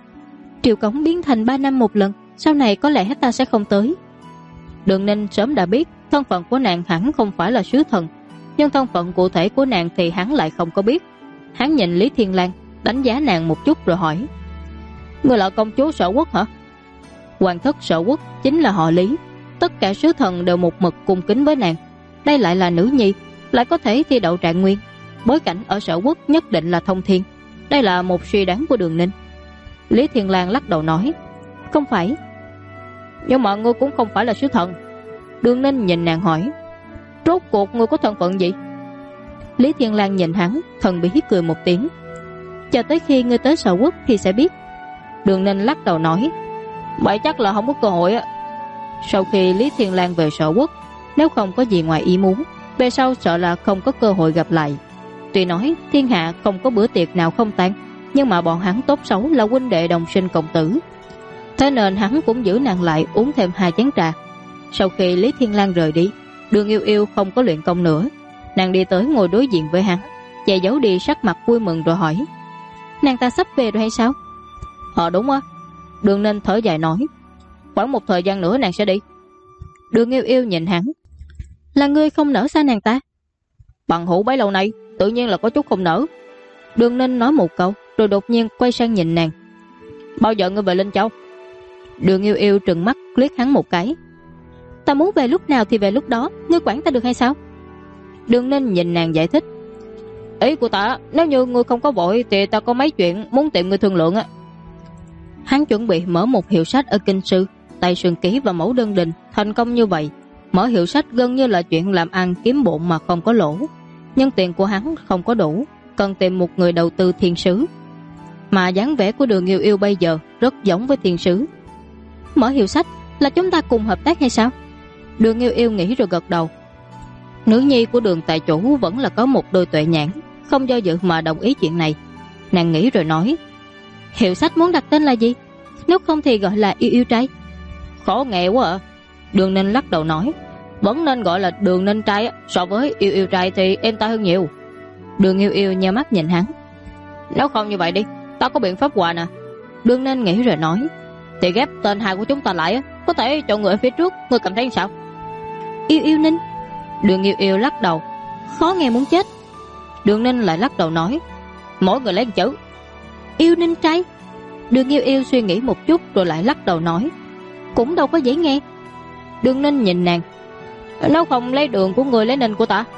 triệu cống biến thành 3 năm một lần, sau này có lẽ ta sẽ không tới. Đường Ninh sớm đã biết thân phận của nàng hẳn không phải là sứ thần, nhưng thân phận cụ thể của nàng thì hắn lại không có biết. Hắn nhìn Lý Thiên Lang, đánh giá nàng một chút rồi hỏi: ngươi là công chúa Sở Quốc hả? Hoàng thất Sở Quốc chính là họ Lý, tất cả sứ thần đều một mực cung kính với nàng. Đây lại là nữ nhi, lại có thể thi đậu trạng nguyên, bối cảnh ở Sở Quốc nhất định là thông thiên. Đây là một suy đoán của Đường Ninh. Lý Thiên Lang lắc đầu nói: không phải. Nhưng mà ngươi cũng không phải là sứ thần. Đường Ninh nhìn nàng hỏi: rốt cuộc ngươi có thân phận gì? Lý Thiên Lang nhìn hắn, thần bí cười một tiếng: Chờ tới khi ngươi tới Sở Quốc thì sẽ biết. Đường Ninh lắc đầu nói, vậy chắc là không có cơ hội á. Sau khi Lý Thiên Lang về Sở Quốc, nếu không có gì ngoài ý muốn, về sau sợ là không có cơ hội gặp lại. Tuy nói thiên hạ không có bữa tiệc nào không tan, nhưng mà bọn hắn tốt xấu là huynh đệ đồng sinh cộng tử, thế nên hắn cũng giữ nàng lại uống thêm 2 chén trà. Sau khi Lý Thiên Lang rời đi, Đường Yêu Yêu không có luyện công nữa. Nàng đi tới ngồi đối diện với hắn, che giấu đi sắc mặt vui mừng rồi hỏi, nàng ta sắp về rồi hay sao? Đúng á. Đường Ninh thở dài nói, khoảng một thời gian nữa nàng sẽ đi. Đường Yêu Yêu nhìn hắn, là ngươi không nỡ xa nàng ta? Bằng hữu bấy lâu nay tự nhiên là có chút không nỡ. Đường Ninh nói một câu rồi đột nhiên quay sang nhìn nàng, bao giờ ngươi về Linh Châu? Đường Yêu Yêu trừng mắt liếc hắn một cái, ta muốn về lúc nào thì về lúc đó, ngươi quản ta được hay sao? Đường Ninh nhìn nàng giải thích, ý của ta nếu như ngươi không có vội thì ta có mấy chuyện muốn tìm ngươi thương lượng á. Hắn chuẩn bị mở một hiệu sách ở Kinh Sư, tay sườn ký và mẫu đơn đình thành công như vậy, mở hiệu sách gần như là chuyện làm ăn kiếm bộn mà không có lỗ. Nhưng tiền của hắn không có đủ, cần tìm một người đầu tư thiên sứ. Mà dáng vẻ của Đường Yêu Yêu bây giờ rất giống với thiên sứ. Mở hiệu sách là chúng ta cùng hợp tác hay sao? Đường Yêu Yêu nghĩ rồi gật đầu. Nữ nhi của Đường tài chủ vẫn là có một đôi tuệ nhãn, không do dự mà đồng ý chuyện này. Nàng nghĩ rồi nói, hiệu sách muốn đặt tên là gì? Nếu không thì gọi là Yêu Yêu Trai. Khó nghe quá à. Đường Ninh lắc đầu nói, vẫn nên gọi là Đường Ninh Trai, so với Yêu Yêu Trai thì êm tai hơn nhiều. Đường Yêu Yêu nheo mắt nhìn hắn, nếu không như vậy đi, ta có biện pháp quà nè. Đường Ninh nghĩ rồi nói, thì ghép tên hai của chúng ta lại, có thể chọn người ở phía trước, ngươi cảm thấy sao? Yêu Yêu Ninh. Đường Yêu Yêu lắc đầu, khó nghe muốn chết. Đường Ninh lại lắc đầu nói, mỗi người lấy một chữ. Yêu Ninh Trai. Đường Yêu Yêu suy nghĩ một chút rồi lại lắc đầu nói, cũng đâu có dễ nghe. Đường Ninh nhìn nàng, nếu không lấy Đường của người lấy Ninh của ta.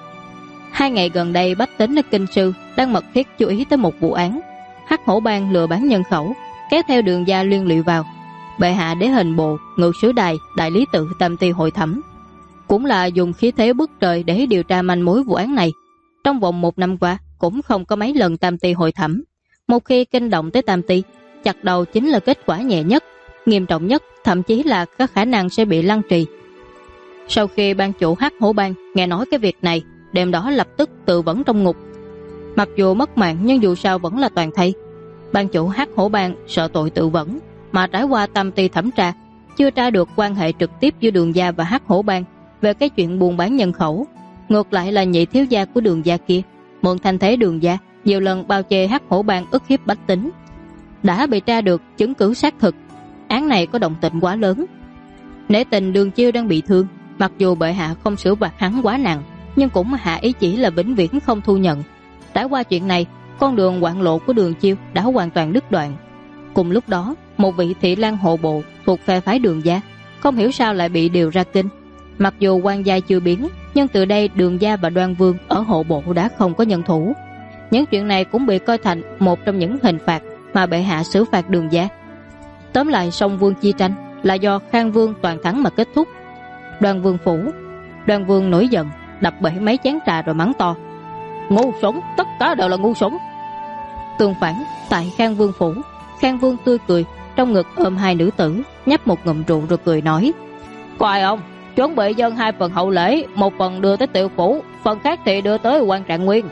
2 ngày gần đây bách tính ở Kinh Sư đang mật thiết chú ý tới một vụ án. Hắc Hổ Bang lừa bán nhân khẩu, kéo theo Đường gia liên lụy vào. Bệ hạ đế hình bộ, ngự sử đài, đại lý tự tam ty hội thẩm, cũng là dùng khí thế bức trời để điều tra manh mối vụ án này. Trong vòng 1 năm qua cũng không có mấy lần tam ty hội thẩm. Một khi kinh động tới tam ty, chặt đầu chính là kết quả nhẹ nhất, nghiêm trọng nhất thậm chí là có khả năng sẽ bị lăng trì. Sau khi ban chủ Hắc Hổ Bang nghe nói cái việc này, đêm đó lập tức tự vẫn trong ngục. Mặc dù mất mạng nhưng dù sao vẫn là toàn thây. Ban chủ Hắc Hổ Bang sợ tội tự vẫn, mà trải qua tam ty thẩm tra, chưa tra được quan hệ trực tiếp giữa Đường gia và Hắc Hổ Bang về cái chuyện buôn bán nhân khẩu. Ngược lại là nhị thiếu gia của Đường gia kia mượn thanh thế Đường gia nhiều lần bao che Hắc Hổ Bang ức hiếp bách tính, đã bị tra được chứng cứ xác thực. Án này có động tĩnh quá lớn. Nể tình Đường Chiêu đang bị thương, mặc dù bệ hạ không xử phạt hắn quá nặng, nhưng cũng hạ ý chỉ là vĩnh viễn không thu nhận. Trải qua chuyện này, con đường hoạn lộ của Đường Chiêu đã hoàn toàn đứt đoạn. Cùng lúc đó, một vị thị lang hộ bộ thuộc phe phái Đường gia không hiểu sao lại bị điều ra kinh. Mặc dù quan giai chưa biến, nhưng từ đây Đường gia và Đoan Vương ở hộ bộ đã không có nhân thủ. Những chuyện này cũng bị coi thành một trong những hình phạt mà bệ hạ xử phạt Đường gia. Tóm lại, song vương chi tranh là do Khang Vương toàn thắng mà kết thúc. Đoan Vương phủ. Đoan Vương nổi giận, đập bể mấy chén trà rồi mắng to, ngu xuẩn, tất cả đều là ngu xuẩn. Tương phản, tại Khang Vương phủ, Khang Vương tươi cười, trong ngực ôm 2 nữ tử, nhấp một ngụm rượu rồi cười nói, có ai không? Chuẩn bị dâng 2 phần hậu lễ, 1 phần đưa tới Tiểu phủ, phần khác thì đưa tới Quan Trạng Nguyên.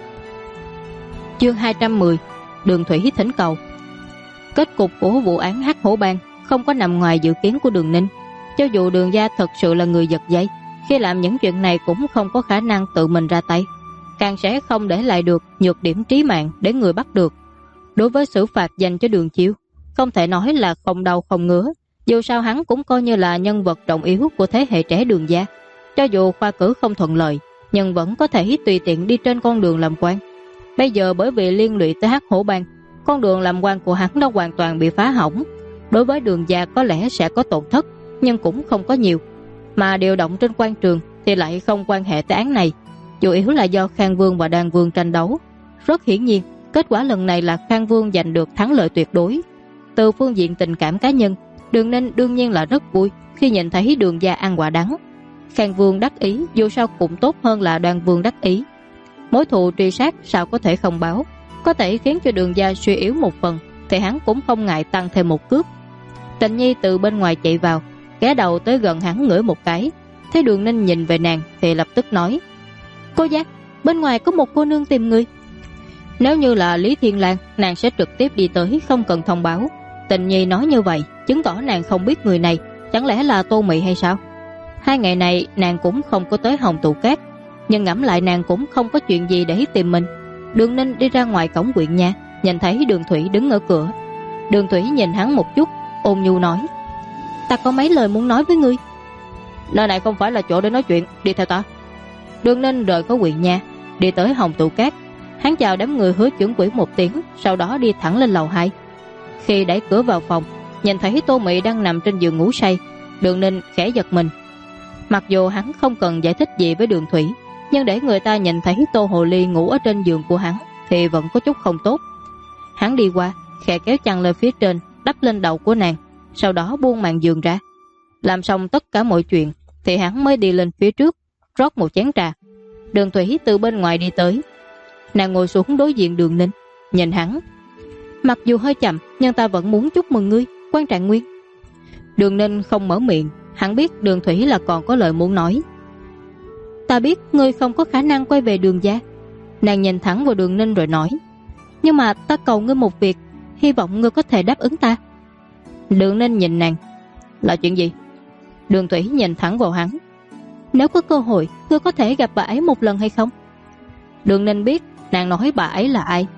Chương 210, Đường Thủy thỉnh cầu. Kết cục của vụ án Hắc Hổ Bang không có nằm ngoài dự kiến của Đường Ninh. Cho dù Đường gia thật sự là người giật dây, khi làm những chuyện này cũng không có khả năng tự mình ra tay, càng sẽ không để lại được nhược điểm trí mạng để người bắt được. Đối với xử phạt dành cho Đường Chiêu, không thể nói là không đau không ngứa. Dù sao hắn cũng coi như là nhân vật trọng yếu của thế hệ trẻ Đường gia. Cho dù khoa cử không thuận lợi, nhưng vẫn có thể tùy tiện đi trên con đường làm quan. Bây giờ bởi vì liên lụy tới Hắc Hổ Bang, con đường làm quan của hắn đã hoàn toàn bị phá hỏng. Đối với Đường gia có lẽ sẽ có tổn thất, nhưng cũng không có nhiều. Mà điều động trên quan trường thì lại không quan hệ tới án này, chủ yếu là do Khang Vương và Đoan Vương tranh đấu. Rất hiển nhiên, kết quả lần này là Khang Vương giành được thắng lợi tuyệt đối. Từ phương diện tình cảm cá nhân, Đường Ninh đương nhiên là rất vui khi nhìn thấy Đường gia ăn quả đắng. Khang Vương đắc ý dù sao cũng tốt hơn là Đoan Vương đắc ý. Mối thù truy sát sao có thể không báo. có thể khiến cho Đường gia suy yếu một phần, thì hắn cũng không ngại tăng thêm một cước. Tịnh Nhi từ bên ngoài chạy vào, ghé đầu tới gần hắn ngửi một cái, thấy Đường Ninh nhìn về nàng thì lập tức nói: Cô giác, bên ngoài có một cô nương tìm người. Nếu như là Lý Thiên Lang, nàng sẽ trực tiếp đi tới, không cần thông báo. Tịnh Nhi nói như vậy chứng tỏ nàng không biết người này. Chẳng lẽ là Tô Mị hay sao? 2 ngày này nàng cũng không có tới Hồng Tụ Cát, nhưng ngẫm lại nàng cũng không có chuyện gì để tìm mình. Đường Ninh đi ra ngoài cổng quyện nhà, nhìn thấy Đường Thủy đứng ở cửa. Đường Thủy nhìn hắn một chút, ôn nhu nói: Ta có mấy lời muốn nói với ngươi. Nơi này không phải là chỗ để nói chuyện, đi theo ta. Đường Ninh rời khỏi quyện nhà, đi tới Hồng Tụ Cát. Hắn chào đám người Hứa trưởng quỹ một tiếng, sau đó đi thẳng lên lầu 2. Khi đẩy cửa vào phòng, nhìn thấy Tô Mị đang nằm trên giường ngủ say, Đường Ninh khẽ giật mình. Mặc dù hắn không cần giải thích gì với Đường Thủy, nhưng để người ta nhìn thấy Tô Hồ Ly ngủ ở trên giường của hắn thì vẫn có chút không tốt. Hắn đi qua, khẽ kéo chăn lên phía trên, đắp lên đầu của nàng, sau đó buông màn giường ra. Làm xong tất cả mọi chuyện thì hắn mới đi lên phía trước, rót một chén trà. Đường Thủy từ bên ngoài đi tới. Nàng ngồi xuống đối diện Đường Ninh, nhìn hắn: Mặc dù hơi chậm, nhưng ta vẫn muốn chúc mừng ngươi, Quan Trạng Nguyên. Đường Ninh không mở miệng, hắn biết Đường Thủy là còn có lời muốn nói. Ta biết ngươi không có khả năng quay về Đường gia. Nàng nhìn thẳng vào Đường Ninh rồi nói: Nhưng mà ta cầu ngươi một việc, hy vọng ngươi có thể đáp ứng ta. Đường Ninh nhìn nàng: Là chuyện gì? Đường Thủy nhìn thẳng vào hắn: Nếu có cơ hội, ngươi có thể gặp bà ấy một lần hay không? Đường Ninh biết nàng nói bà ấy là ai.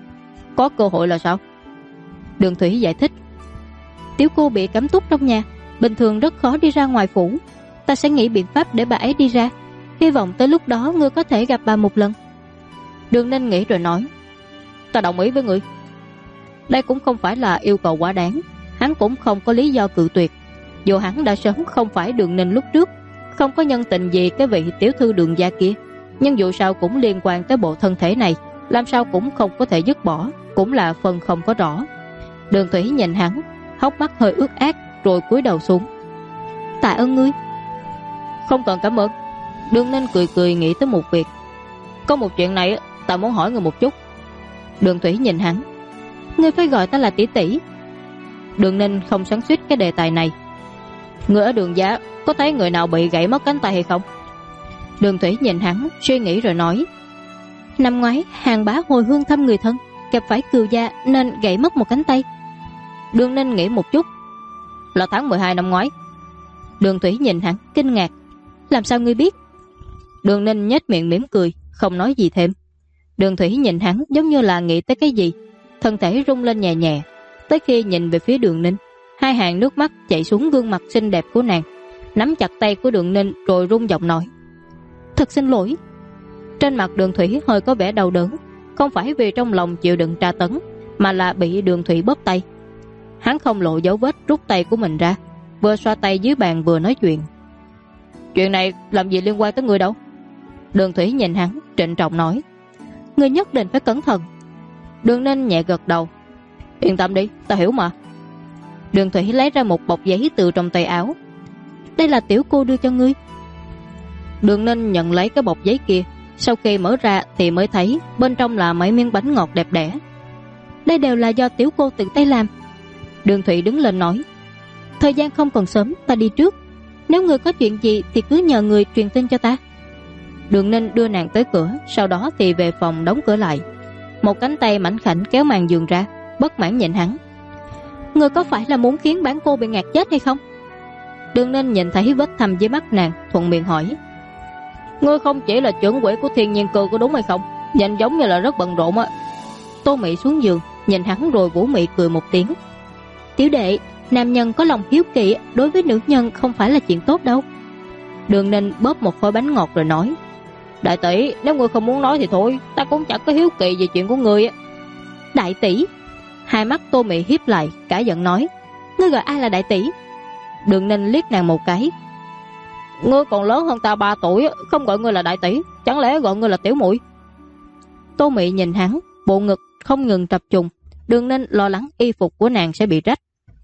Có cơ hội là sao? Đường Thủy giải thích: Tiểu cô bị cấm túc trong nhà, bình thường rất khó đi ra ngoài phủ. Ta sẽ nghĩ biện pháp để bà ấy đi ra, hy vọng tới lúc đó ngươi có thể gặp bà một lần. Đường Ninh nghĩ rồi nói: Ta đồng ý với ngươi. Đây cũng không phải là yêu cầu quá đáng, hắn cũng không có lý do cự tuyệt. Dù hắn đã sớm không phải Đường Ninh lúc trước, không có nhân tình gì cái vị tiểu thư Đường gia kia, nhưng dù sao cũng liên quan tới bộ thân thể này, làm sao cũng không có thể dứt bỏ, cũng là phần không có rõ. Đường Thủy nhìn hắn, hốc mắt hơi ướt át, rồi cúi đầu xuống: Tạ ơn ngươi. Không cần cảm ơn. Đường Ninh cười cười nghĩ tới một việc: Có một chuyện này ta muốn hỏi ngươi một chút. Đường Thủy nhìn hắn: Ngươi phải gọi ta là tỷ tỷ. Đường Ninh không xoắn xuýt cái đề tài này. Ngươi ở Đường gia có thấy người nào bị gãy mất cánh tay hay không? Đường Thủy nhìn hắn, suy nghĩ rồi nói: Năm ngoái Hàng bá hồi hương thăm người thân, gặp phải cừu gia nên gãy mất một cánh tay. Đường Ninh nghĩ một chút: Là tháng 12 năm ngoái. Đường Thủy nhìn hắn kinh ngạc: Làm sao ngươi biết? Đường Ninh nhếch miệng mỉm cười, không nói gì thêm. Đường Thủy nhìn hắn giống như là nghĩ tới cái gì, thân thể rung lên nhẹ nhẹ. Tới khi nhìn về phía Đường Ninh, 2 hàng nước mắt chảy xuống gương mặt xinh đẹp của nàng, nắm chặt tay của Đường Ninh rồi run giọng nói: Thật xin lỗi. Trên mặt Đường Thủy hơi có vẻ đau đớn, không phải vì trong lòng chịu đựng tra tấn, mà là bị Đường Thủy bóp tay. Hắn không lộ dấu vết rút tay của mình ra, vừa xoa tay dưới bàn vừa nói chuyện: Chuyện này làm gì liên quan tới ngươi đâu? Đường Thủy nhìn hắn trịnh trọng nói: Ngươi nhất định phải cẩn thận. Đường Ninh nhẹ gật đầu: Yên tâm đi, ta hiểu mà. Đường Thủy lấy ra một bọc giấy từ trong tay áo: Đây là tiểu cô đưa cho ngươi. Đường Ninh nhận lấy cái bọc giấy kia, sau khi mở ra thì mới thấy bên trong là mấy miếng bánh ngọt đẹp đẽ. Đây đều là do tiểu cô tự tay làm. Đường Thủy đứng lên nói: Thời gian không còn sớm, ta đi trước. Nếu ngươi có chuyện gì thì cứ nhờ người truyền tin cho ta. Đường Ninh đưa nàng tới cửa, sau đó thì về phòng đóng cửa lại. Một cánh tay mảnh khảnh kéo màn giường ra, bất mãn nhìn hắn: Ngươi có phải là muốn khiến bản cô bị ngạt chết hay không? Đường Ninh nhìn thấy vết thâm dưới mắt nàng, thuận miệng hỏi: Ngươi không chỉ là trưởng quỹ của Thiên Nhiên Cư có đúng hay không? Nhìn giống như là rất bận rộn á. Tô Mị xuống giường, nhìn hắn rồi Vũ Mị cười một tiếng: Tiểu đệ, nam nhân có lòng hiếu kỳ đối với nữ nhân không phải là chuyện tốt đâu. Đường Ninh bóp một khối bánh ngọt rồi nói: Đại tỷ, nếu ngươi không muốn nói thì thôi, ta cũng chẳng có hiếu kỳ về chuyện của ngươi á. Đại tỷ? Hai mắt Tô Mị hiếp lại, cả giận nói: Ngươi gọi ai là đại tỷ? Đường Ninh liếc nàng một cái: Ngươi còn lớn hơn ta 3 tuổi, không gọi ngươi là đại tỷ, chẳng lẽ gọi ngươi là tiểu muội? Tô Mị nhìn hắn, bộ ngực không ngừng trập trùng. Đường Ninh lo lắng y phục của nàng sẽ bị rách.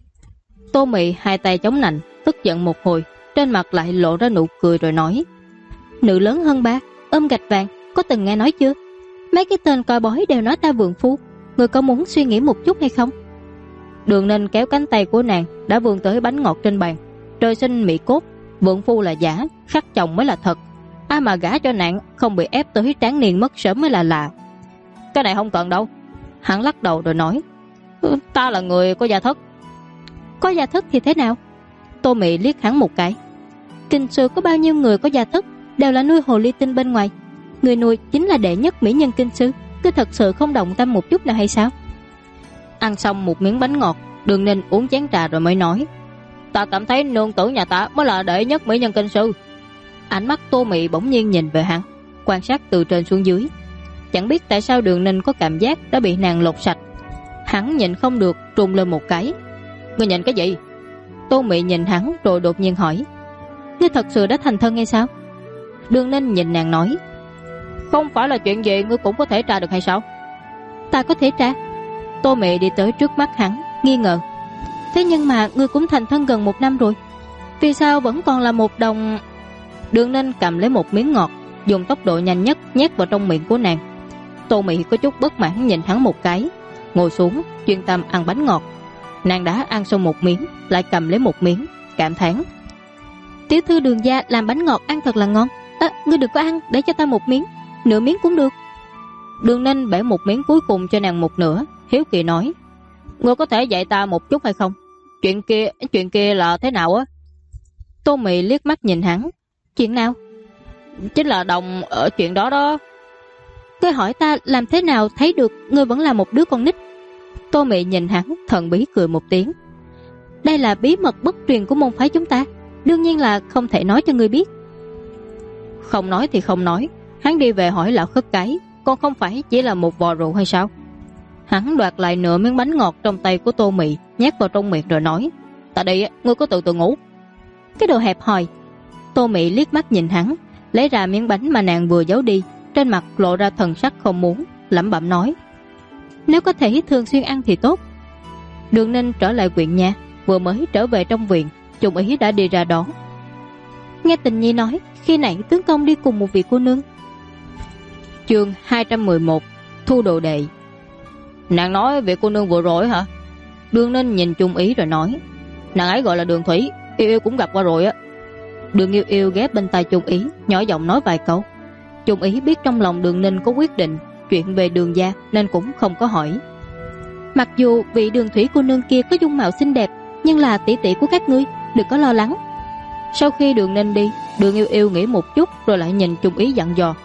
Tô Mị hai tay chống nạnh, tức giận một hồi, trên mặt lại lộ ra nụ cười rồi nói: Nữ lớn hơn ba, ôm gạch vàng, có từng nghe nói chưa? Mấy cái tên coi bói đều nói ta vượng phu, người có muốn suy nghĩ một chút hay không? Đường Ninh kéo cánh tay của nàng đã vươn tới bánh ngọt trên bàn. Trời sinh mỹ cốt, vượng phu là giả, khắc chồng mới là thật. Ai mà gả cho nàng không bị ép tới tráng niên mất sớm mới là lạ. Cái này không cần đâu. Hắn lắc đầu rồi nói, ta là người có gia thất. Có gia thất thì thế nào? Tô Mị liếc hắn một cái. Kinh sư có bao nhiêu người có gia thất đều là nuôi hồ ly tinh bên ngoài. Người nuôi chính là đệ nhất mỹ nhân kinh sư, cứ thật sự không động tâm một chút nào hay sao? Ăn xong một miếng bánh ngọt, Đường Ninh uống chén trà rồi mới nói, ta cảm thấy nương tử nhà ta mới là đệ nhất mỹ nhân kinh sư. Ánh mắt Tô Mị bỗng nhiên nhìn về hắn, quan sát từ trên xuống dưới. Chẳng biết tại sao Đường Ninh có cảm giác đã bị nàng lột sạch. Hắn nhìn không được trùng lên một cái. Ngươi nhìn cái gì? Tô Mị nhìn hắn rồi đột nhiên hỏi, ngươi thật sự đã thành thân hay sao? Đường Ninh nhìn nàng nói, không phải là chuyện gì ngươi cũng có thể tra được hay sao? Ta có thể tra. Tô Mị đi tới trước mắt hắn, nghi ngờ, thế nhưng mà ngươi cũng thành thân gần 1 năm rồi, vì sao vẫn còn là một đồng? Đường Ninh cầm lấy một miếng ngọt, dùng tốc độ nhanh nhất nhét vào trong miệng của nàng. Tô Mị có chút bất mãn nhìn hắn một cái, ngồi xuống chuyên tâm ăn bánh ngọt. Nàng đã ăn xong một miếng, lại cầm lấy một miếng, cảm thán, tiểu thư Đường gia làm bánh ngọt ăn thật là ngon. Ngươi đừng có ăn, để cho ta một miếng, nửa miếng cũng được. Đường Ninh bẻ một miếng cuối cùng cho nàng một nửa, hiếu kỳ nói, ngươi có thể dạy ta một chút hay không? Chuyện kia là thế nào á? Tô Mị liếc mắt nhìn hắn, chuyện nào? Chính là đồng ở chuyện đó đó. Ngươi hỏi ta làm thế nào thấy được ngươi vẫn là một đứa con nít? Tô Mị nhìn hắn thần bí cười một tiếng, đây là bí mật bất truyền của môn phái chúng ta, đương nhiên là không thể nói cho ngươi biết. Không nói thì không nói. Hắn đi về hỏi lão khất cái, còn không phải chỉ là một vò rượu hay sao? Hắn đoạt lại nửa miếng bánh ngọt trong tay của Tô Mị, nhét vào trong miệng rồi nói, ta đi, ngươi có từ ngủ. Cái đồ hẹp hòi. Tô Mị liếc mắt nhìn hắn, lấy ra miếng bánh mà nàng vừa giấu đi, trên mặt lộ ra thần sắc không muốn, lẩm bẩm nói, nếu có thể thường xuyên ăn thì tốt. Đường Ninh trở lại viện nhà, vừa mới trở về trong viện, Trung Ý đã đi ra đón. Nghe Tình Nhi nói, khi nãy tướng công đi cùng một vị cô nương. Chương 211, thu đồ đệ. Nàng nói vị cô nương vừa rồi hả? Đường Ninh nhìn Trung Ý rồi nói, nàng ấy gọi là Đường Thủy, Yêu Yêu cũng gặp qua rồi á. Đường Yêu Yêu ghé bên tai Trung Ý, nhỏ giọng nói vài câu. Trung Ý biết trong lòng Đường Ninh có quyết định chuyện về Đường gia nên cũng không có hỏi. Mặc dù vị Đường Thủy cô nương kia có dung mạo xinh đẹp, nhưng là tỷ tỷ của các ngươi, đừng có lo lắng. Sau khi Đường Ninh đi, Đường Yêu Yêu nghĩ một chút rồi lại nhìn Trung Ý dặn dò,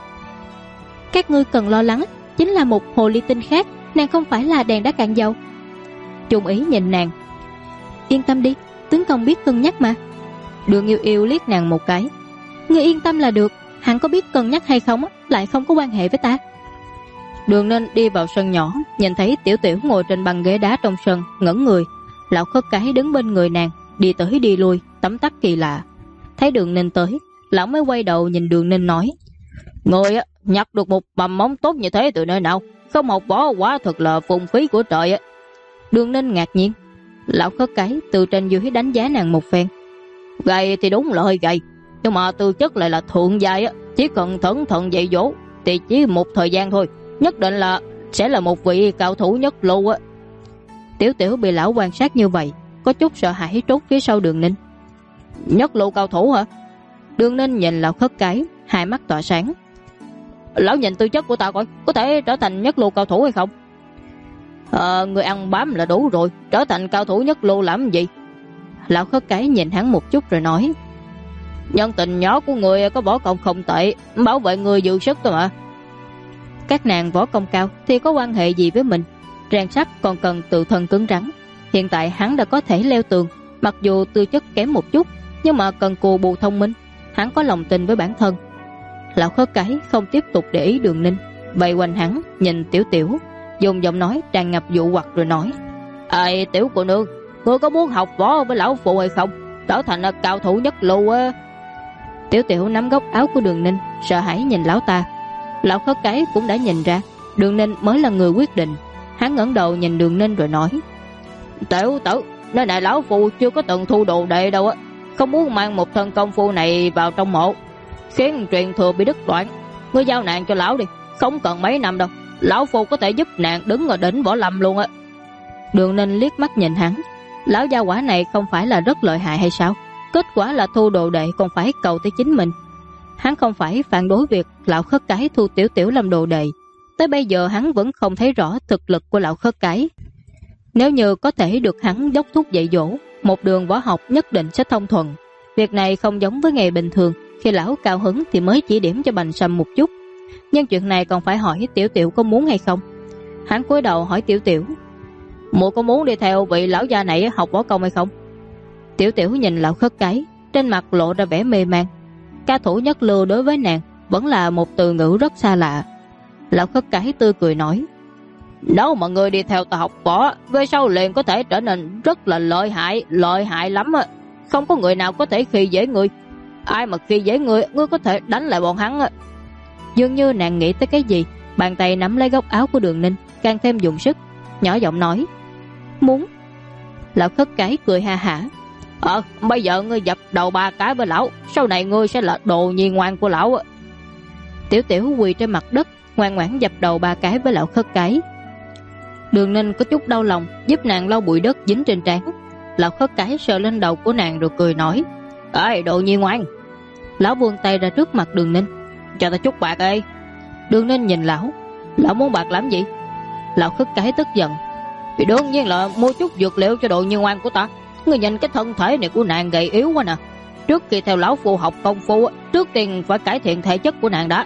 các ngươi cần lo lắng chính là một hồ ly tinh khác, nàng không phải là đèn đã cạn dầu. Trung Ý nhìn nàng, yên tâm đi, tướng công biết cân nhắc mà. Đường Yêu Yêu liếc nàng một cái, ngươi yên tâm là được, hắn có biết cân nhắc hay không lại không có quan hệ với ta. Đường Ninh đi vào sân nhỏ, nhìn thấy Tiểu Tiểu ngồi trên băng ghế đá trong sân, ngẩn người. Lão khất cái đứng bên người nàng, đi tới đi lui, tấm tắc kỳ lạ. Thấy Đường Ninh tới, lão mới quay đầu nhìn Đường Ninh nói, người nhặt được một mầm móng tốt như thế từ nơi nào? Không học võ quá thật là phung phí của trời á. Đường Ninh ngạc nhiên. Lão khất cái từ trên dưới đánh giá nàng một phen. Gầy thì đúng là hơi gầy, nhưng mà tư chất lại là thượng giai á. Chỉ cần cẩn thận dạy dỗ thì chỉ một thời gian thôi, nhất định là sẽ là một vị cao thủ nhất lưu á. Tiểu Tiểu bị lão quan sát như vậy, có chút sợ hãi trốn phía sau Đường Ninh. Nhất lưu cao thủ hả? Đường Ninh nhìn lão khất cái, hai mắt tỏa sáng. Lão nhìn tư chất của ta coi, có thể trở thành nhất lưu cao thủ hay không? Người ăn bám là đủ rồi, trở thành cao thủ nhất lưu làm gì? Lão khất cái nhìn hắn một chút rồi nói, nhân tình nhỏ của người có võ công không tệ, bảo vệ người dự sức thôi mà. Các nàng võ công cao thì có quan hệ gì với mình? Rèn sắt còn cần tự thân cứng rắn. Hiện tại hắn đã có thể leo tường, mặc dù tư chất kém một chút, nhưng mà cần cù bù thông minh, hắn có lòng tin với bản thân. Lão khất cái không tiếp tục để ý Đường Ninh, vây quanh hắn nhìn Tiểu Tiểu, dùng giọng nói tràn ngập dụ hoặc rồi nói, ê Tiểu cô nương, ngươi có muốn học võ với lão phụ hay không, trở thành cao thủ nhất lưu á? Tiểu Tiểu nắm góc áo của Đường Ninh, sợ hãi nhìn lão ta. Lão khất cái cũng đã nhìn ra Đường Ninh mới là người quyết định. Hắn ngẩng đầu nhìn Đường Ninh rồi nói, Tiểu tử, nơi này lão phụ chưa có từng thu đồ đệ đâu á, không muốn mang một thân công phu này vào trong mộ, khiến truyền thừa bị đứt đoạn. Ngươi giao nàng cho lão đi, Không cần mấy năm đâu, lão phu có thể giúp nàng đứng ở đỉnh võ lâm luôn á. Đường Ninh liếc mắt nhìn hắn. Lão gia quả này không phải là rất lợi hại hay sao? Kết quả là thu đồ đệ còn phải cầu tới chính mình. Hắn không phải phản đối việc lão khất cái thu Tiểu Tiểu làm đồ đệ. Tới bây giờ hắn vẫn không thấy rõ thực lực của lão khất cái. Nếu như có thể được hắn dốc thuốc dạy dỗ, một đường võ học nhất định sẽ thông thuận. Việc này không giống với ngày bình thường, khi lão cao hứng thì mới chỉ điểm cho Bành Sâm một chút. Nhưng chuyện này còn phải hỏi Tiểu Tiểu có muốn hay không. Hắn cúi đầu hỏi Tiểu Tiểu, muội có muốn đi theo vị lão gia này học võ công hay không? Tiểu Tiểu nhìn lão khất cái, trên mặt lộ ra vẻ mê man. Ca thủ nhất lưu đối với nàng vẫn là một từ ngữ rất xa lạ. Lão khất cái tươi cười nói, nếu mà người đi theo ta học võ, về sau liền có thể trở nên rất là lợi hại lắm. Không có người nào có thể khi dễ người. Ai mà khi dễ người, ngươi có thể đánh lại bọn hắn. Dường như nàng nghĩ tới cái gì, bàn tay nắm lấy góc áo của Đường Ninh, càng thêm dùng sức, nhỏ giọng nói, muốn. Lão khất cái cười ha hả, bây giờ ngươi dập đầu 3 cái với lão, sau này ngươi sẽ là đồ nhi ngoan của lão. Tiểu Tiểu quỳ trên mặt đất, ngoan ngoãn dập đầu 3 cái với lão khất cái. Đường Ninh có chút đau lòng, giúp nàng lau bụi đất dính trên trán. Lão khất cái sờ lên đầu của nàng rồi cười nói, ơi đồ nhi ngoan. Lão vươn tay ra trước mặt Đường Ninh, cho ta chút bạc ơi. Đường Ninh nhìn lão muốn bạc làm gì? Lão khất cái tức giận, thì đương nhiên là mua chút dược liệu cho đồ nhi ngoan của ta. Ngươi nhìn cái thân thể này của nàng gầy yếu quá nè. Trước khi theo lão phu học công phu, trước tiên phải cải thiện thể chất của nàng đã.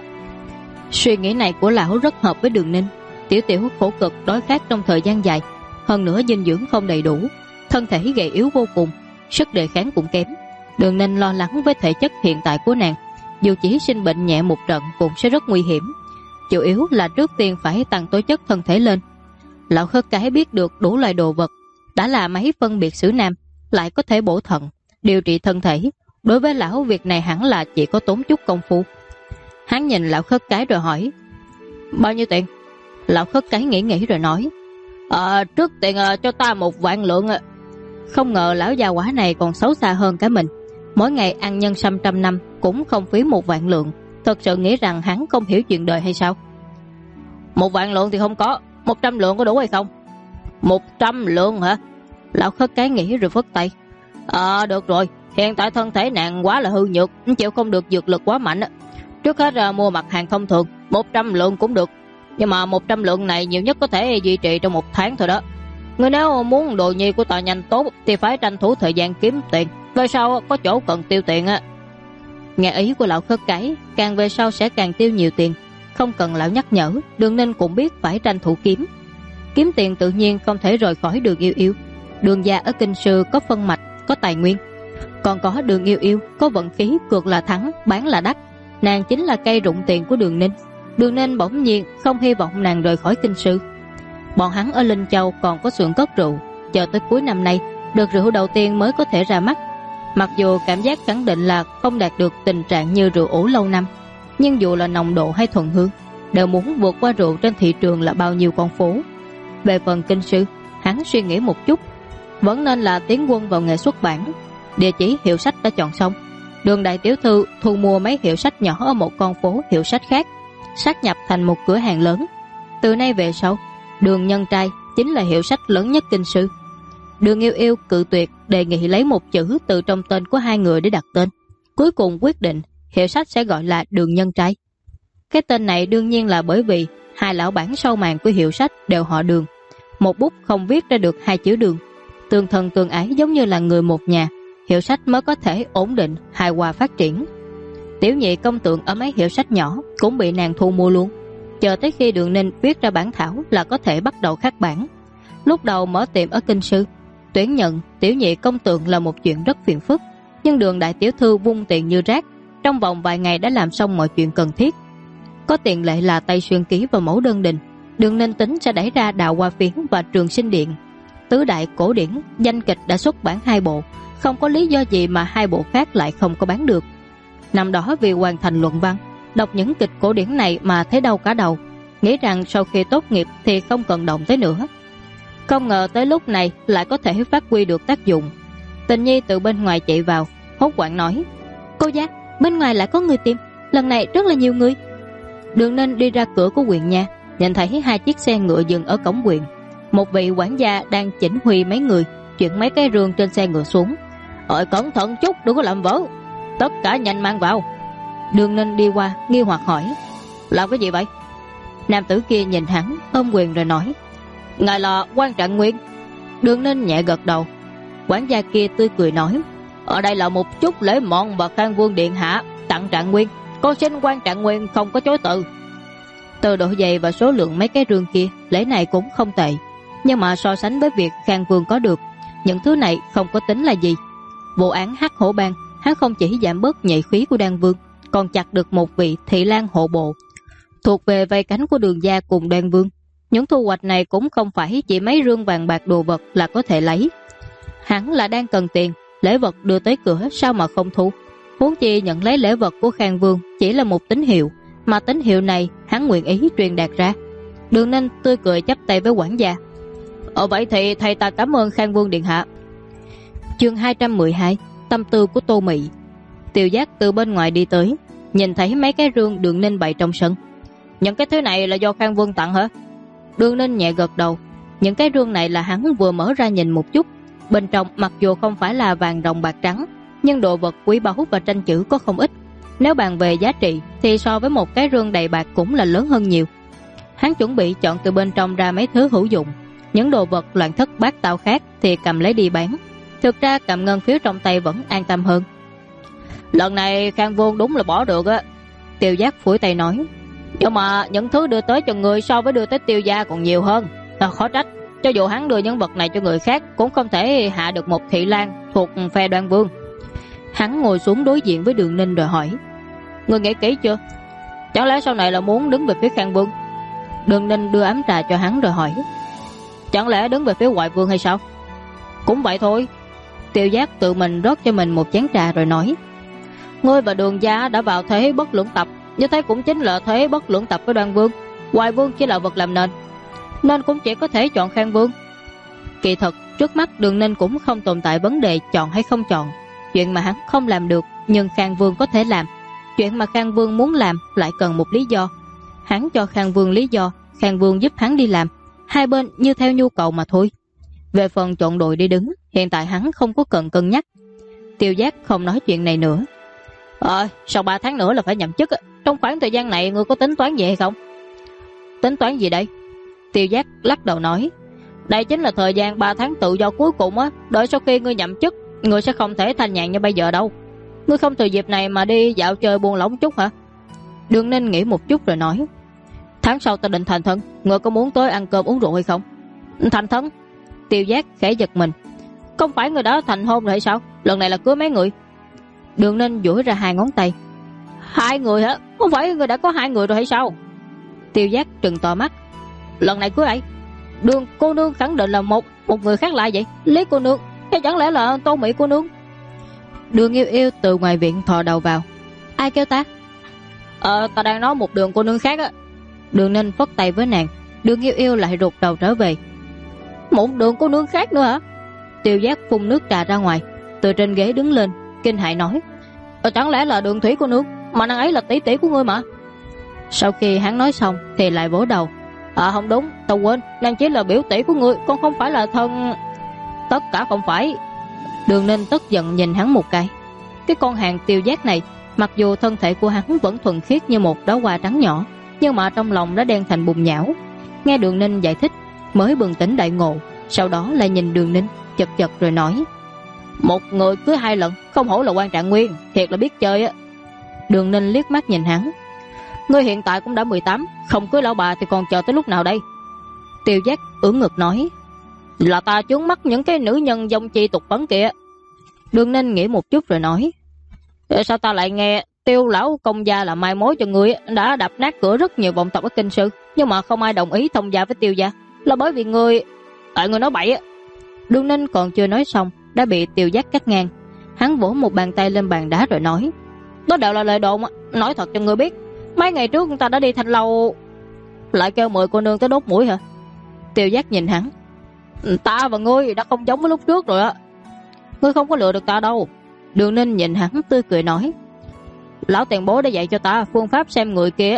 Suy nghĩ này của lão rất hợp với Đường Ninh. Tiểu Tiểu khổ cực đói khát trong thời gian dài, hơn nữa dinh dưỡng không đầy đủ, thân thể gầy yếu vô cùng, sức đề kháng cũng kém. Đường Ninh lo lắng với thể chất hiện tại của nàng, dù chỉ sinh bệnh nhẹ một trận cũng sẽ rất nguy hiểm. Chủ yếu là trước tiên phải tăng tố chất thân thể lên. Lão khất cái biết được đủ loại đồ vật, đã là máy phân biệt xử nam, lại có thể bổ thận, điều trị thân thể. Đối với lão việc này hẳn là chỉ có tốn chút công phu. Hắn nhìn lão khất cái rồi hỏi, bao nhiêu tiền? Lão khất cái nghĩ rồi nói, trước tiền cho ta 1 vạn lượng. Không ngờ lão già quả này còn xấu xa hơn cả mình. Mỗi ngày ăn nhân sâm 100 năm cũng không phí 1 vạn lượng. Thật sự nghĩ rằng hắn không hiểu chuyện đời hay sao? 1 vạn lượng thì không có, 100 lượng có đủ hay không? 100 lượng hả? Lão khất cái nghĩ rồi phất tay, được rồi, hiện tại thân thể nàng quá là hư nhược, chịu không được dược lực quá mạnh. Trước hết mua mặt hàng thông thường, 100 lượng cũng được. Nhưng mà 100 lượng này nhiều nhất có thể duy trì trong 1 tháng thôi đó. Người nếu muốn đồ nhi của ta nhanh tốt thì phải tranh thủ thời gian kiếm tiền, về sau có chỗ cần tiêu tiền á. Nghe ý của lão khất cái, càng về sau sẽ càng tiêu nhiều tiền. Không cần lão nhắc nhở, Đường Ninh cũng biết phải tranh thủ kiếm. Kiếm tiền tự nhiên không thể rời khỏi Đường Yêu Yêu. Đường gia ở Kinh Sư có phân mạch, có tài nguyên. Còn có Đường Yêu Yêu có vận khí, cược là thắng, bán là đắt. Nàng chính là cây rụng tiền của Đường Ninh. Đường Ninh bỗng nhiên không hy vọng nàng rời khỏi Kinh Sư. Bọn hắn ở Linh Châu còn có xưởng cất rượu, chờ tới cuối năm nay đợt rượu đầu tiên mới có thể ra mắt. Mặc dù cảm giác khẳng định là không đạt được tình trạng như rượu ủ lâu năm, nhưng dù là nồng độ hay thuần hương, đều muốn vượt qua rượu trên thị trường là bao nhiêu con phố. Về phần Kinh Sư, hắn suy nghĩ một chút, vẫn nên là tiến quân vào nghề xuất bản. Địa chỉ hiệu sách đã chọn xong. Đường đại tiểu thư thu mua mấy hiệu sách nhỏ ở một con phố hiệu sách khác, sát nhập thành một cửa hàng lớn. Từ nay về sau, Đường Nhân Trai chính là hiệu sách lớn nhất Kinh Sư. Đường Yêu Yêu cự tuyệt đề nghị lấy một chữ từ trong tên của 2 người để đặt tên. Cuối cùng quyết định hiệu sách sẽ gọi là Đường Nhân Trai. Cái tên này đương nhiên là bởi vì 2 lão bản sau màn của hiệu sách đều họ Đường. Một bút không viết ra được 2 chữ Đường, tương thân tương ái giống như là người một nhà, hiệu sách mới có thể ổn định hài hòa phát triển. Tiểu nhị công tượng ở mấy hiệu sách nhỏ cũng bị nàng thu mua luôn. Chờ tới khi Đường Ninh viết ra bản thảo là có thể bắt đầu khắc bản. Lúc đầu mở tiệm ở Kinh Sư, tuyển nhận tiểu nhị công tượng là một chuyện rất phiền phức, nhưng Đường đại tiểu thư vung tiền như rác, trong vòng vài ngày đã làm xong mọi chuyện cần thiết. Có tiền lệ là Tây Xuyên Ký và mẫu đơn đình, Đường Ninh tính sẽ đẩy ra Đào Hoa Phiến và Trường Sinh Điện. Tứ đại cổ điển danh kịch đã xuất bản 2 bộ, không có lý do gì mà 2 bộ khác lại không có bán được. Năm đó vì hoàn thành luận văn, đọc những kịch cổ điển này mà thấy đau cả đầu, nghĩ rằng sau khi tốt nghiệp thì không cần động tới nữa. Không ngờ tới lúc này lại có thể phát huy được tác dụng. Tình Nhi từ bên ngoài chạy vào, hốt hoảng nói, cô gia, bên ngoài lại có người tìm, lần này rất là nhiều người. Đường Ninh đi ra cửa của huyện nha, nhìn thấy 2 chiếc xe ngựa dừng ở cổng huyện. Một vị quản gia đang chỉnh huy mấy người chuyển mấy cái rương trên xe ngựa xuống. Cẩn thận chút, đừng có làm vỡ. Tất cả nhanh mang vào. Đường Ninh đi qua nghi hoặc hỏi, làm cái gì vậy? Nam tử kia nhìn hắn ôm quyền rồi nói, ngài là quan Trạng Nguyên. Đường Ninh nhẹ gật đầu. Quản gia kia tươi cười nói, ở đây là một chút lễ mọn mà Khang Vương điện hạ tặng Trạng Nguyên, con xin quan Trạng Nguyên không có chối từ. Từ độ dày và số lượng mấy cái rương kia, lễ này cũng không tệ, nhưng mà so sánh với việc Khang Vương có được, những thứ này không có tính là gì. Vụ án Hắc Hổ Bang, hắn không chỉ giảm bớt nhạy khí của Đan Vương, còn chặt được một vị thị lang hộ bộ thuộc về vây cánh của Đường gia cùng Đan Vương. Những thu hoạch này cũng không phải chỉ mấy rương vàng bạc đồ vật là có thể lấy. Hắn là đang cần tiền, lễ vật đưa tới cửa sao mà không thu. Huống chi nhận lấy lễ vật của Khang Vương chỉ là một tín hiệu, mà tín hiệu này hắn nguyện ý truyền đạt ra. Đường Ninh tươi cười chắp tay với quản gia, vậy thì thầy ta cảm ơn Khang Vương điện hạ. Chương 212, tâm tư của Tô Mị. Tiêu Giác từ bên ngoài đi tới, nhìn thấy mấy cái rương Đường Ninh bày trong sân. Những cái thứ này là do Khang Vương tặng hả? Đường Ninh nhẹ gật đầu. Những cái rương này là hắn vừa mở ra nhìn một chút. Bên trong mặc dù không phải là vàng ròng bạc trắng, nhưng đồ vật quý báu và tranh chữ có không ít. Nếu bàn về giá trị thì so với một cái rương đầy bạc cũng là lớn hơn nhiều. Hắn chuẩn bị chọn từ bên trong ra mấy thứ hữu dụng. Những đồ vật loạn thất bát tao khác thì cầm lấy đi bán. Thực ra cầm ngân phiếu trong tay vẫn an tâm hơn. Lần này Khang Vương đúng là bỏ được á. Tiêu Giác phủi tay nói, nhưng mà những thứ đưa tới cho người so với đưa tới Tiêu gia còn nhiều hơn. Khó trách, cho dù hắn đưa những vật này cho người khác cũng không thể hạ được một thị lang thuộc phe Đoan Vương. Hắn ngồi xuống đối diện với Đường Ninh rồi hỏi, người nghĩ kỹ chưa? Chẳng lẽ sau này là muốn đứng về phía Khang Vương? Đường Ninh đưa ấm trà cho hắn rồi hỏi, chẳng lẽ đứng về phía Ngoại Vương hay sao? Cũng vậy thôi. Tiêu Giác tự mình rót cho mình một chén trà rồi nói, ngươi và Đường gia đã vào thế bất lưỡng tập, như thế cũng chính là thế bất lưỡng tập với Đoan Vương. Ngoại Vương chỉ là vật làm nên cũng chỉ có thể chọn Khang Vương. Kỳ thật trước mắt Đường Ninh cũng không tồn tại vấn đề chọn hay không chọn. Chuyện mà hắn không làm được nhưng Khang Vương có thể làm, chuyện mà Khang Vương muốn làm lại cần một lý do. Hắn cho Khang Vương lý do, Khang Vương giúp hắn đi làm, hai bên như theo nhu cầu mà thôi. Về phần chọn đội đi đứng, hiện tại hắn không có cần cân nhắc. Tiêu Giác không nói chuyện này nữa. Sau 3 tháng nữa là phải nhậm chức. Trong khoảng thời gian này ngươi có tính toán gì hay không? Tính toán gì đây? Tiêu Giác lắc đầu nói, đây chính là thời gian 3 tháng tự do cuối cùng á. Đợi sau khi ngươi nhậm chức, ngươi sẽ không thể thanh nhàn như bây giờ đâu. Ngươi không từ dịp này mà đi dạo chơi buông lỏng chút hả? Đường Ninh nghĩ một chút rồi nói, tháng sau ta định thành thân, ngươi có muốn tới ăn cơm uống rượu hay không? Thành thân? Tiêu Giác khẽ giật mình. Không phải người đã thành hôn rồi hay sao? Lần này là cưới mấy người? Đường Ninh duỗi ra 2 ngón tay. 2 người hả? Không phải người đã có 2 người rồi hay sao? Tiêu Giác trừng to mắt. Lần này cưới ai? Đường cô nương khẳng định là một người khác lại vậy. Lý cô nương hay chẳng lẽ là Tô Mỹ cô nương? Đường Yêu Yêu từ ngoài viện thò đầu vào. Ai kêu ta? Ta đang nói một Đường cô nương khác á. Đường Ninh phất tay với nàng. Đường Yêu Yêu lại rụt đầu trở về. Một Đường cô nương khác nữa hả? Tiêu Giác phun nước trà ra ngoài, từ trên ghế đứng lên, kinh hãi nói, chẳng lẽ là Đường Thủy cô nương, mà nàng ấy là tỷ tỷ của ngươi mà. Sau khi hắn nói xong thì lại vỗ đầu. Không đúng, tao quên, nàng chỉ là biểu tỷ của ngươi, con không phải là thân. Tất cả không phải. Đường Ninh tức giận nhìn hắn một cái. Cái con hàng Tiêu Giác này, mặc dù thân thể của hắn vẫn thuần khiết như một đóa hoa trắng nhỏ, nhưng mà trong lòng đã đen thành bùn nhão. Nghe Đường Ninh giải thích mới bừng tỉnh đại ngộ, sau đó lại nhìn Đường Ninh chật chật rồi nói, một người cưới 2 lần, không hổ là quan Trạng Nguyên, thiệt là biết chơi á. Đường Ninh liếc mắt nhìn hắn. Ngươi hiện tại cũng đã 18, không cưới lão bà thì còn chờ tới lúc nào đây? Tiêu Giác ưỡn ngực nói, là ta chướng mắt những cái nữ nhân dông chi tục vấn kìa. Đường Ninh nghĩ một chút rồi nói, sao ta lại nghe Tiêu lão công gia là mai mối cho ngươi, đã đập nát cửa rất nhiều vọng tộc ở Kinh Sư, nhưng mà không ai đồng ý thông gia với Tiêu gia, là bởi vì ngươi nói bậy á. Đường Ninh còn chưa nói xong đã bị Tiêu Giác cắt ngang. Hắn vỗ một bàn tay lên bàn đá rồi nói, đó đều là lời đồn, nói thật cho ngươi biết, mấy ngày trước ta đã đi Thanh Lâu. Lại kêu 10 cô nương tới đốt mũi hả? Tiêu Giác nhìn hắn, ta và ngươi đã không giống với lúc trước rồi á. Ngươi không có lừa được ta đâu. Đường Ninh nhìn hắn tươi cười nói, lão tiền bối đã dạy cho ta phương pháp xem người kia,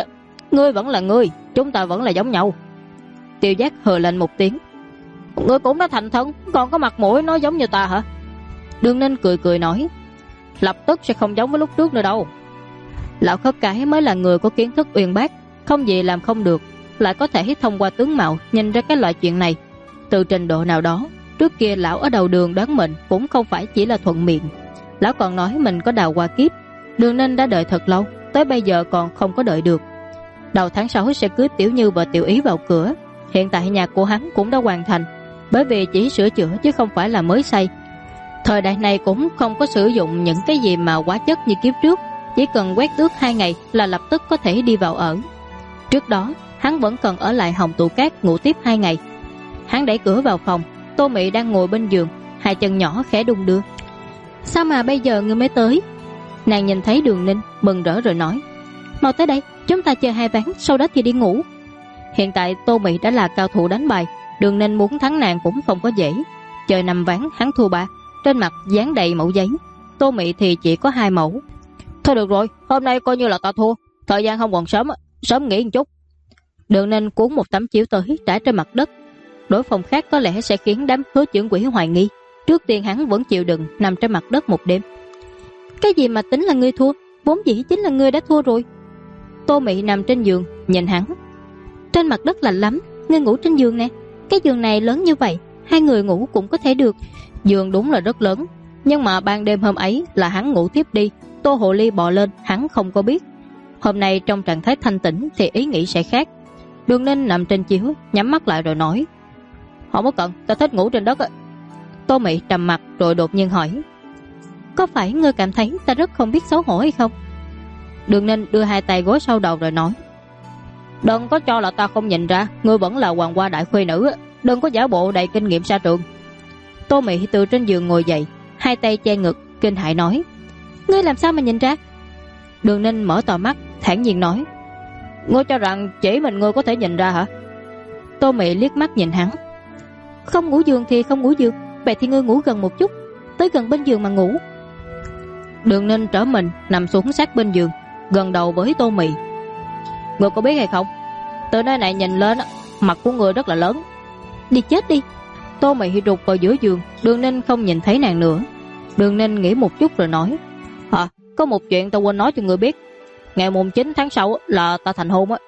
Ngươi vẫn là ngươi, chúng ta vẫn là giống nhau. Tiêu Giác hừ lạnh một tiếng. Ngươi cũng đã thành thân, còn có mặt mũi nói giống như ta hả? Đường Ninh cười cười nói, lập tức sẽ không giống với lúc trước nữa đâu. Lão Khất Cái mới là người có kiến thức uyên bác, không gì làm không được, lại có thể thông qua tướng mạo nhìn ra cái loại chuyện này. Từ trình độ nào đó, trước kia lão ở đầu đường đoán mệnh cũng không phải chỉ là thuận miệng. Lão còn nói mình có đào hoa kiếp. Đường Ninh đã đợi thật lâu, tới bây giờ còn không có đợi được. Đầu tháng 6 sẽ cưới Tiểu Như và Tiểu Ý vào cửa. Hiện tại nhà của hắn cũng đã hoàn thành, bởi vì chỉ sửa chữa chứ không phải là mới xây. Thời đại này cũng không có sử dụng những cái gì mà hóa chất như kiếp trước, chỉ cần quét tước 2 ngày là lập tức có thể đi vào ở. Trước đó hắn vẫn cần ở lại Hồng Tụ Cát ngủ tiếp 2 ngày. Hắn đẩy cửa vào phòng, Tô Mị đang ngồi bên giường, hai chân nhỏ khẽ đung đưa. Sao mà bây giờ ngươi mới tới? Nàng nhìn thấy Đường Ninh mừng rỡ rồi nói, mau tới đây, chúng ta chơi 2 ván, sau đó thì đi ngủ. Hiện tại Tô Mị đã là cao thủ đánh bài, Đường Ninh muốn thắng nàng cũng không có dễ. Chơi 5 ván hắn thua 3, trên mặt dán đầy mẫu giấy. Tô Mị thì chỉ có 2 mẫu. Thôi được rồi, hôm nay coi như là ta thua, thời gian không còn sớm, sớm nghỉ một chút. Đường Ninh cuốn một tấm chiếu tới trải trên mặt đất. Đối phòng khác có lẽ sẽ khiến đám Hứa trưởng quỹ hoài nghi. Trước tiên hắn vẫn chịu đựng nằm trên mặt đất một đêm. Cái gì mà tính là ngươi thua, vốn dĩ chính là ngươi đã thua rồi. Tô Mị nằm trên giường nhìn hắn. Trên mặt đất lạnh lắm, ngươi ngủ trên giường nè. Cái giường này lớn như vậy, 2 người ngủ cũng có thể được. Giường đúng là rất lớn, nhưng mà ban đêm hôm ấy là hắn ngủ tiếp đi, Tô Hồ Ly bò lên hắn không có biết. Hôm nay trong trạng thái thanh tĩnh thì ý nghĩ sẽ khác. Đường Ninh nằm trên chiếu, nhắm mắt lại rồi nói, không có cần, ta thích ngủ trên đất á. Tô Mị trầm mặt rồi đột nhiên hỏi, có phải ngươi cảm thấy ta rất không biết xấu hổ hay không? Đường Ninh đưa 2 tay gối sau đầu rồi nói, đừng có cho là ta không nhìn ra, ngươi vẫn là hoàng hoa đại khuê nữ, đừng có giả bộ đầy kinh nghiệm xa trường. Tô Mị từ trên giường ngồi dậy, 2 tay che ngực, kinh hãi nói, ngươi làm sao mà nhìn ra? Đường Ninh mở to mắt, thản nhiên nói, ngươi cho rằng chỉ mình ngươi có thể nhìn ra hả? Tô Mị liếc mắt nhìn hắn, không ngủ giường thì không ngủ giường, vậy thì ngươi ngủ gần một chút, tới gần bên giường mà ngủ. Đường Ninh trở mình nằm xuống sát bên giường, gần đầu với Tô Mị. Ngươi có biết hay không, từ nơi này nhìn lên mặt của ngươi rất là lớn. Đi chết đi. Tô Mị rụt vào giữa giường, Đường Ninh không nhìn thấy nàng nữa. Đường Ninh nghĩ một chút rồi nói, có một chuyện ta quên nói cho ngươi biết. Ngày mùng 9 tháng 6 là ta thành hôn á.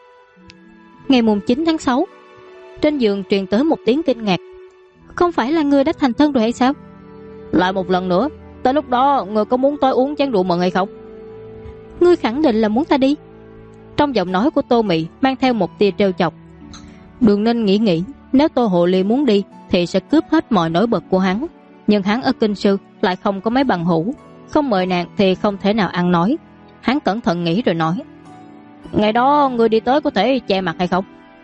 Ngày mùng 9 tháng 6? Trên giường truyền tới một tiếng kinh ngạc. Không phải là ngươi đã thành thân rồi hay sao? Lại một lần nữa, tới lúc đó ngươi có muốn tôi uống chén rượu mừng hay không? Ngươi khẳng định là muốn ta đi? Trong giọng nói của Tô Mị mang theo một tia trêu chọc. Đường Ninh nghĩ, nếu Tô Hồ Ly muốn đi thì sẽ cướp hết mọi nổi bật của hắn. Nhưng hắn ở Kinh Sư lại không có mấy bằng hữu, không mời nàng thì không thể nào ăn nói. Hắn cẩn thận nghĩ rồi nói, ngày đó ngươi đi tới có thể che mặt hay không?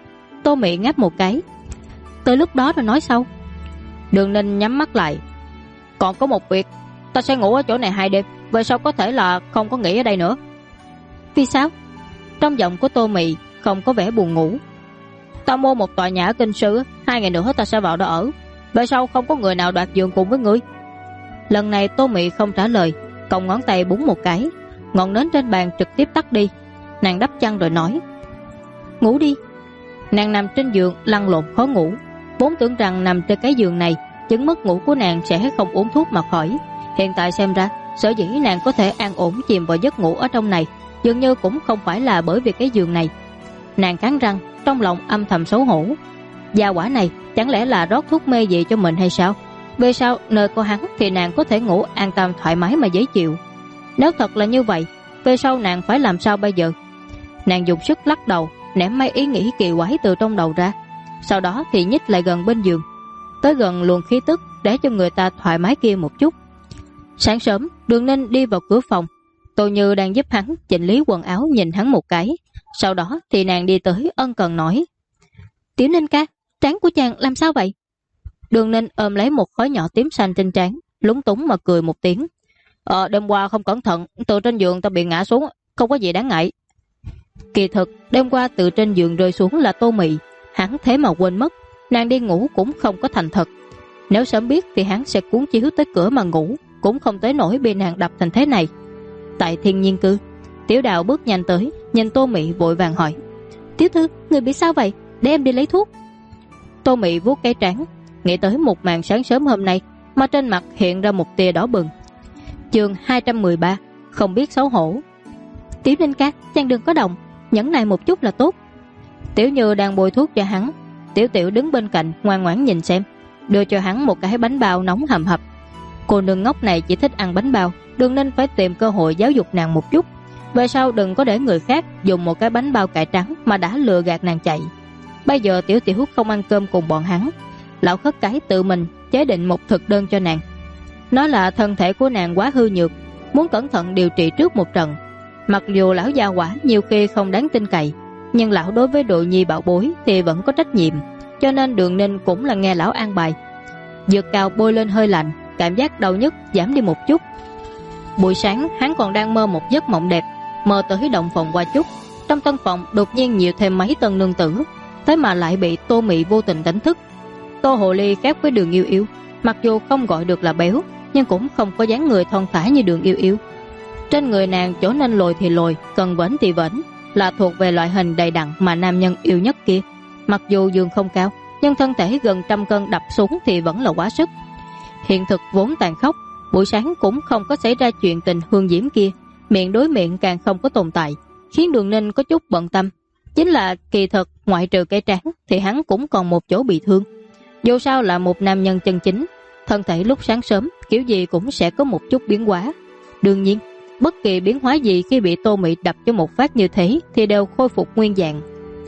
Tô Mị ngáp một cái, tới lúc đó rồi nói sau. Đường Ninh nhắm mắt lại, còn có một việc, ta sẽ ngủ ở chỗ này 2 đêm, về sau có thể là không có nghỉ ở đây nữa. Vì sao? Trong giọng của Tô Mị không có vẻ buồn ngủ. Ta mua một tòa nhà ở Kinh Sư, 2 ngày nữa ta sẽ vào đó ở, về sau không có người nào đoạt giường cùng với ngươi. Lần này Tô Mị không trả lời, còng ngón tay búng một cái, ngọn nến trên bàn trực tiếp tắt đi. Nàng đắp chăn rồi nói, ngủ đi. Nàng nằm trên giường lăn lộn khó ngủ, vốn tưởng rằng nằm trên cái giường này chứng mất ngủ của nàng sẽ không uống thuốc mà khỏi. Hiện tại xem ra, sở dĩ nàng có thể an ổn chìm vào giấc ngủ ở trong này dường như cũng không phải là bởi vì cái giường này. Nàng cắn răng, trong lòng âm thầm xấu hổ. Gia quả này chẳng lẽ là rót thuốc mê gì cho mình hay sao? Về sau nơi có hắn thì nàng có thể ngủ an tâm thoải mái mà dễ chịu. Nếu thật là như vậy, về sau nàng phải làm sao bây giờ? Nàng dùng sức lắc đầu, ném mấy ý nghĩ kỳ quái từ trong đầu ra. Sau đó thì nhích lại gần bên giường, tới gần luồng khí tức để cho người ta thoải mái kia một chút. Sáng sớm, Đường Ninh đi vào cửa phòng. Tô Như đang giúp hắn chỉnh lý quần áo nhìn hắn một cái. Sau đó thì nàng đi tới ân cần nói, Tiểu Ninh ca, trán của chàng làm sao vậy? Đường Ninh ôm lấy một khối nhỏ tím xanh trên trán, lúng túng mà cười một tiếng. Đêm qua không cẩn thận, từ trên giường ta bị ngã xuống, không có gì đáng ngại. Kỳ thực, đêm qua từ trên giường rơi xuống là Tô Mị, hắn thế mà quên mất, nàng đi ngủ cũng không có thành thật. Nếu sớm biết thì hắn sẽ cuốn chiếu tới cửa mà ngủ, cũng không tới nỗi bị nàng đập thành thế này. Tại Thiên Nhiên Cư, Tiểu Đào bước nhanh tới, nhìn Tô Mị vội vàng hỏi, Tiểu thư, người bị sao vậy? Để em đi lấy thuốc. Tô Mị vuốt cái trán, nghĩ tới một màn sáng sớm hôm nay mà trên mặt hiện ra một tia đỏ bừng. Chương 213, không biết xấu hổ. Tiểu Ninh ca, chàng đừng có động, nhẫn nại một chút là tốt. Tiểu Như đang bôi thuốc cho hắn, Tiểu Tiểu đứng bên cạnh ngoan ngoãn nhìn xem, đưa cho hắn một cái bánh bao nóng hầm hập. Cô nương ngốc này chỉ thích ăn bánh bao, đừng nên phải tìm cơ hội giáo dục nàng một chút. Về sau đừng có để người khác dùng một cái bánh bao cải trắng mà đã lừa gạt nàng chạy. Bây giờ Tiểu Tiểu không ăn cơm cùng bọn hắn, lão khất cái tự mình chế định một thực đơn cho nàng. Nói là thân thể của nàng quá hư nhược, muốn cẩn thận điều trị trước một trận. Mặc dù lão gia quả nhiều khi không đáng tin cậy, nhưng lão đối với đội nhi bảo bối thì vẫn có trách nhiệm, cho nên Đường Ninh cũng là nghe lão an bài. Dược cao bôi lên hơi lạnh, cảm giác đau nhức giảm đi một chút. Buổi sáng hắn còn đang mơ một giấc mộng đẹp, mơ tới động phòng qua chút. Trong tân phòng đột nhiên nhiều thêm mấy tân nương tử, thế mà lại bị Tô Mị vô tình đánh thức. Tô Hồ Ly khác với Đường Yêu Yêu, mặc dù không gọi được là béo, nhưng cũng không có dáng người thon thả như Đường Yêu Yêu. Trên người nàng chỗ nên lồi thì lồi, cần vểnh thì vểnh, là thuộc về loại hình đầy đặn mà nam nhân yêu nhất kia. Mặc dù giường không cao, nhưng thân thể gần 100 cân đập xuống thì vẫn là quá sức. Hiện thực vốn tàn khốc, buổi sáng cũng không có xảy ra chuyện tình hương diễm kia, miệng đối miệng càng không có tồn tại, khiến Đường Ninh có chút bận tâm. Chính là kỳ thực ngoại trừ cái trán thì hắn cũng còn một chỗ bị thương. Dù sao là một nam nhân chân chính, thân thể lúc sáng sớm kiểu gì cũng sẽ có một chút biến hóa. Đương nhiên, bất kỳ biến hóa gì khi bị Tô Mị đập cho một phát như thế thì đều khôi phục nguyên dạng.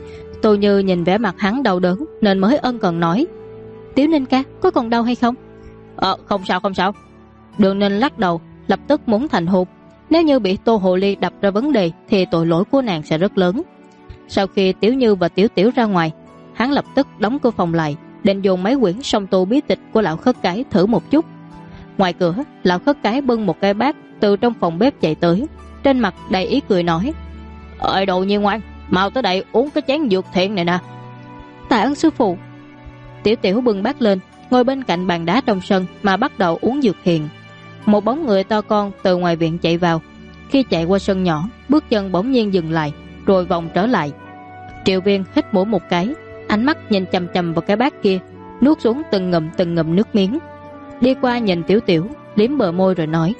Tô Như nhìn vẻ mặt hắn đau đớn nên mới ân cần nói: Tiểu Ninh ca, có còn đau hay không? Không sao không sao. Đường Ninh lắc đầu, lập tức muốn thành hôn. Nếu như bị Tô Hồ Ly đập ra vấn đề thì tội lỗi của nàng sẽ rất lớn. Sau khi Tiểu Như và Tiểu Tiểu ra ngoài, hắn lập tức đóng cửa phòng lại, định dùng mấy quyển song tu bí tịch của lão khất cái thử một chút. Ngoài cửa, lão khất cái bưng một cái bát từ trong phòng bếp chạy tới, trên mặt đầy ý cười nói: Ơi đồ nhi ngoan, mau tới đây uống cái chén dược thiện này nè. Tạ ơn sư phụ. Tiểu Tiểu bưng bát lên, ngồi bên cạnh bàn đá trong sân mà bắt đầu uống dược thiện. Một bóng người to con từ ngoài viện chạy vào. Khi chạy qua sân nhỏ, bước chân bỗng nhiên dừng lại, rồi vòng trở lại. Triệu Viên hít mũi một cái, ánh mắt nhìn chằm chằm vào cái bát kia, nuốt xuống từng ngụm nước miếng. Đi qua nhìn Tiểu Tiểu, liếm bờ môi rồi nói: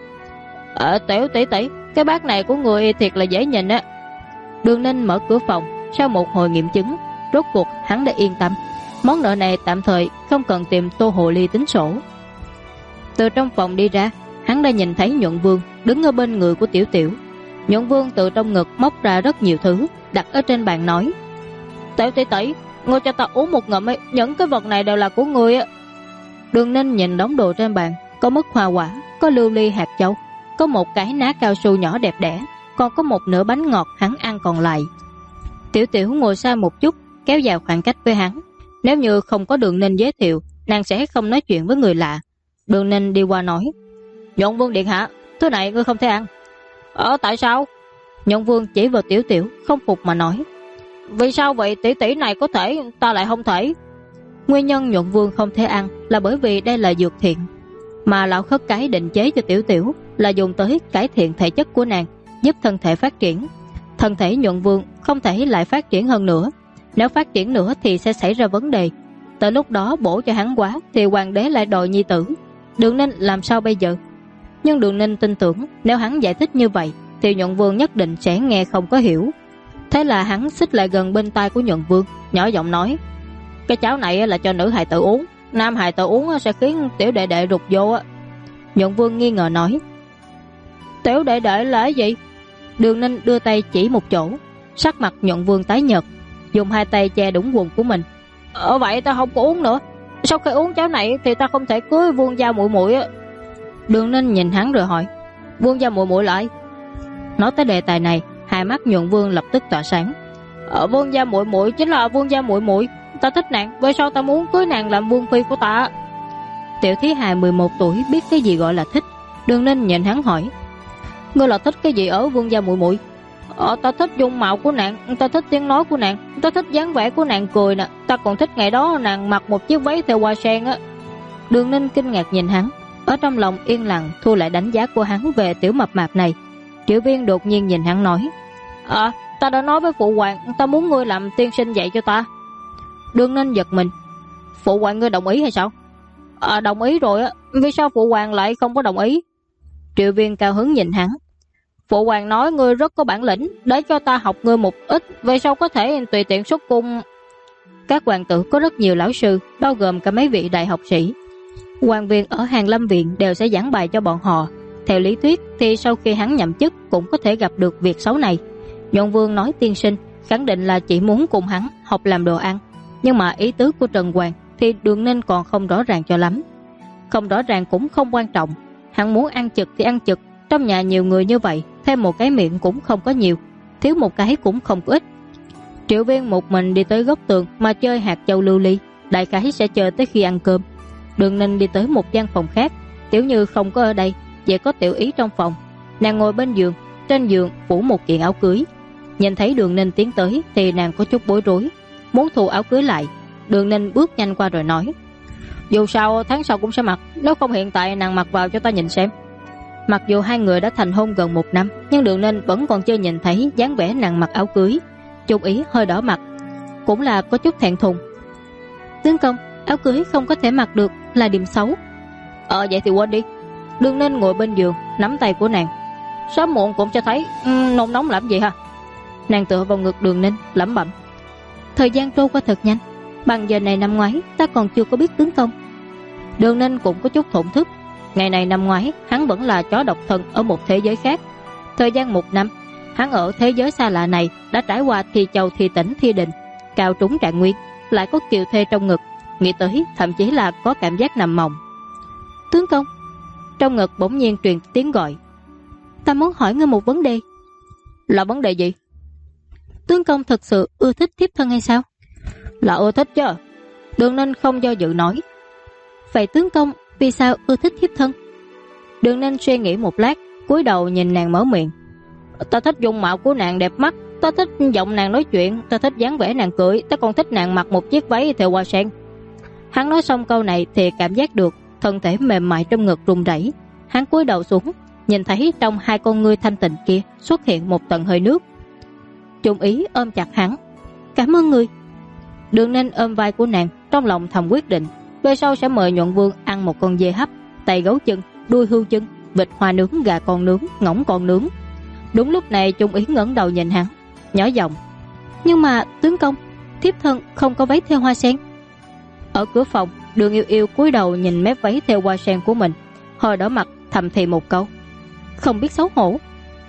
Tiểu tỷ tỷ, cái bát này của người thiệt là dễ nhìn á. Đường Ninh mở cửa phòng, sau một hồi nghiệm chứng, rốt cuộc hắn đã yên tâm. Món nợ này tạm thời không cần tìm Tô Hồ Ly tính sổ. Từ trong phòng đi ra, hắn đã nhìn thấy Nhuận Vương đứng ở bên người của Tiểu Tiểu. Nhuận Vương từ trong ngực móc ra rất nhiều thứ, đặt ở trên bàn nói: Tiểu tỷ tỷ, ngươi cho ta uống một ngụm ấy, những cái vật này đều là của ngươi á. Đường Ninh nhìn đống đồ trên bàn, có mứt hoa quả, có lưu ly hạt châu, có một cái ná cao su nhỏ đẹp đẽ, còn có một nửa bánh ngọt hắn ăn còn lại. Tiểu Tiểu ngồi xa một chút, kéo dài khoảng cách với hắn. Nếu như không có Đường Ninh giới thiệu, nàng sẽ không nói chuyện với người lạ. Đường Ninh đi qua nói: Nhuận Vương điện hạ, thứ này ngươi không thể ăn. Tại sao? Nhuận Vương chỉ vào Tiểu Tiểu, không phục mà nói: Vì sao vậy, tỷ tỷ này có thể, ta lại không thể? Nguyên nhân Nhuận Vương không thể ăn là bởi vì đây là dược thiện, mà lão khất cái định chế cho Tiểu Tiểu là dùng tới cải thiện thể chất của nàng, giúp thân thể phát triển. Thân thể Nhuận Vương không thể lại phát triển hơn nữa, nếu phát triển nữa thì sẽ xảy ra vấn đề. Tới lúc đó bổ cho hắn quá thì hoàng đế lại đòi nhi tử. Đường Ninh làm sao bây giờ? Nhưng Đường Ninh tin tưởng nếu hắn giải thích như vậy thì Nhuận Vương nhất định sẽ nghe không có hiểu. Thế là hắn xích lại gần bên tai của Nhuận Vương, nhỏ giọng nói: Cái cháo này là cho nữ hài tử uống, nam hài tử uống sẽ khiến tiểu đệ đệ rụt vô á. Nhuận Vương nghi ngờ nói: Tiểu đệ đệ là cái gì? Đường Ninh đưa tay chỉ một chỗ, sắc mặt Nhuận Vương tái nhợt, dùng hai tay che đúng quần của mình. Vậy ta không có uống nữa. Sau khi uống cháo này thì ta không thể cưới Vương gia muội muội á. Đường Ninh nhìn hắn rồi hỏi: Vương gia muội muội lại? Nói tới đề tài này, hai mắt Nhuận Vương lập tức tỏa sáng. Vương gia muội muội chính là Vương gia muội muội, ta thích nàng, vì sao ta muốn cưới nàng làm vương phi của ta? Tiểu Thí Hài 11 tuổi biết cái gì gọi là thích. Đường Ninh nhìn hắn hỏi: Ngươi là thích cái gì ở Vương gia muội muội? Ta thích dung mạo của nàng, ta thích tiếng nói của nàng, ta thích dáng vẻ của nàng cười nè, ta còn thích ngày đó nàng mặc một chiếc váy theo hoa sen á. Đường Ninh kinh ngạc nhìn hắn, ở trong lòng yên lặng thu lại đánh giá của hắn về tiểu mập mạp này. Triệu Viên đột nhiên nhìn hắn nói: Ta đã nói với phụ hoàng, ta muốn ngươi làm tiên sinh dạy cho ta. Đường Ninh giật mình. Phụ hoàng ngươi đồng ý hay sao? Đồng ý rồi á, vì sao phụ hoàng lại không có đồng ý? Triệu Viên cao hứng nhìn hắn. Phụ hoàng nói ngươi rất có bản lĩnh, để cho ta học ngươi một ít, về sau có thể tùy tiện xuất cung. Các hoàng tử có rất nhiều lão sư, bao gồm cả mấy vị đại học sĩ. Quan viên ở Hàn Lâm Viện đều sẽ giảng bài cho bọn họ. Theo lý thuyết thì sau khi hắn nhậm chức cũng có thể gặp được việc xấu này. Nhuận Vương nói tiên sinh, khẳng định là chỉ muốn cùng hắn học làm đồ ăn. Nhưng mà ý tứ của Trần Hoàng thì Đường Ninh còn không rõ ràng cho lắm. Không rõ ràng cũng không quan trọng. Hắn muốn ăn trực thì ăn trực. Trong nhà nhiều người như vậy, thêm một cái miệng cũng không có nhiều, thiếu một cái cũng không có ít. Triệu Viên một mình đi tới góc tường mà chơi hạt châu lưu ly, đại khái sẽ chờ tới khi ăn cơm. Đường Ninh đi tới một gian phòng khác. Tiểu Như không có ở đây, chỉ có Tiểu Ý trong phòng. Nàng ngồi bên giường, trên giường phủ một kiện áo cưới. Nhìn thấy Đường Ninh tiến tới thì nàng có chút bối rối, muốn thu áo cưới lại. Đường Ninh bước nhanh qua rồi nói, dù sao tháng sau cũng sẽ mặc, nếu không hiện tại nàng mặc vào cho ta nhìn xem. Mặc dù hai người đã thành hôn gần 1 năm, nhưng Đường Ninh vẫn còn chưa nhìn thấy dáng vẻ nàng mặc áo cưới. Trung Ý hơi đỏ mặt, cũng là có chút thẹn thùng. Tướng công, áo cưới không có thể mặc được, là điểm xấu. Vậy thì quên đi. Đường Ninh ngồi bên giường, nắm tay của nàng. Sớm muộn cũng sẽ thấy, nôn nóng làm gì hả? Nàng tựa vào ngực Đường Ninh, lẩm bẩm. Thời gian trôi qua thật nhanh, bằng giờ này năm ngoái ta còn chưa có biết tướng công. Đường Ninh cũng có chút thổn thức. Ngày này năm ngoái hắn vẫn là chó độc thân ở một thế giới khác. Thời gian 1 năm, hắn ở thế giới xa lạ này đã trải qua thi châu thi tỉnh thi định, cao trúng trạng nguyên, lại có kiều thê trong ngực. Nghĩ tới thậm chí là có cảm giác nằm mộng. Tướng công. Trong ngực bỗng nhiên truyền tiếng gọi. Ta muốn hỏi ngươi một vấn đề. Là vấn đề gì? Tướng công thật sự ưa thích thiếp thân hay sao? Là ưa thích chứ. Đường Ninh không do dự nói. Vậy tướng công vì sao ưa thích thiếp thân? Đường Ninh suy nghĩ một lát, cúi đầu nhìn nàng mở miệng. Ta thích dung mạo của nàng đẹp mắt, ta thích giọng nàng nói chuyện, ta thích dáng vẻ nàng cười, ta còn thích nàng mặc một chiếc váy theo hoa sen. Hắn nói xong câu này thì cảm giác được thân thể mềm mại trong ngực run rẩy. Hắn cúi đầu xuống, nhìn thấy trong hai con ngươi thanh tịnh kia xuất hiện một tầng hơi nước. Trung Ý ôm chặt hắn. Cảm ơn ngươi. Đường Ninh ôm vai của nàng, trong lòng thầm quyết định về sau sẽ mời Nhuận Vương ăn một con dê hấp, tay gấu chân, đuôi hươu chân, vịt hoa nướng, gà con nướng, ngỗng con nướng. Đúng lúc này Trung Ý ngẩng đầu nhìn hắn, nhỏ giọng. Nhưng mà tướng công, thiếp thân không có váy theo hoa sen. Ở cửa phòng, Đường Yêu Yêu cúi đầu nhìn mép váy theo hoa sen của mình, hơi đỏ mặt thầm thì một câu. Không biết xấu hổ.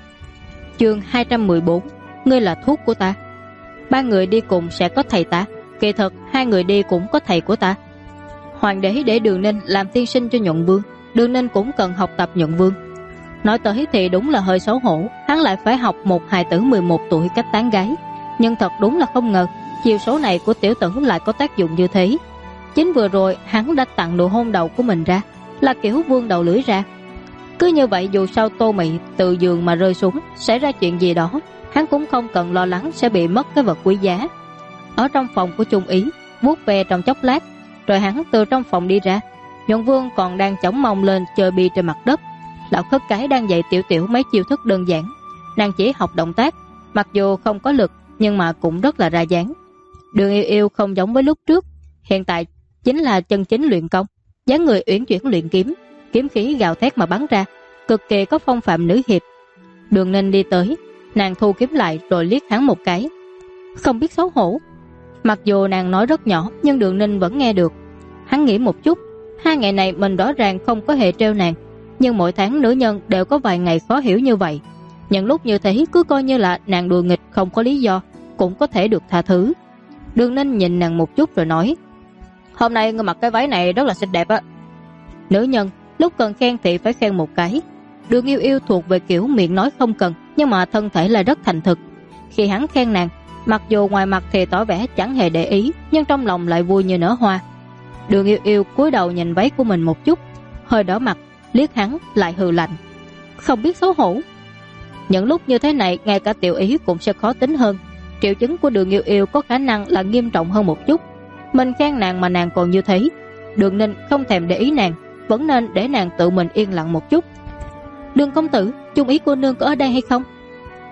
Chương 214. Ngươi là thuốc của ta. 3 người đi cùng sẽ có thầy ta, kỳ thật 2 người đi cũng có thầy của ta. Hoàng đế để Đường Ninh làm tiên sinh cho Nhuận Vương, Đường Ninh cũng cần học tập Nhuận Vương. Nói tới thì đúng là hơi xấu hổ, hắn lại phải học một hài tử 11 tuổi cách tán gái. Nhưng thật đúng là không ngờ chiều số này của tiểu tử lại có tác dụng như thế. Chính vừa rồi hắn đã tặng nụ hôn đầu của mình ra, là kiểu vương đầu lưỡi ra. Cứ như vậy dù sau Tô Mị từ giường mà rơi xuống, xảy ra chuyện gì đó, hắn cũng không cần lo lắng sẽ bị mất cái vật quý giá. Ở trong phòng của Trung Ý, vuốt ve trong chốc lát, rồi hắn từ trong phòng đi ra. Nhuận Vương còn đang chống mông lên chơi bi trên mặt đất. Lão khất cái đang dạy tiểu tiểu mấy chiêu thức đơn giản. Nàng chỉ học động tác, mặc dù không có lực nhưng mà cũng rất là ra dáng. Đường Yêu Yêu không giống với lúc trước, hiện tại chính là chân chính luyện công, dáng người uyển chuyển luyện kiếm, kiếm khí gào thét mà bắn ra, cực kỳ có phong phạm nữ hiệp. Đường Ninh đi tới, nàng thu kiếm lại rồi liếc hắn một cái. Không biết xấu hổ. Mặc dù nàng nói rất nhỏ nhưng Đường Ninh vẫn nghe được. Hắn nghĩ một chút, 2 ngày này mình rõ ràng không có hề trêu nàng, nhưng mỗi tháng nữ nhân đều có vài ngày khó hiểu như vậy. Những lúc như thế cứ coi như là nàng đùa nghịch không có lý do, cũng có thể được tha thứ. Đường Ninh nhìn nàng một chút rồi nói. Hôm nay ngươi mặc cái váy này rất là xinh đẹp á. Nữ nhân lúc cần khen thì phải khen một cái. Đường Yêu Yêu thuộc về kiểu miệng nói không cần, nhưng mà thân thể là rất thành thực. Khi hắn khen nàng, mặc dù ngoài mặt thì tỏ vẻ chẳng hề để ý, nhưng trong lòng lại vui như nở hoa. Đường Yêu Yêu cúi đầu nhìn váy của mình một chút, hơi đỏ mặt, liếc hắn lại hừ lạnh. Không biết xấu hổ. Những lúc như thế này ngay cả Tiểu Ý cũng sẽ khó tính hơn. Triệu chứng của Đường Yêu Yêu có khả năng là nghiêm trọng hơn một chút. Mình khen nàng mà nàng còn như thế, Đường Ninh không thèm để ý nàng, vẫn nên để nàng tự mình yên lặng một chút. Đường công tử, Trung Ý cô nương có ở đây hay không?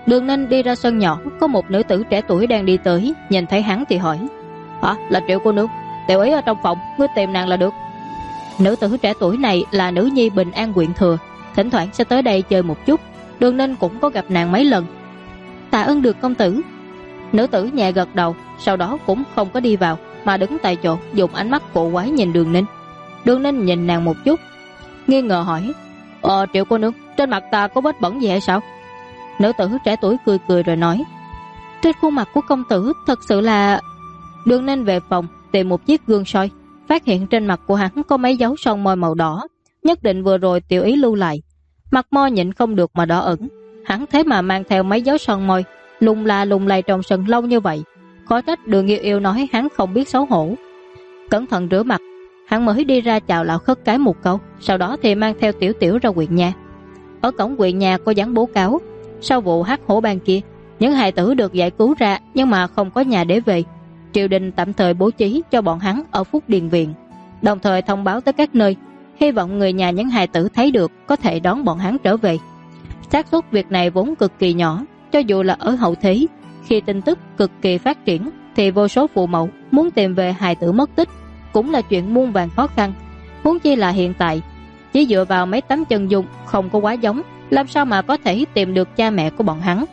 Đường Ninh đi ra sân nhỏ, có một nữ tử trẻ tuổi đang đi tới, nhìn thấy hắn thì hỏi: "Hả, là Triệu cô nương? Tiểu ý ở trong phòng, ngươi tìm nàng là được." Nữ tử trẻ tuổi này là nữ nhi Bình An huyện Thừa, thỉnh thoảng sẽ tới đây chơi một chút. Đường Ninh cũng có gặp nàng mấy lần. "Tạ ơn được công tử." Nữ tử nhẹ gật đầu, sau đó cũng không có đi vào, mà đứng tại chỗ dùng ánh mắt cổ quái nhìn Đường Ninh. Đường Ninh nhìn nàng một chút, nghi ngờ hỏi: Triệu cô nương, trên mặt ta có vết bẩn gì hay sao?" Nữ tử trẻ tuổi cười cười rồi nói: "Trên khuôn mặt của công tử thật sự là..." Đường Ninh về phòng tìm một chiếc gương soi, phát hiện trên mặt của hắn có mấy dấu son môi màu đỏ, nhất định vừa rồi tiểu ý lưu lại. Mặt môi nhịn không được mà đỏ ửng, hắn thế mà mang theo mấy dấu son môi lung la lung lay trong sân lâu như vậy, khó trách Đường Yêu Yêu nói hắn không biết xấu hổ. Cẩn thận rửa mặt, hắn mới đi ra chào lão khất cái một câu, sau đó thì mang theo Tiểu Tiểu ra huyện nhà. Ở cổng huyện nhà có dán bố cáo: sau vụ hắc hổ bang kia, những hài tử được giải cứu ra nhưng mà không có nhà để về, triều đình tạm thời bố trí cho bọn hắn ở Phúc Điền Viện, đồng thời thông báo tới các nơi, hy vọng người nhà những hài tử thấy được có thể đón bọn hắn trở về. Xác suất việc này vốn cực kỳ nhỏ, cho dù là ở hậu thế, khi tin tức cực kỳ phát triển thì vô số phụ mẫu muốn tìm về hài tử mất tích cũng là chuyện muôn vàn khó khăn, huống chi là hiện tại chỉ dựa vào mấy tấm chân dung không có quá giống, làm sao mà có thể tìm được cha mẹ của bọn hắn.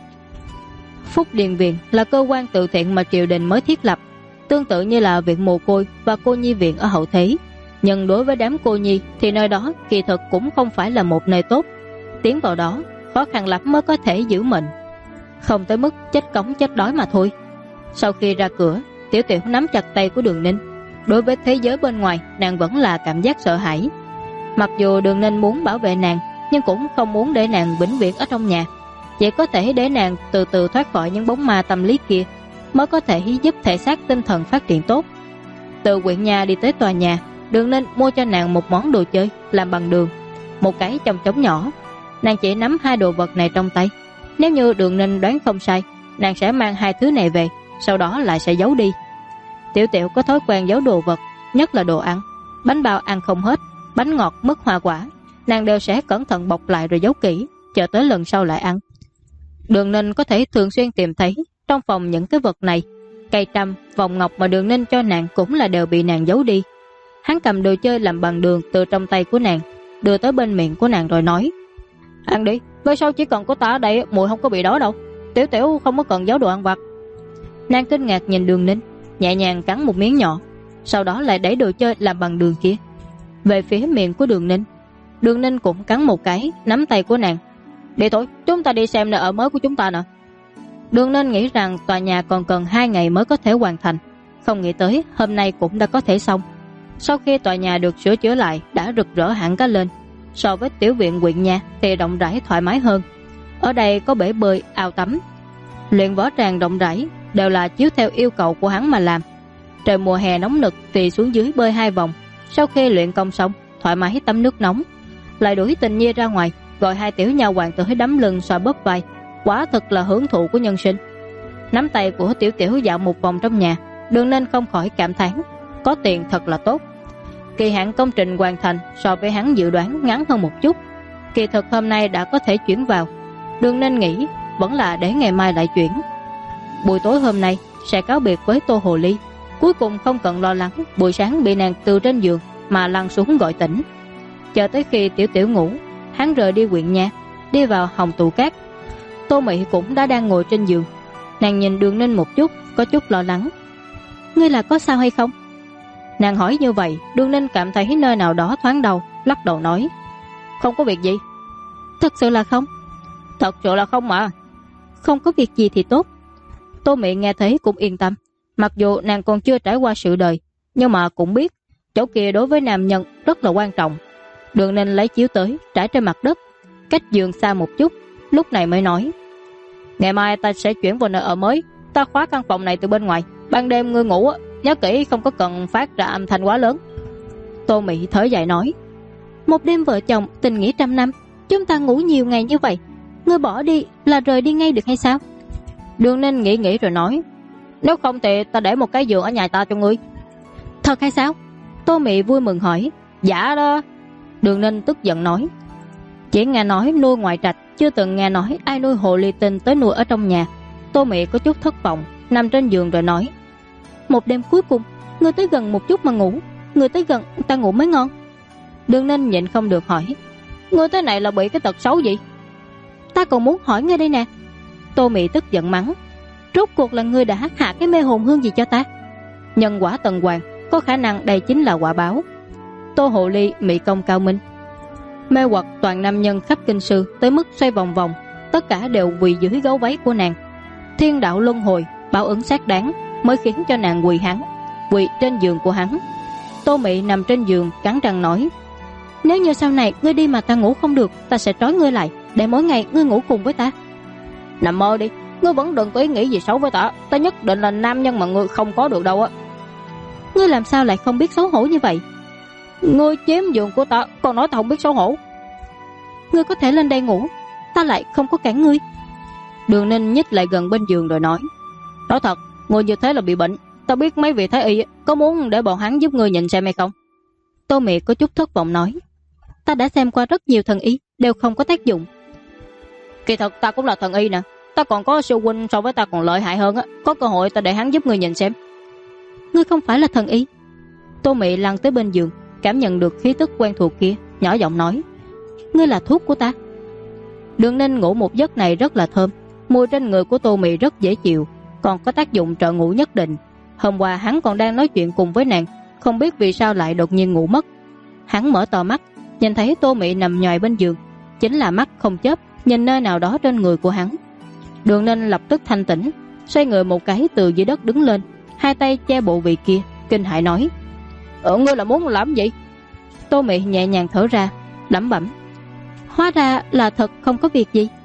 Phúc Điền Viện là cơ quan từ thiện mà triều đình mới thiết lập, tương tự như là viện mồ côi và cô nhi viện ở hậu thế. Nhưng đối với đám cô nhi thì nơi đó kỳ thực cũng không phải là một nơi tốt, tiến vào đó khó khăn lắm mới có thể giữ mệnh, không tới mức chết cống chết đói mà thôi. Sau khi ra cửa, Tiểu Tiểu nắm chặt tay của Đường Ninh. Đối với thế giới bên ngoài, nàng vẫn là cảm giác sợ hãi. Mặc dù Đường Ninh muốn bảo vệ nàng, nhưng cũng không muốn để nàng vĩnh viễn ở trong nhà, chỉ có thể để nàng từ từ thoát khỏi những bóng ma tâm lý kia, mới có thể giúp thể xác tinh thần phát triển tốt. Từ huyện nhà đi tới tòa nhà, Đường Ninh mua cho nàng một món đồ chơi làm bằng đường, một cái chong chóng nhỏ. Nàng chỉ nắm hai đồ vật này trong tay. Nếu như Đường Ninh đoán không sai, nàng sẽ mang hai thứ này về, sau đó lại sẽ giấu đi. Tiểu Tiểu có thói quen giấu đồ vật, nhất là đồ ăn. Bánh bao ăn không hết, bánh ngọt, mứt, hoa quả, nàng đều sẽ cẩn thận bọc lại rồi giấu kỹ, chờ tới lần sau lại ăn. Đường Ninh có thể thường xuyên tìm thấy trong phòng những cái vật này. Cây trâm, vòng ngọc mà Đường Ninh cho nàng cũng là đều bị nàng giấu đi. Hắn cầm đồ chơi làm bằng đường từ trong tay của nàng, đưa tới bên miệng của nàng rồi nói: "Ăn đi, về sau chỉ cần có ta ở đây mùi không có bị đói đâu. Tiểu Tiểu không có cần giấu đồ ăn vặt." Nàng kinh ngạc nhìn Đường Ninh, nhẹ nhàng cắn một miếng nhỏ, sau đó lại đẩy đồ chơi làm bằng đường kia về phía miệng của Đường Ninh. Đường Ninh cũng cắn một cái, nắm tay của nàng: "Đi thôi, chúng ta đi xem nơi ở mới của chúng ta nè." Đường Ninh nghĩ rằng tòa nhà còn cần 2 ngày mới có thể hoàn thành, không nghĩ tới hôm nay cũng đã có thể xong. Sau khi tòa nhà được sửa chữa lại đã rực rỡ hẳn cả lên, so với tiểu viện huyện nhà thì rộng rãi thoải mái hơn. Ở đây có bể bơi, ao tắm, luyện võ tràng rộng rãi, đều là chiếu theo yêu cầu của hắn mà làm. Trời mùa hè nóng nực thì xuống dưới bơi 2 vòng, sau khi luyện công xong thoải mái tắm nước nóng, lại đuổi tình nhi ra ngoài, gọi 2 tiểu nha hoàng tới đấm lưng xoa bóp vai, quả thực là hưởng thụ của nhân sinh. Nắm tay của Tiểu Tiểu dạo một vòng trong nhà, Đường Ninh không khỏi cảm thán, có tiền thật là tốt. Kỳ hạn công trình hoàn thành so với hắn dự đoán ngắn hơn một chút, kỳ thực hôm nay đã có thể chuyển vào. Đường Ninh nghĩ vẫn là để ngày mai lại chuyển. Buổi tối hôm nay sẽ cáo biệt với Tô Hồ Ly, cuối cùng không cần lo lắng buổi sáng bị nàng từ trên giường mà lăn xuống gọi tỉnh. Chờ tới khi Tiểu Tiểu ngủ, hắn rời đi huyện nhà, đi vào Hồng Tụ Cát. Tô Mị cũng đã đang ngồi trên giường. Nàng nhìn Đường Ninh một chút, có chút lo lắng. "Ngươi là có sao hay không?" Nàng hỏi như vậy, Đường Ninh cảm thấy nơi nào đó thoáng đau, lắc đầu nói: "Không có việc gì." "Thật sự là không?" "Thật sự là không mà." "Không có việc gì thì tốt." Tô Mị nghe thấy cũng yên tâm. Mặc dù nàng còn chưa trải qua sự đời, nhưng mà cũng biết chỗ kia đối với nam nhân rất là quan trọng. Đường Ninh lấy chiếu tới trải trên mặt đất, cách giường xa một chút, lúc này mới nói: "Ngày mai ta sẽ chuyển vào nơi ở mới, ta khóa căn phòng này từ bên ngoài, ban đêm ngươi ngủ nhớ kỹ không có cần phát ra âm thanh quá lớn." Tô Mị thở dài nói: "Một đêm vợ chồng tình nghĩa trăm năm, chúng ta ngủ nhiều ngày như vậy, ngươi bỏ đi là rời đi ngay được hay sao?" Đường Ninh nghĩ rồi nói: "Nếu không thì ta để một cái giường ở nhà ta cho ngươi." "Thật hay sao?" Tô Mị vui mừng hỏi. "Dạ đó." Đường Ninh tức giận nói: Chỉ nghe nói nuôi ngoại trạch, chưa từng nghe nói ai nuôi hồ ly tinh tới nuôi ở trong nhà. Tô Mị có chút thất vọng, nằm trên giường rồi nói: Một đêm cuối cùng, ngươi tới gần một chút mà ngủ. Ngươi tới gần, ta ngủ mới ngon. Đường Ninh nhịn không được hỏi: Ngươi thế này là bị cái tật xấu gì? Ta còn muốn hỏi ngươi đây nè. Tô Mị tức giận mắng: Rốt cuộc là ngươi đã hạ cái mê hồn hương gì cho ta? Nhân quả tần hoàng, có khả năng đây chính là quả báo. Tô Hồ Ly mỹ công cao minh, mê hoặc toàn nam nhân khắp kinh sư tới mức xoay vòng vòng, tất cả đều quỳ dưới gấu váy của nàng. Thiên đạo luân hồi, báo ứng xác đáng, mới khiến cho nàng quỳ trên giường của hắn. Tô Mị nằm trên giường cắn răng nói: Nếu như sau này ngươi đi mà ta ngủ không được, ta sẽ trói ngươi lại, để mỗi ngày ngươi ngủ cùng với ta. Nằm mơ đi, ngươi vẫn đừng có ý nghĩ gì xấu với ta. Ta nhất định là nam nhân mà ngươi không có được đâu á. Ngươi làm sao lại không biết xấu hổ như vậy? Ngươi chiếm giường của ta, còn nói ta không biết xấu hổ. Ngươi có thể lên đây ngủ, ta lại không có cản ngươi. Đường Ninh nhích lại gần bên giường rồi nói: Nói thật, ngươi như thế là bị bệnh. Ta biết mấy vị thái y có muốn để bọn hắn giúp ngươi nhìn xem hay không? Tô Mị có chút thất vọng nói: Ta đã xem qua rất nhiều thần y, đều không có tác dụng. Kỳ thật ta cũng là thần y nè, ta còn có sư huynh so với ta còn lợi hại hơn á, có cơ hội ta để hắn giúp ngươi nhìn xem. Ngươi không phải là thần y. Tô Mị lăn tới bên giường, cảm nhận được khí tức quen thuộc kia, nhỏ giọng nói: Ngươi là thuốc của ta. Đường Ninh ngủ một giấc này rất là thơm, mùi trên người của Tô Mị rất dễ chịu, còn có tác dụng trợ ngủ nhất định. Hôm qua hắn còn đang nói chuyện cùng với nàng, không biết vì sao lại đột nhiên ngủ mất. Hắn mở to mắt, nhìn thấy Tô Mị nằm nhoài bên giường, chính là mắt không chớp nhìn nơi nào đó trên người của hắn. Đường Ninh lập tức thanh tỉnh, xoay người một cái từ dưới đất đứng lên, hai tay che bộ vị kia, kinh hãi nói: Ngươi là muốn làm gì? Tô Mị nhẹ nhàng thở ra, lẩm bẩm: Hóa ra là thật không có việc gì.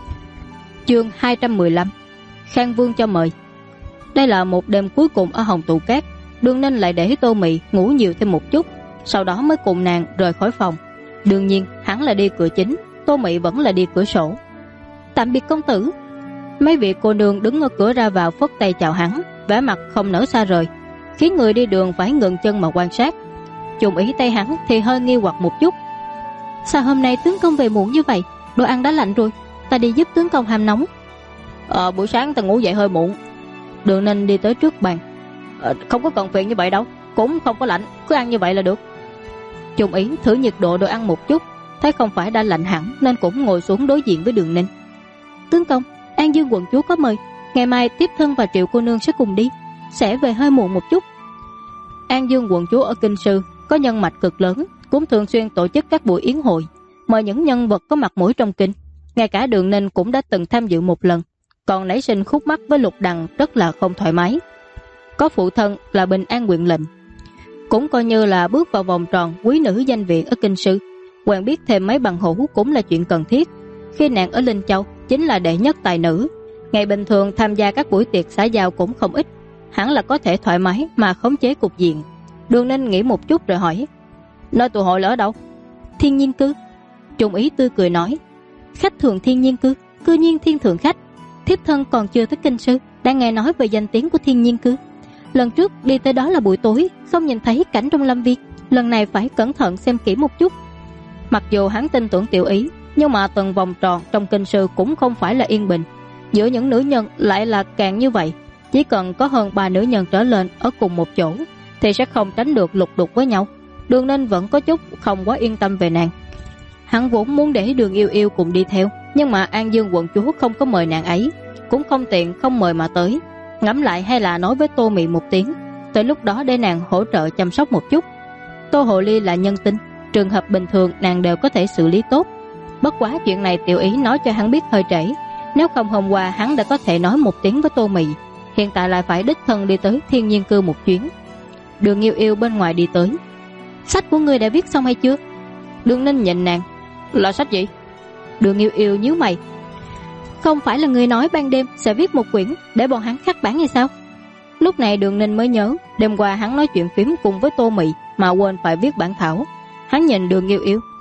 Chương 215: Khang Vương cho mời. Đây là một đêm cuối cùng ở Hồng Tụ Cát. Đường Ninh lại để Tô Mị ngủ nhiều thêm một chút, sau đó mới cùng nàng rời khỏi phòng. Đương nhiên hắn là đi cửa chính, Tô Mị vẫn là đi cửa sổ. Tạm biệt công tử. Mấy vị cô nương đứng ở cửa ra vào phất tay chào hắn, vẻ mặt không nỡ xa rời, khiến người đi đường phải ngừng chân mà quan sát. Trùng ý tay hắn thì hơi nghi hoặc một chút: Sao hôm nay tướng công về muộn như vậy? Đồ ăn đã lạnh rồi, ta đi giúp tướng công hâm nóng. Buổi sáng ta ngủ dậy hơi muộn. Đường Ninh đi tới trước bàn: Không có cần phiền như vậy đâu, cũng không có lạnh, cứ ăn như vậy là được. Trùng ý thử nhiệt độ đồ ăn một chút, thấy không phải đã lạnh hẳn nên cũng ngồi xuống đối diện với Đường Ninh. Tướng công, An Dương quận chúa có mời, ngày mai tiếp thân và Triệu cô nương sẽ cùng đi, sẽ về hơi muộn một chút. An Dương quận chúa ở kinh sư có nhân mạch cực lớn, cũng thường xuyên tổ chức các buổi yến hội, mời những nhân vật có mặt mũi trong kinh. Ngay cả Đường Ninh cũng đã từng tham dự một lần, còn nảy sinh khúc mắc với Lục Đằng rất là không thoải mái. Có phụ thân là Bình An huyện lệnh, cũng coi như là bước vào vòng tròn quý nữ danh viện ở kinh sư. Quen biết thêm mấy bằng hữu cũng là chuyện cần thiết. Khi nàng ở Linh Châu chính là đệ nhất tài nữ, ngày bình thường tham gia các buổi tiệc xã giao cũng không ít, hẳn là có thể thoải mái mà khống chế cục diện. Đường Ninh nghĩ một chút rồi hỏi: Nơi tụ hội là ở đâu? Thiên Nhiên Cư. Trùng ý tươi cười nói: Khách thường Thiên Nhiên Cư, cư nhiên thiên thượng khách. Thiếp thân còn chưa tới kinh sư, đang nghe nói về danh tiếng của Thiên Nhiên Cư. Lần trước đi tới đó là buổi tối, không nhìn thấy cảnh trong lâm viên, lần này phải cẩn thận xem kỹ một chút. Mặc dù hắn tin tưởng tiểu ý, nhưng mà từng vòng tròn trong kinh sư cũng không phải là yên bình. Giữa những nữ nhân lại là càng như vậy. Chỉ cần có hơn 3 nữ nhân trở lên ở cùng một chỗ thì sẽ không tránh được lục đục với nhau. Đường Ninh vẫn có chút không quá yên tâm về nàng. Hắn vốn muốn để Đường Yêu Yêu cùng đi theo, nhưng mà An Dương quận chúa không có mời nàng ấy, cũng không tiện không mời mà tới. Ngẫm lại hay là nói với Tô Mị một tiếng, tới lúc đó để nàng hỗ trợ chăm sóc một chút. Tô Hồ Ly là nhân tinh, trường hợp bình thường nàng đều có thể xử lý tốt. Bất quá chuyện này tiểu ý nói cho hắn biết hơi trễ, nếu không hôm qua hắn đã có thể nói một tiếng với Tô Mị, hiện tại lại phải đích thân đi tới Thiên Nhiên Cư một chuyến. Đường Yêu Yêu bên ngoài đi tới: Sách của ngươi đã viết xong hay chưa? Đường Ninh nhìn nàng: Là sách gì? Đường Yêu Yêu nhíu mày: Không phải là ngươi nói ban đêm sẽ viết một quyển để bọn hắn khắc bản hay sao? Lúc này Đường Ninh mới nhớ đêm qua hắn nói chuyện phím cùng với Tô Mị mà quên phải viết bản thảo. Hắn nhìn Đường Yêu Yêu: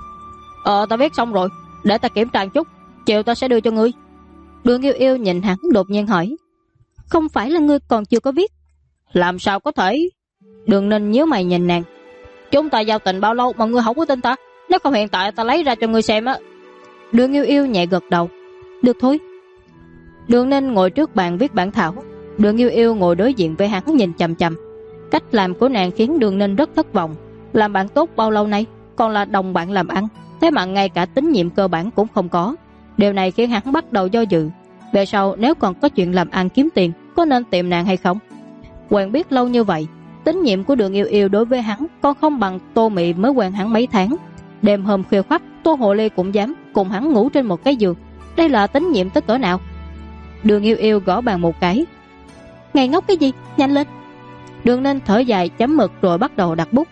Ta viết xong rồi, để ta kiểm tra một chút, chiều ta sẽ đưa cho ngươi. Đường Yêu Yêu nhìn hắn đột nhiên hỏi: Không phải là ngươi còn chưa có viết? Làm sao có thể? Đường Ninh nhíu mày nhìn nàng: Chúng ta giao tình bao lâu mà ngươi không có tin ta? Nếu không hiện tại ta lấy ra cho ngươi xem á. Đường Yêu Yêu nhẹ gật đầu. Được thôi. Đường Ninh ngồi trước bàn viết bản thảo. Đường Yêu Yêu ngồi đối diện với hắn nhìn chằm chằm. Cách làm của nàng khiến Đường Ninh rất thất vọng. Làm bạn tốt bao lâu nay, còn là đồng bạn làm ăn, thế mà ngay cả tín nhiệm cơ bản cũng không có. Điều này khiến hắn bắt đầu do dự. Về sau nếu còn có chuyện làm ăn kiếm tiền, có nên tìm nàng hay không? Quen biết lâu như vậy, tín nhiệm của Đường Yêu Yêu đối với hắn còn không bằng Tô Mị mới quen hắn mấy tháng. Đêm hôm khuya khoắt, Tô Hồ Ly cũng dám cùng hắn ngủ trên một cái giường. Đây là tín nhiệm tới cỡ nào? Đường Yêu Yêu gõ bàn một cái. Ngày ngốc cái gì, nhanh lên. Đường Ninh thở dài chấm mực rồi bắt đầu đặt bút.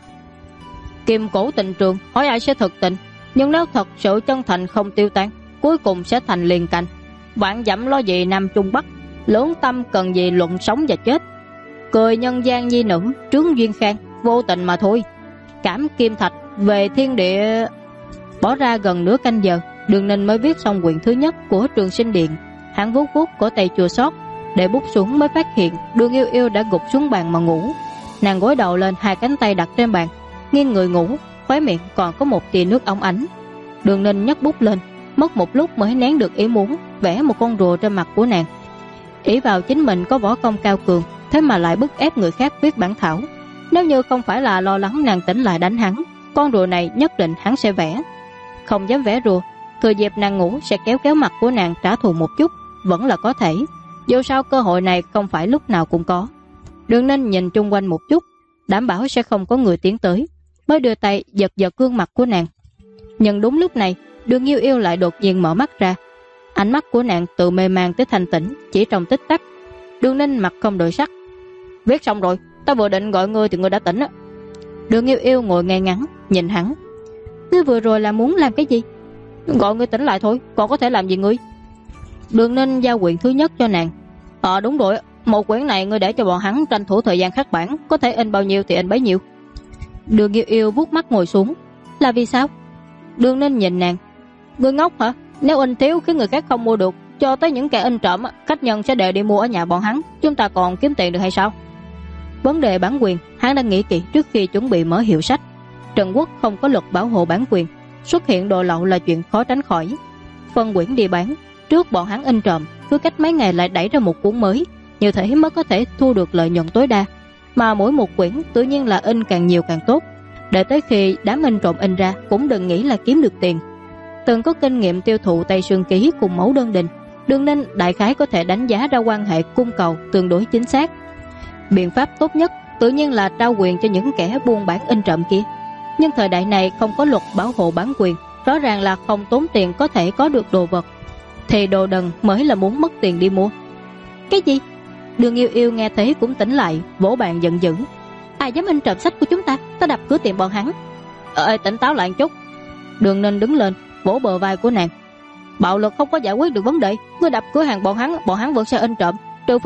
Kim cổ tình trường, hỏi ai sẽ thực tình, nhưng nếu thật sự chân thành không tiêu tan, cuối cùng sẽ thành liền canh. Vạn dặm lo gì Nam Trung Bắc, lưỡng tâm cần gì luận sống và chết. Cười nhân gian nhi nữ, trướng duyên khang, vô tình mà thôi. Cảm kim thạch về thiên địa. Bỏ ra gần nửa canh giờ, Đường Ninh mới viết xong quyển thứ nhất của Trường Sinh Điện. Hắn vuốt vuốt cổ tay chua xót, để bút xuống mới phát hiện Đường Yêu Yêu đã gục xuống bàn mà ngủ. Nàng gối đầu lên, hai cánh tay đặt trên bàn, nghiêng người ngủ, khóe miệng còn có một tia nước óng ánh. Đường Ninh nhấc bút lên, mất một lúc mới nén được ý muốn vẽ một con rùa trên mặt của nàng. Ỷ vào chính mình có võ công cao cường, thế mà lại bức ép người khác viết bản thảo. Nếu như không phải là lo lắng nàng tỉnh lại đánh hắn, con rùa này nhất định hắn sẽ vẽ. Không dám vẽ rùa, thừa dịp nàng ngủ sẽ kéo kéo mặt của nàng trả thù một chút, vẫn là có thể. Dù sao cơ hội này không phải lúc nào cũng có. Đường Ninh nhìn chung quanh một chút, đảm bảo sẽ không có người tiến tới, mới đưa tay giật giật gương mặt của nàng. Nhưng đúng lúc này, Đường Yêu Yêu lại đột nhiên mở mắt ra. Ánh mắt của nàng từ mê man tới thanh tĩnh chỉ trong tích tắc. Đường Ninh mặt không đổi sắc. Viết xong rồi, ta vừa định gọi ngươi thì ngươi đã tỉnh á. Đường Yêu Yêu ngồi ngay ngắn nhìn hắn. Ngươi vừa rồi là muốn làm cái gì? Gọi ngươi tỉnh lại thôi, còn có thể làm gì ngươi? Đường Ninh giao quyển thứ nhất cho nàng. Đúng rồi, một quyển này ngươi để cho bọn hắn tranh thủ thời gian khắc bản, có thể in bao nhiêu thì in bấy nhiêu. Đường Yêu Yêu vuốt mắt ngồi xuống. Là vì sao? Đường Ninh nhìn nàng. Ngươi ngốc hả? Nếu in thiếu khiến người khác không mua được, cho tới những kẻ in trộm, khách nhân sẽ đều đi mua ở nhà bọn hắn, chúng ta còn kiếm tiền được hay sao? Vấn đề bản quyền hắn đã nghĩ kỹ trước khi chuẩn bị mở hiệu sách. Trần Quốc không có luật bảo hộ bản quyền, xuất hiện đồ lậu là chuyện khó tránh khỏi. Phân quyển đi bán, trước bọn hắn in trộm, cứ cách mấy ngày lại đẩy ra một cuốn mới, như thế mới có thể thu được lợi nhuận tối đa. Mà mỗi một quyển tự nhiên là in càng nhiều càng tốt, để tới khi đám in trộm in ra cũng đừng nghĩ là kiếm được tiền. Từng có kinh nghiệm tiêu thụ Tây Sương Ký cùng Mẫu Đơn Đình, Đường Ninh đại khái có thể đánh giá ra quan hệ cung cầu tương đối chính xác. Biện pháp tốt nhất tự nhiên là trao quyền cho những kẻ buôn bán in trộm kia. Nhưng thời đại này không có luật bảo hộ bản quyền, rõ ràng là không tốn tiền có thể có được đồ vật, thì đồ đần mới là muốn mất tiền đi mua. Cái gì? Đường Yêu Yêu nghe thấy cũng tỉnh lại, vỗ bàn giận dữ. Ai dám in trộm sách của chúng ta, ta đập cửa tiệm bọn hắn. Tỉnh táo lại một chút. Đường Ninh đứng lên, vỗ bờ vai của nàng. Bạo lực không có giải quyết được vấn đề. Ngươi đập cửa hàng bọn hắn vẫn sẽ in trộm. Trừ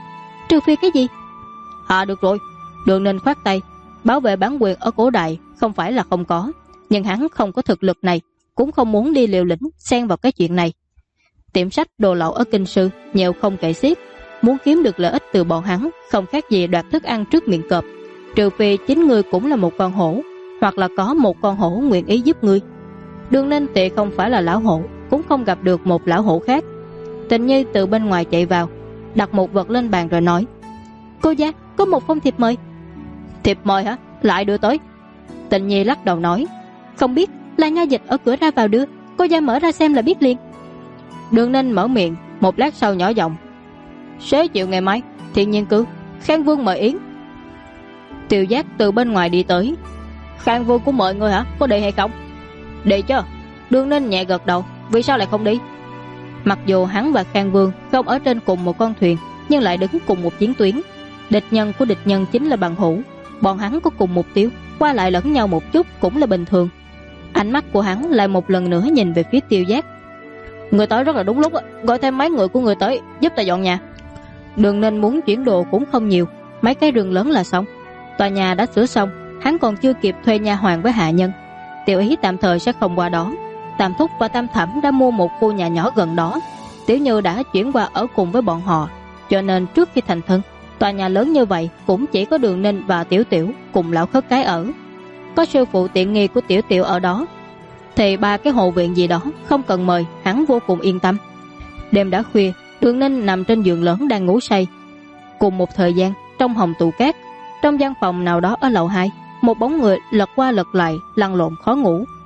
phi cái gì? Được rồi. Đường Ninh khoát tay. Bảo vệ bản quyền ở cổ đại không phải là không có, nhưng hắn không có thực lực này, cũng không muốn đi liều lĩnh xen vào cái chuyện này. Tiệm sách đồ lậu ở Kinh Sư nhiều không kể xiết, muốn kiếm được lợi ích từ bọn hắn không khác gì đoạt thức ăn trước miệng cọp. Trừ phi chính ngươi cũng là một con hổ, hoặc là có một con hổ nguyện ý giúp ngươi. Đường Ninh tệ không phải là lão hổ, cũng không gặp được một lão hổ khác. Tình Nhi từ bên ngoài chạy vào, đặt một vật lên bàn rồi nói: Cô gia, có một phong thiệp mời. Thiệp mời hả? Lại đưa tới. Tình Nhi lắc đầu nói: Không biết, là nha dịch ở cửa ra vào đưa, cô gia mở ra xem là biết liền. Đường Ninh mở miệng, một lát sau nhỏ giọng: Xế chiều ngày mai, Thiên Nhiên Cư, Khang Vương mời yến. Tiêu Giác từ bên ngoài đi tới. Khang Vương cũng mời ngươi hả? Có đi hay không? Đi chứ. Đường Ninh nhẹ gật đầu. Vì sao lại không đi? Mặc dù hắn và Khang Vương không ở trên cùng một con thuyền, nhưng lại đứng cùng một chiến tuyến. Địch nhân của địch nhân chính là bằng hữu, bọn hắn có cùng mục tiêu, qua lại lẫn nhau một chút cũng là bình thường. Ánh mắt của hắn lại một lần nữa nhìn về phía Tiêu Giác. Người tới rất là đúng lúc, gọi thêm mấy người của người tới giúp ta dọn nhà. Đường Ninh muốn chuyển đồ cũng không nhiều, mấy cái rừng lớn là xong. Tòa nhà đã sửa xong, hắn còn chưa kịp thuê nha hoàn với hạ nhân. Tiểu Ý tạm thời sẽ không qua đó. Tam Thúc và Tam Thẩm đã mua một khu nhà nhỏ gần đó. Tiểu Như đã chuyển qua ở cùng với bọn họ, cho nên trước khi thành thân, tòa nhà lớn như vậy cũng chỉ có Đường Ninh và Tiểu Tiểu cùng lão khất cái ở. Có sư phụ tiện nghi của Tiểu Tiểu ở đó. thì ba cái hộ viện gì đó không cần mời, hắn vô cùng yên tâm. Đêm đã khuya, Đường Ninh nằm trên giường lớn đang ngủ say. Cùng một thời gian, trong hồng tụ cát, trong gian phòng nào đó ở lầu 2, một bóng người lật qua lật lại, lăn lộn khó ngủ.